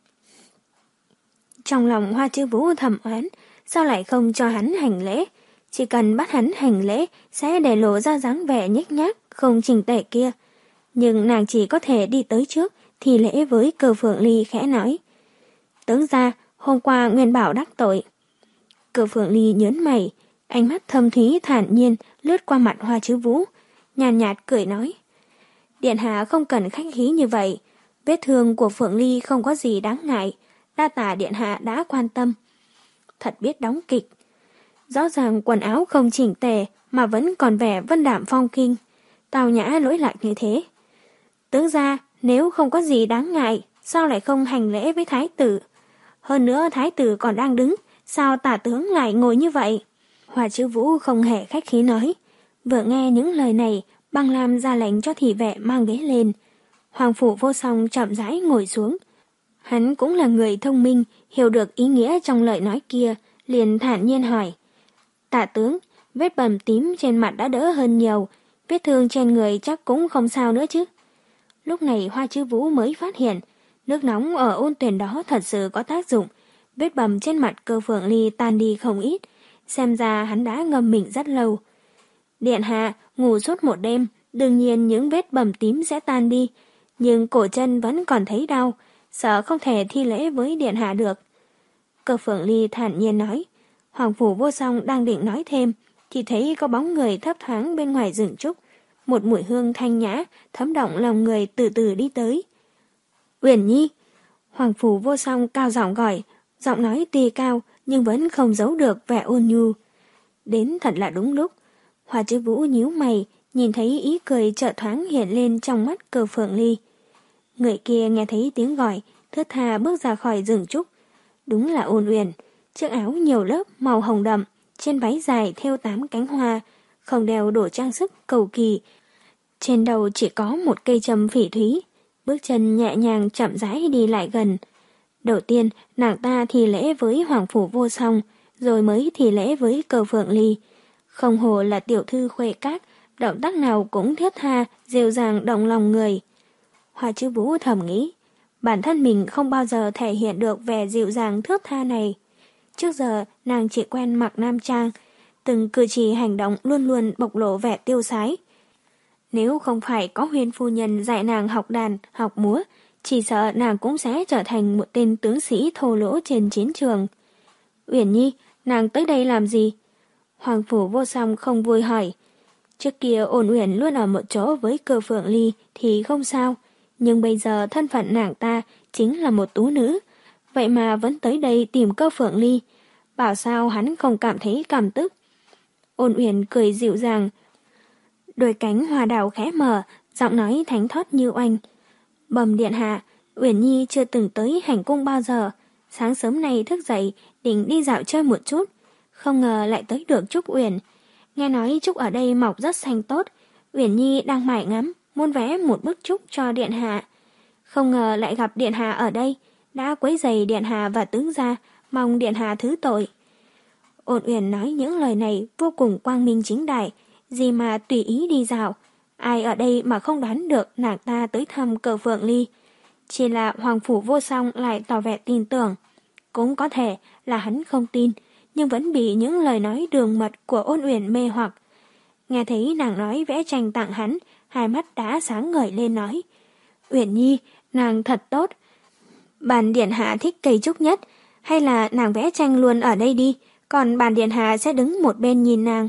Speaker 1: Trong lòng Hoa Chữ Vũ thầm oán, sao lại không cho hắn hành lễ? chỉ cần bắt hắn hành lễ sẽ để lộ ra dáng vẻ nhếch nhác, không chỉnh tề kia. Nhưng nàng chỉ có thể đi tới trước, thì lễ với Cơ Phượng Ly khẽ nói. Tướng gia, hôm qua Nguyên Bảo đắc tội. Cơ Phượng Ly nhớn mày, ánh mắt thâm thúy thản nhiên lướt qua mặt Hoa Chứ Vũ, nhàn nhạt, nhạt cười nói. Điện hạ không cần khách khí như vậy, vết thương của Phượng Ly không có gì đáng ngại, đa tạ điện hạ đã quan tâm. Thật biết đóng kịch. Rõ ràng quần áo không chỉnh tề mà vẫn còn vẻ vân đạm phong kinh, tào nhã lỗi lạc như thế. Tướng gia, nếu không có gì đáng ngại, sao lại không hành lễ với thái tử? Hơn nữa thái tử còn đang đứng, sao tả tướng lại ngồi như vậy? Hoa Chứ Vũ không hề khách khí nói. Vừa nghe những lời này, Băng Lam ra lệnh cho thị vệ mang ghế lên. Hoàng Phủ Vô Song chậm rãi ngồi xuống. Hắn cũng là người thông minh, hiểu được ý nghĩa trong lời nói kia, liền thản nhiên hỏi. Tả tướng, vết bầm tím trên mặt đã đỡ hơn nhiều, vết thương trên người chắc cũng không sao nữa chứ. Lúc này Hoa Chứ Vũ mới phát hiện, nước nóng ở ôn tuyển đó thật sự có tác dụng, vết bầm trên mặt Cơ Phượng Ly tan đi không ít, xem ra hắn đã ngâm mình rất lâu. Điện hạ, ngủ suốt một đêm, đương nhiên những vết bầm tím sẽ tan đi, nhưng cổ chân vẫn còn thấy đau, sợ không thể thi lễ với điện hạ được. Cơ Phượng Ly thản nhiên nói. Hoàng Phủ Vô Song đang định nói thêm, thì thấy có bóng người thấp thoáng bên ngoài rừng trúc, một mùi hương thanh nhã, thấm động lòng người từ từ đi tới. Uyển Nhi! Hoàng Phủ Vô Song cao giọng gọi, giọng nói tuy cao nhưng vẫn không giấu được vẻ ôn nhu. Đến thật là đúng lúc. Hoa Chứ Vũ nhíu mày, nhìn thấy ý cười chợt thoáng hiện lên trong mắt Cơ Phượng Ly. Người kia nghe thấy tiếng gọi, thướt tha bước ra khỏi rừng trúc. Đúng là Ôn Uyển, chiếc áo nhiều lớp màu hồng đậm, trên váy dài thêu tám cánh hoa, không đeo đồ trang sức cầu kỳ. Trên đầu chỉ có một cây châm phỉ thúy, bước chân nhẹ nhàng chậm rãi đi lại gần. Đầu tiên, nàng ta thì lễ với Hoàng Phủ Vô Song, rồi mới thì lễ với Cơ Phượng Ly. Không hồ là tiểu thư khuê các, động tác nào cũng thiết tha, dịu dàng động lòng người. Hoa Chứ Vũ thầm nghĩ, bản thân mình không bao giờ thể hiện được vẻ dịu dàng thước tha này. Trước giờ, nàng chỉ quen mặc nam trang, từng cử chỉ hành động luôn luôn bộc lộ vẻ tiêu sái. Nếu không phải có Huyên phu nhân dạy nàng học đàn, học múa, chỉ sợ nàng cũng sẽ trở thành một tên tướng sĩ thô lỗ trên chiến trường. Uyển Nhi, nàng tới đây làm gì? Hoàng Phủ Vô Song không vui hỏi. Trước kia Ôn Uyển luôn ở một chỗ với Cơ Phượng Ly thì không sao, nhưng bây giờ thân phận nàng ta chính là một tú nữ, vậy mà vẫn tới đây tìm Cơ Phượng Ly, bảo sao hắn không cảm thấy cảm tức. Ôn Uyển cười dịu dàng, đôi cánh hoa đào khẽ mở, giọng nói thánh thót như oanh. Bẩm điện hạ, Uyển Nhi chưa từng tới hành cung bao giờ, sáng sớm nay thức dậy định đi dạo chơi một chút, không ngờ lại tới được Trúc Uyển. Nghe nói trúc ở đây mọc rất xanh tốt, Uyển Nhi đang mải ngắm, muốn vẽ một bức trúc cho điện hạ. Không ngờ lại gặp điện hạ ở đây, đã quấy rầy điện hạ và tướng gia, mong điện hạ thứ tội. Ôn Uyển nói những lời này vô cùng quang minh chính đại, gì mà tùy ý đi dạo. Ai ở đây mà không đoán được nàng ta tới thăm Cơ Phượng Ly. Chỉ là Hoàng Phủ Vô Song lại tỏ vẻ tin tưởng. Cũng có thể là hắn không tin, nhưng vẫn bị những lời nói đường mật của Ôn Uyển mê hoặc. Nghe thấy nàng nói vẽ tranh tặng hắn, hai mắt đã sáng ngời lên nói. Uyển Nhi, nàng thật tốt. Bàn điện hạ thích cây trúc nhất, hay là nàng vẽ tranh luôn ở đây đi, còn bàn điện hạ sẽ đứng một bên nhìn nàng.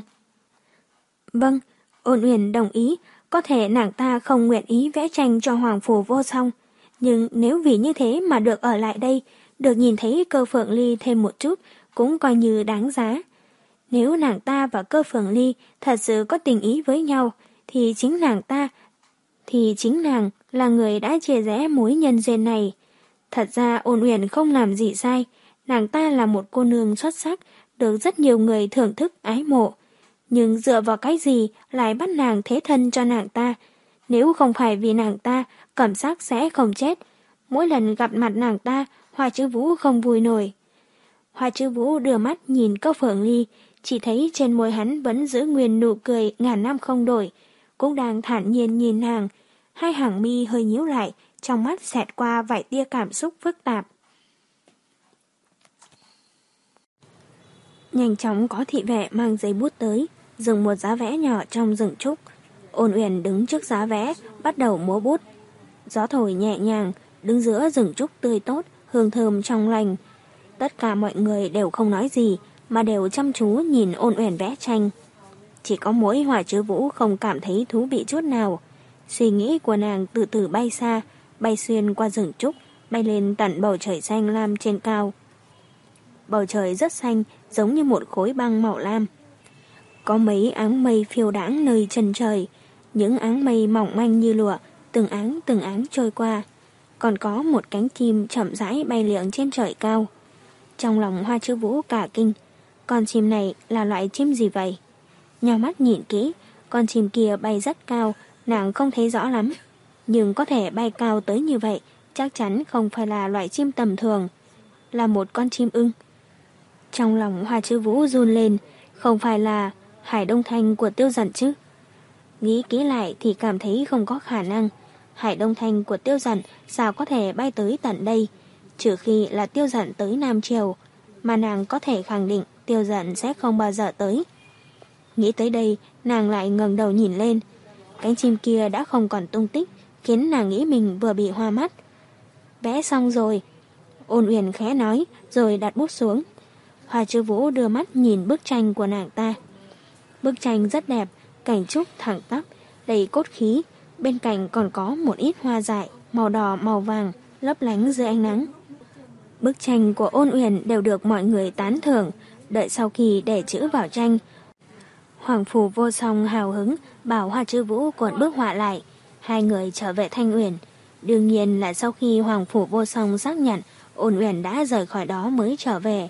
Speaker 1: Vâng, Ôn Uyển đồng ý, có thể nàng ta không nguyện ý vẽ tranh cho Hoàng Phủ Vô Song, nhưng nếu vì như thế mà được ở lại đây, được nhìn thấy Cơ Phượng Ly thêm một chút, cũng coi như đáng giá. Nếu nàng ta và Cơ Phượng Ly thật sự có tình ý với nhau, thì chính nàng ta, thì chính nàng là người đã chia rẽ mối nhân duyên này. Thật ra Ôn Uyển không làm gì sai, nàng ta là một cô nương xuất sắc, được rất nhiều người thưởng thức ái mộ. Nhưng dựa vào cái gì lại bắt nàng thế thân cho nàng ta? Nếu không phải vì nàng ta, Cẩm Sắc sẽ không chết. Mỗi lần gặp mặt nàng ta, Hoa Chứ Vũ không vui nổi. Hoa Chứ Vũ đưa mắt nhìn Cơ Phượng Ly, chỉ thấy trên môi hắn vẫn giữ nguyên nụ cười ngàn năm không đổi, cũng đang thản nhiên nhìn nàng. Hai hàng mi hơi nhíu lại, trong mắt xẹt qua vài tia cảm xúc phức tạp. Nhanh chóng có thị vệ mang giấy bút tới, dừng một giá vẽ nhỏ trong rừng trúc. Ôn Uyển đứng trước giá vẽ, bắt đầu múa bút. Gió thổi nhẹ nhàng, đứng giữa rừng trúc tươi tốt, hương thơm trong lành. Tất cả mọi người đều không nói gì, mà đều chăm chú nhìn Ôn Uyển vẽ tranh. Chỉ có mỗi Hỏa Chứa Vũ không cảm thấy thú vị chút nào. Suy nghĩ của nàng từ từ bay xa, bay xuyên qua rừng trúc, bay lên tận bầu trời xanh lam trên cao. Bầu trời rất xanh, giống như một khối băng màu lam. Có mấy áng mây phiêu đãng nơi chân trời, những áng mây mỏng manh như lụa, từng áng từng áng trôi qua. Còn có một cánh chim chậm rãi bay liệng trên trời cao. Trong lòng Hoa Chứa Vũ cả kinh, con chim này là loại chim gì vậy? Nhào mắt nhìn kỹ, con chim kia bay rất cao, nàng không thấy rõ lắm. Nhưng có thể bay cao tới như vậy, chắc chắn không phải là loại chim tầm thường, là một con chim ưng. Trong lòng Hoa Chứa Vũ run lên, không phải là Hải Đông Thanh của Tiêu Dận chứ? Nghĩ kỹ lại thì cảm thấy không có khả năng. Hải Đông Thanh của Tiêu Dận sao có thể bay tới tận đây, trừ khi là Tiêu Dận tới Nam Triều, mà nàng có thể khẳng định Tiêu Dận sẽ không bao giờ tới. Nghĩ tới đây, nàng lại ngẩng đầu nhìn lên. Cánh chim kia đã không còn tung tích, khiến nàng nghĩ mình vừa bị hoa mắt. Vẽ xong rồi, Ôn Uyển khẽ nói, rồi đặt bút xuống. Hoa Chứa Vũ đưa mắt nhìn bức tranh của nàng ta. Bức tranh rất đẹp, cảnh trúc thẳng tắp, đầy cốt khí, bên cạnh còn có một ít hoa dại, màu đỏ màu vàng, lấp lánh dưới ánh nắng. Bức tranh của Ôn Uyển đều được mọi người tán thưởng. Đợi sau khi để chữ vào tranh, Hoàng Phủ Vô Song hào hứng bảo Hoa Chứa Vũ cuộn bức họa lại. Hai người trở về Thanh Uyển. Đương nhiên là sau khi Hoàng Phủ Vô Song xác nhận Ôn Uyển đã rời khỏi đó mới trở về.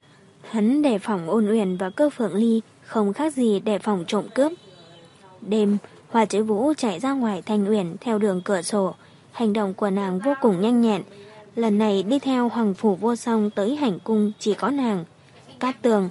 Speaker 1: Hắn đề phòng Ôn Uyển và Cơ Phượng Ly không khác gì đề phòng trộm cướp. Đêm, Hoa Chứa Vũ chạy ra ngoài Thanh Uyển theo đường cửa sổ. Hành động của nàng vô cùng nhanh nhẹn. Lần này đi theo Hoàng Phủ Vô Song tới hành cung chỉ có nàng, Cát Tường.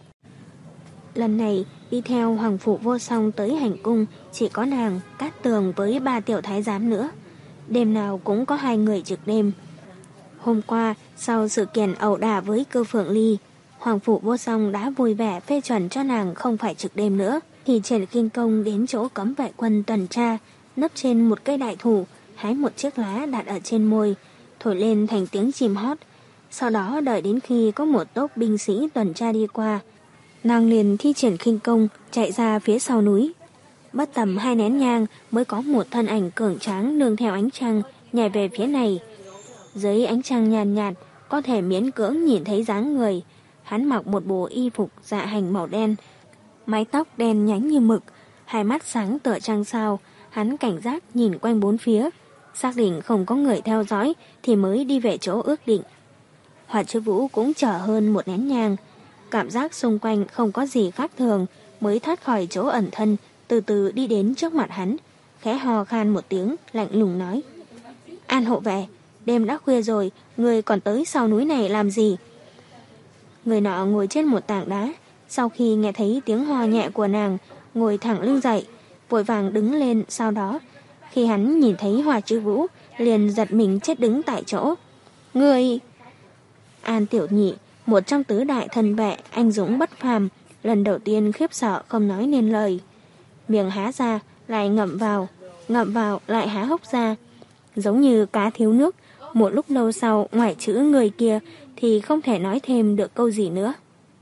Speaker 1: Lần này đi theo Hoàng Phủ Vô Song tới hành cung chỉ có nàng, Cát Tường với ba tiểu thái giám nữa. Đêm nào cũng có hai người trực đêm. Hôm qua, sau sự kiện ẩu đả với Cơ Phượng Ly, Hoàng Phủ Vô Song đã vui vẻ phê chuẩn cho nàng không phải trực đêm nữa. Thì Triển Khinh Công đến chỗ cấm vệ quân tuần tra, nấp trên một cây đại thụ, hái một chiếc lá đặt ở trên môi, thổi lên thành tiếng chim hót. Sau đó đợi đến khi có một tốp binh sĩ tuần tra đi qua, nàng liền thi triển khinh công chạy ra phía sau núi. Bất tầm hai nén nhang mới có một thân ảnh cường tráng nương theo ánh trăng nhảy về phía này. Dưới ánh trăng nhàn nhạt, nhạt có thể miễn cưỡng nhìn thấy dáng người. Hắn mặc một bộ y phục dạ hành màu đen, mái tóc đen nhánh như mực, hai mắt sáng tựa trăng sao. Hắn cảnh giác nhìn quanh bốn phía, xác định không có người theo dõi thì mới đi về chỗ ước định. Hoa Chứa Vũ cũng chờ hơn một nén nhang, cảm giác xung quanh không có gì khác thường, mới thoát khỏi chỗ ẩn thân, từ từ đi đến trước mặt hắn, khẽ hò khan một tiếng, lạnh lùng nói: An hộ vệ, đêm đã khuya rồi, người còn tới sau núi này làm gì? Người nọ ngồi trên một tảng đá, sau khi nghe thấy tiếng ho nhẹ của nàng, ngồi thẳng lưng dậy, vội vàng đứng lên. Sau đó, khi hắn nhìn thấy Hoa Chứa Vũ, liền giật mình chết đứng tại chỗ. Người... An Tiểu Nhị, một trong tứ đại thần vệ anh dũng bất phàm, lần đầu tiên khiếp sợ không nói nên lời. Miệng há ra, lại ngậm vào, ngậm vào lại há hốc ra, giống như cá thiếu nước. Một lúc lâu sau, ngoài chữ người kia thì không thể nói thêm được câu gì nữa.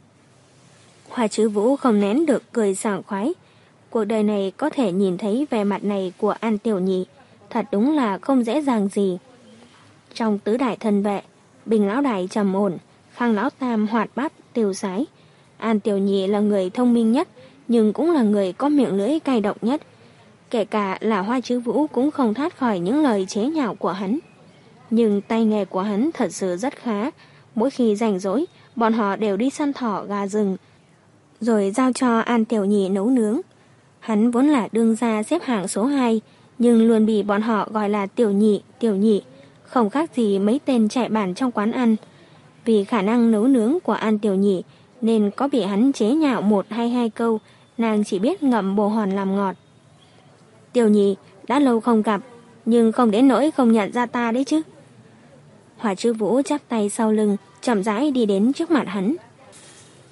Speaker 1: Hoa Chứa Vũ không nén được cười sảng khoái. Cuộc đời này có thể nhìn thấy vẻ mặt này của An Tiểu Nhị, thật đúng là không dễ dàng gì. Trong tứ đại thần vệ, Bình Lão Đại trầm ổn, Khang Lão Tam hoạt bát tiêu sái. An Tiểu Nhị là người thông minh nhất, nhưng cũng là người có miệng lưỡi cay độc nhất. Kể cả là Hoa Chứa Vũ cũng không thoát khỏi những lời chế nhạo của hắn. Nhưng tay nghề của hắn thật sự rất khá. Mỗi khi rảnh rỗi, bọn họ đều đi săn thỏ gà rừng, rồi giao cho An Tiểu Nhị nấu nướng. Hắn vốn là đương gia xếp hạng số hai, nhưng luôn bị bọn họ gọi là Tiểu Nhị, Tiểu Nhị, không khác gì mấy tên chạy bản trong quán ăn. Vì khả năng nấu nướng của An Tiểu Nhị, nên có bị hắn chế nhạo một hay hai câu, nàng chỉ biết ngậm bồ hòn làm ngọt. Tiểu Nhị, đã lâu không gặp, nhưng không đến nỗi không nhận ra ta đấy chứ. Hoa Chứa Vũ chắp tay sau lưng, chậm rãi đi đến trước mặt hắn.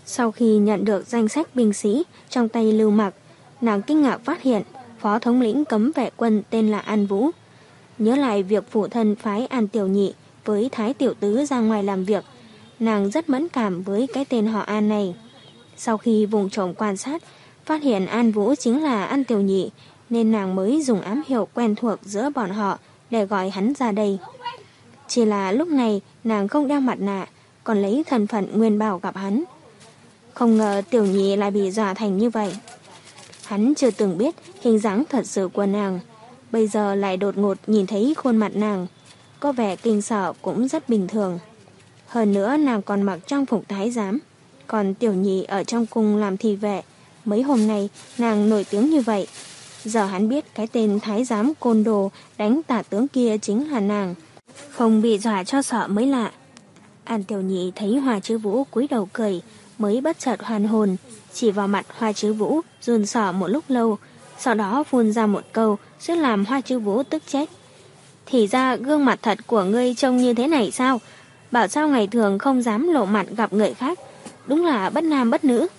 Speaker 1: Sau khi nhận được danh sách binh sĩ trong tay Lưu Mặc, nàng kinh ngạc phát hiện phó thống lĩnh cấm vệ quân tên là An Vũ. Nhớ lại việc phụ thân phái An Tiểu Nhị với Thái Tiểu Tứ ra ngoài làm việc, nàng rất mẫn cảm với cái tên họ An này. Sau khi vùng trộm quan sát, phát hiện An Vũ chính là An Tiểu Nhị, nên nàng mới dùng ám hiệu quen thuộc giữa bọn họ để gọi hắn ra đây. Chỉ là lúc này nàng không đeo mặt nạ, còn lấy thân phận nguyên bảo gặp hắn. Không ngờ Tiểu Nhị lại bị dọa thành như vậy. Hắn chưa từng biết hình dáng thật sự của nàng, bây giờ lại đột ngột nhìn thấy khuôn mặt nàng, có vẻ kinh sợ cũng rất bình thường. Hơn nữa nàng còn mặc trang phục thái giám, còn Tiểu Nhị ở trong cung làm thị vệ. Mấy hôm nay nàng nổi tiếng như vậy, giờ hắn biết cái tên thái giám côn đồ đánh tả tướng kia chính là nàng, không bị dọa cho sợ mới lạ. An Tiểu Nhị thấy Hoa Chứ Vũ cúi đầu cười, mới bất chợt hoàn hồn, chỉ vào mặt Hoa Chứ Vũ run sợ một lúc lâu, sau đó phun ra một câu suýt làm Hoa Chứ Vũ tức chết. Thì ra gương mặt thật của ngươi trông như thế này sao? Bảo sao ngày thường không dám lộ mặt gặp người khác, đúng là bất nam bất nữ.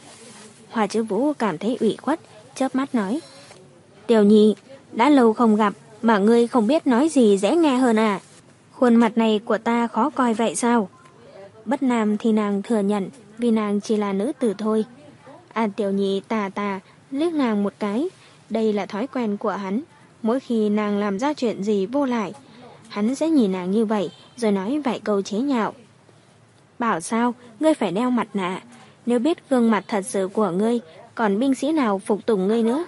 Speaker 1: Hoa Chứ Vũ cảm thấy ủy khuất, chớp mắt nói: Tiểu Nhị, đã lâu không gặp mà ngươi không biết nói gì dễ nghe hơn à? Khuôn mặt này của ta khó coi vậy sao? Bất nam thì nàng thừa nhận, vì nàng chỉ là nữ tử thôi. An Tiểu Nhị tà tà liếc nàng một cái, đây là thói quen của hắn. Mỗi khi nàng làm ra chuyện gì vô lại, hắn sẽ nhìn nàng như vậy, rồi nói vài câu chế nhạo. Bảo sao ngươi phải đeo mặt nạ, nếu biết gương mặt thật sự của ngươi, còn binh sĩ nào phục tùng ngươi nữa?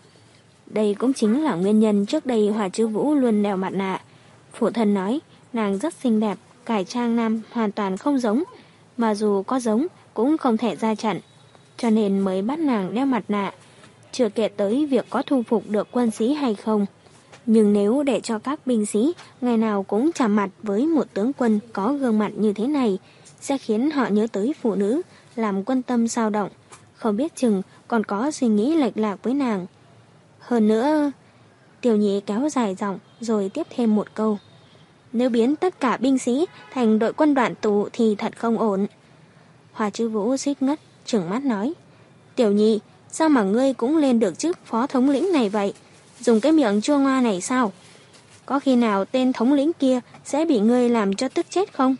Speaker 1: Đây cũng chính là nguyên nhân trước đây Hoa Chứ Vũ luôn đeo mặt nạ. Phụ thân nói nàng rất xinh đẹp, cải trang nam hoàn toàn không giống, mà dù có giống cũng không thể ra trận, cho nên mới bắt nàng đeo mặt nạ. Chưa kể tới việc có thu phục được quân sĩ hay không. Nhưng nếu để cho các binh sĩ ngày nào cũng chạm mặt với một tướng quân có gương mặt như thế này, sẽ khiến họ nhớ tới phụ nữ, làm quân tâm dao động, không biết chừng còn có suy nghĩ lệch lạc với nàng. Hơn nữa, Tiểu Nhị kéo dài giọng rồi tiếp thêm một câu: nếu biến tất cả binh sĩ thành đội quân đoàn tù thì thật không ổn. Hoa Chứ Vũ suýt ngất, trừng mắt nói: Tiểu Nhị, sao mà ngươi cũng lên được chức phó thống lĩnh này vậy? Dùng cái miệng chua ngoa này sao? Có khi nào tên thống lĩnh kia sẽ bị ngươi làm cho tức chết không?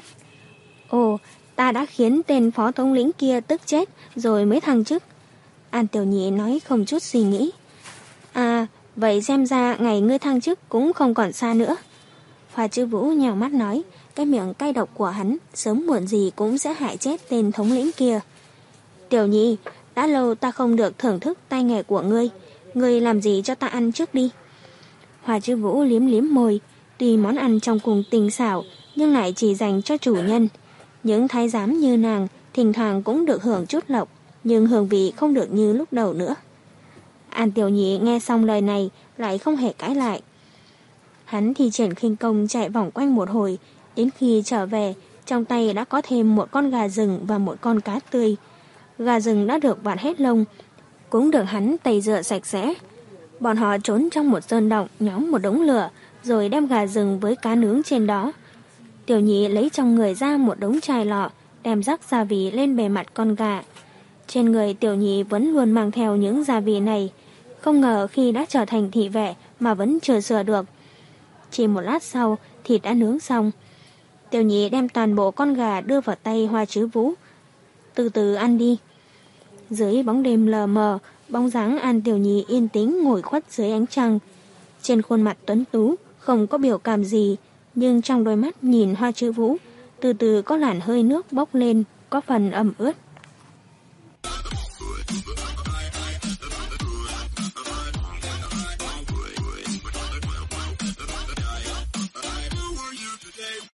Speaker 1: Ồ, ta đã khiến tên phó thống lĩnh kia tức chết rồi mới thăng chức. An Tiểu Nhị nói không chút suy nghĩ. À, vậy xem ra ngày ngươi thăng chức cũng không còn xa nữa. Hoa Chứ Vũ nhào mắt nói, cái miệng cay độc của hắn sớm muộn gì cũng sẽ hại chết tên thống lĩnh kia. Tiểu Nhị, đã lâu ta không được thưởng thức tay nghề của ngươi, ngươi làm gì cho ta ăn trước đi. Hoa Chứ Vũ liếm liếm môi, tuy món ăn trong cùng tinh xảo nhưng lại chỉ dành cho chủ nhân. Những thái giám như nàng thỉnh thoảng cũng được hưởng chút lộc, nhưng hương vị không được như lúc đầu nữa. An Tiểu Nhị nghe xong lời này lại không hề cãi lại. Hắn thì triển khinh công chạy vòng quanh một hồi, đến khi trở về, trong tay đã có thêm một con gà rừng và một con cá tươi. Gà rừng đã được vặn hết lông, cũng được hắn tẩy rửa sạch sẽ. Bọn họ trốn trong một sơn động nhóm một đống lửa, rồi đem gà rừng với cá nướng trên đó. Tiểu Nhị lấy trong người ra một đống chai lọ, đem rắc gia vị lên bề mặt con gà. Trên người Tiểu Nhị vẫn luôn mang theo những gia vị này, không ngờ khi đã trở thành thị vệ mà vẫn chưa sửa được. Chỉ một lát sau, thịt đã nướng xong. Tiểu Nhị đem toàn bộ con gà đưa vào tay Hoa Chứ Vũ. Từ từ ăn đi. Dưới bóng đêm lờ mờ, bóng dáng An Tiểu Nhị yên tĩnh ngồi khuất dưới ánh trăng. Trên khuôn mặt tuấn tú không có biểu cảm gì, nhưng trong đôi mắt nhìn Hoa Chứ Vũ từ từ có làn hơi nước bốc lên, có phần ẩm ướt.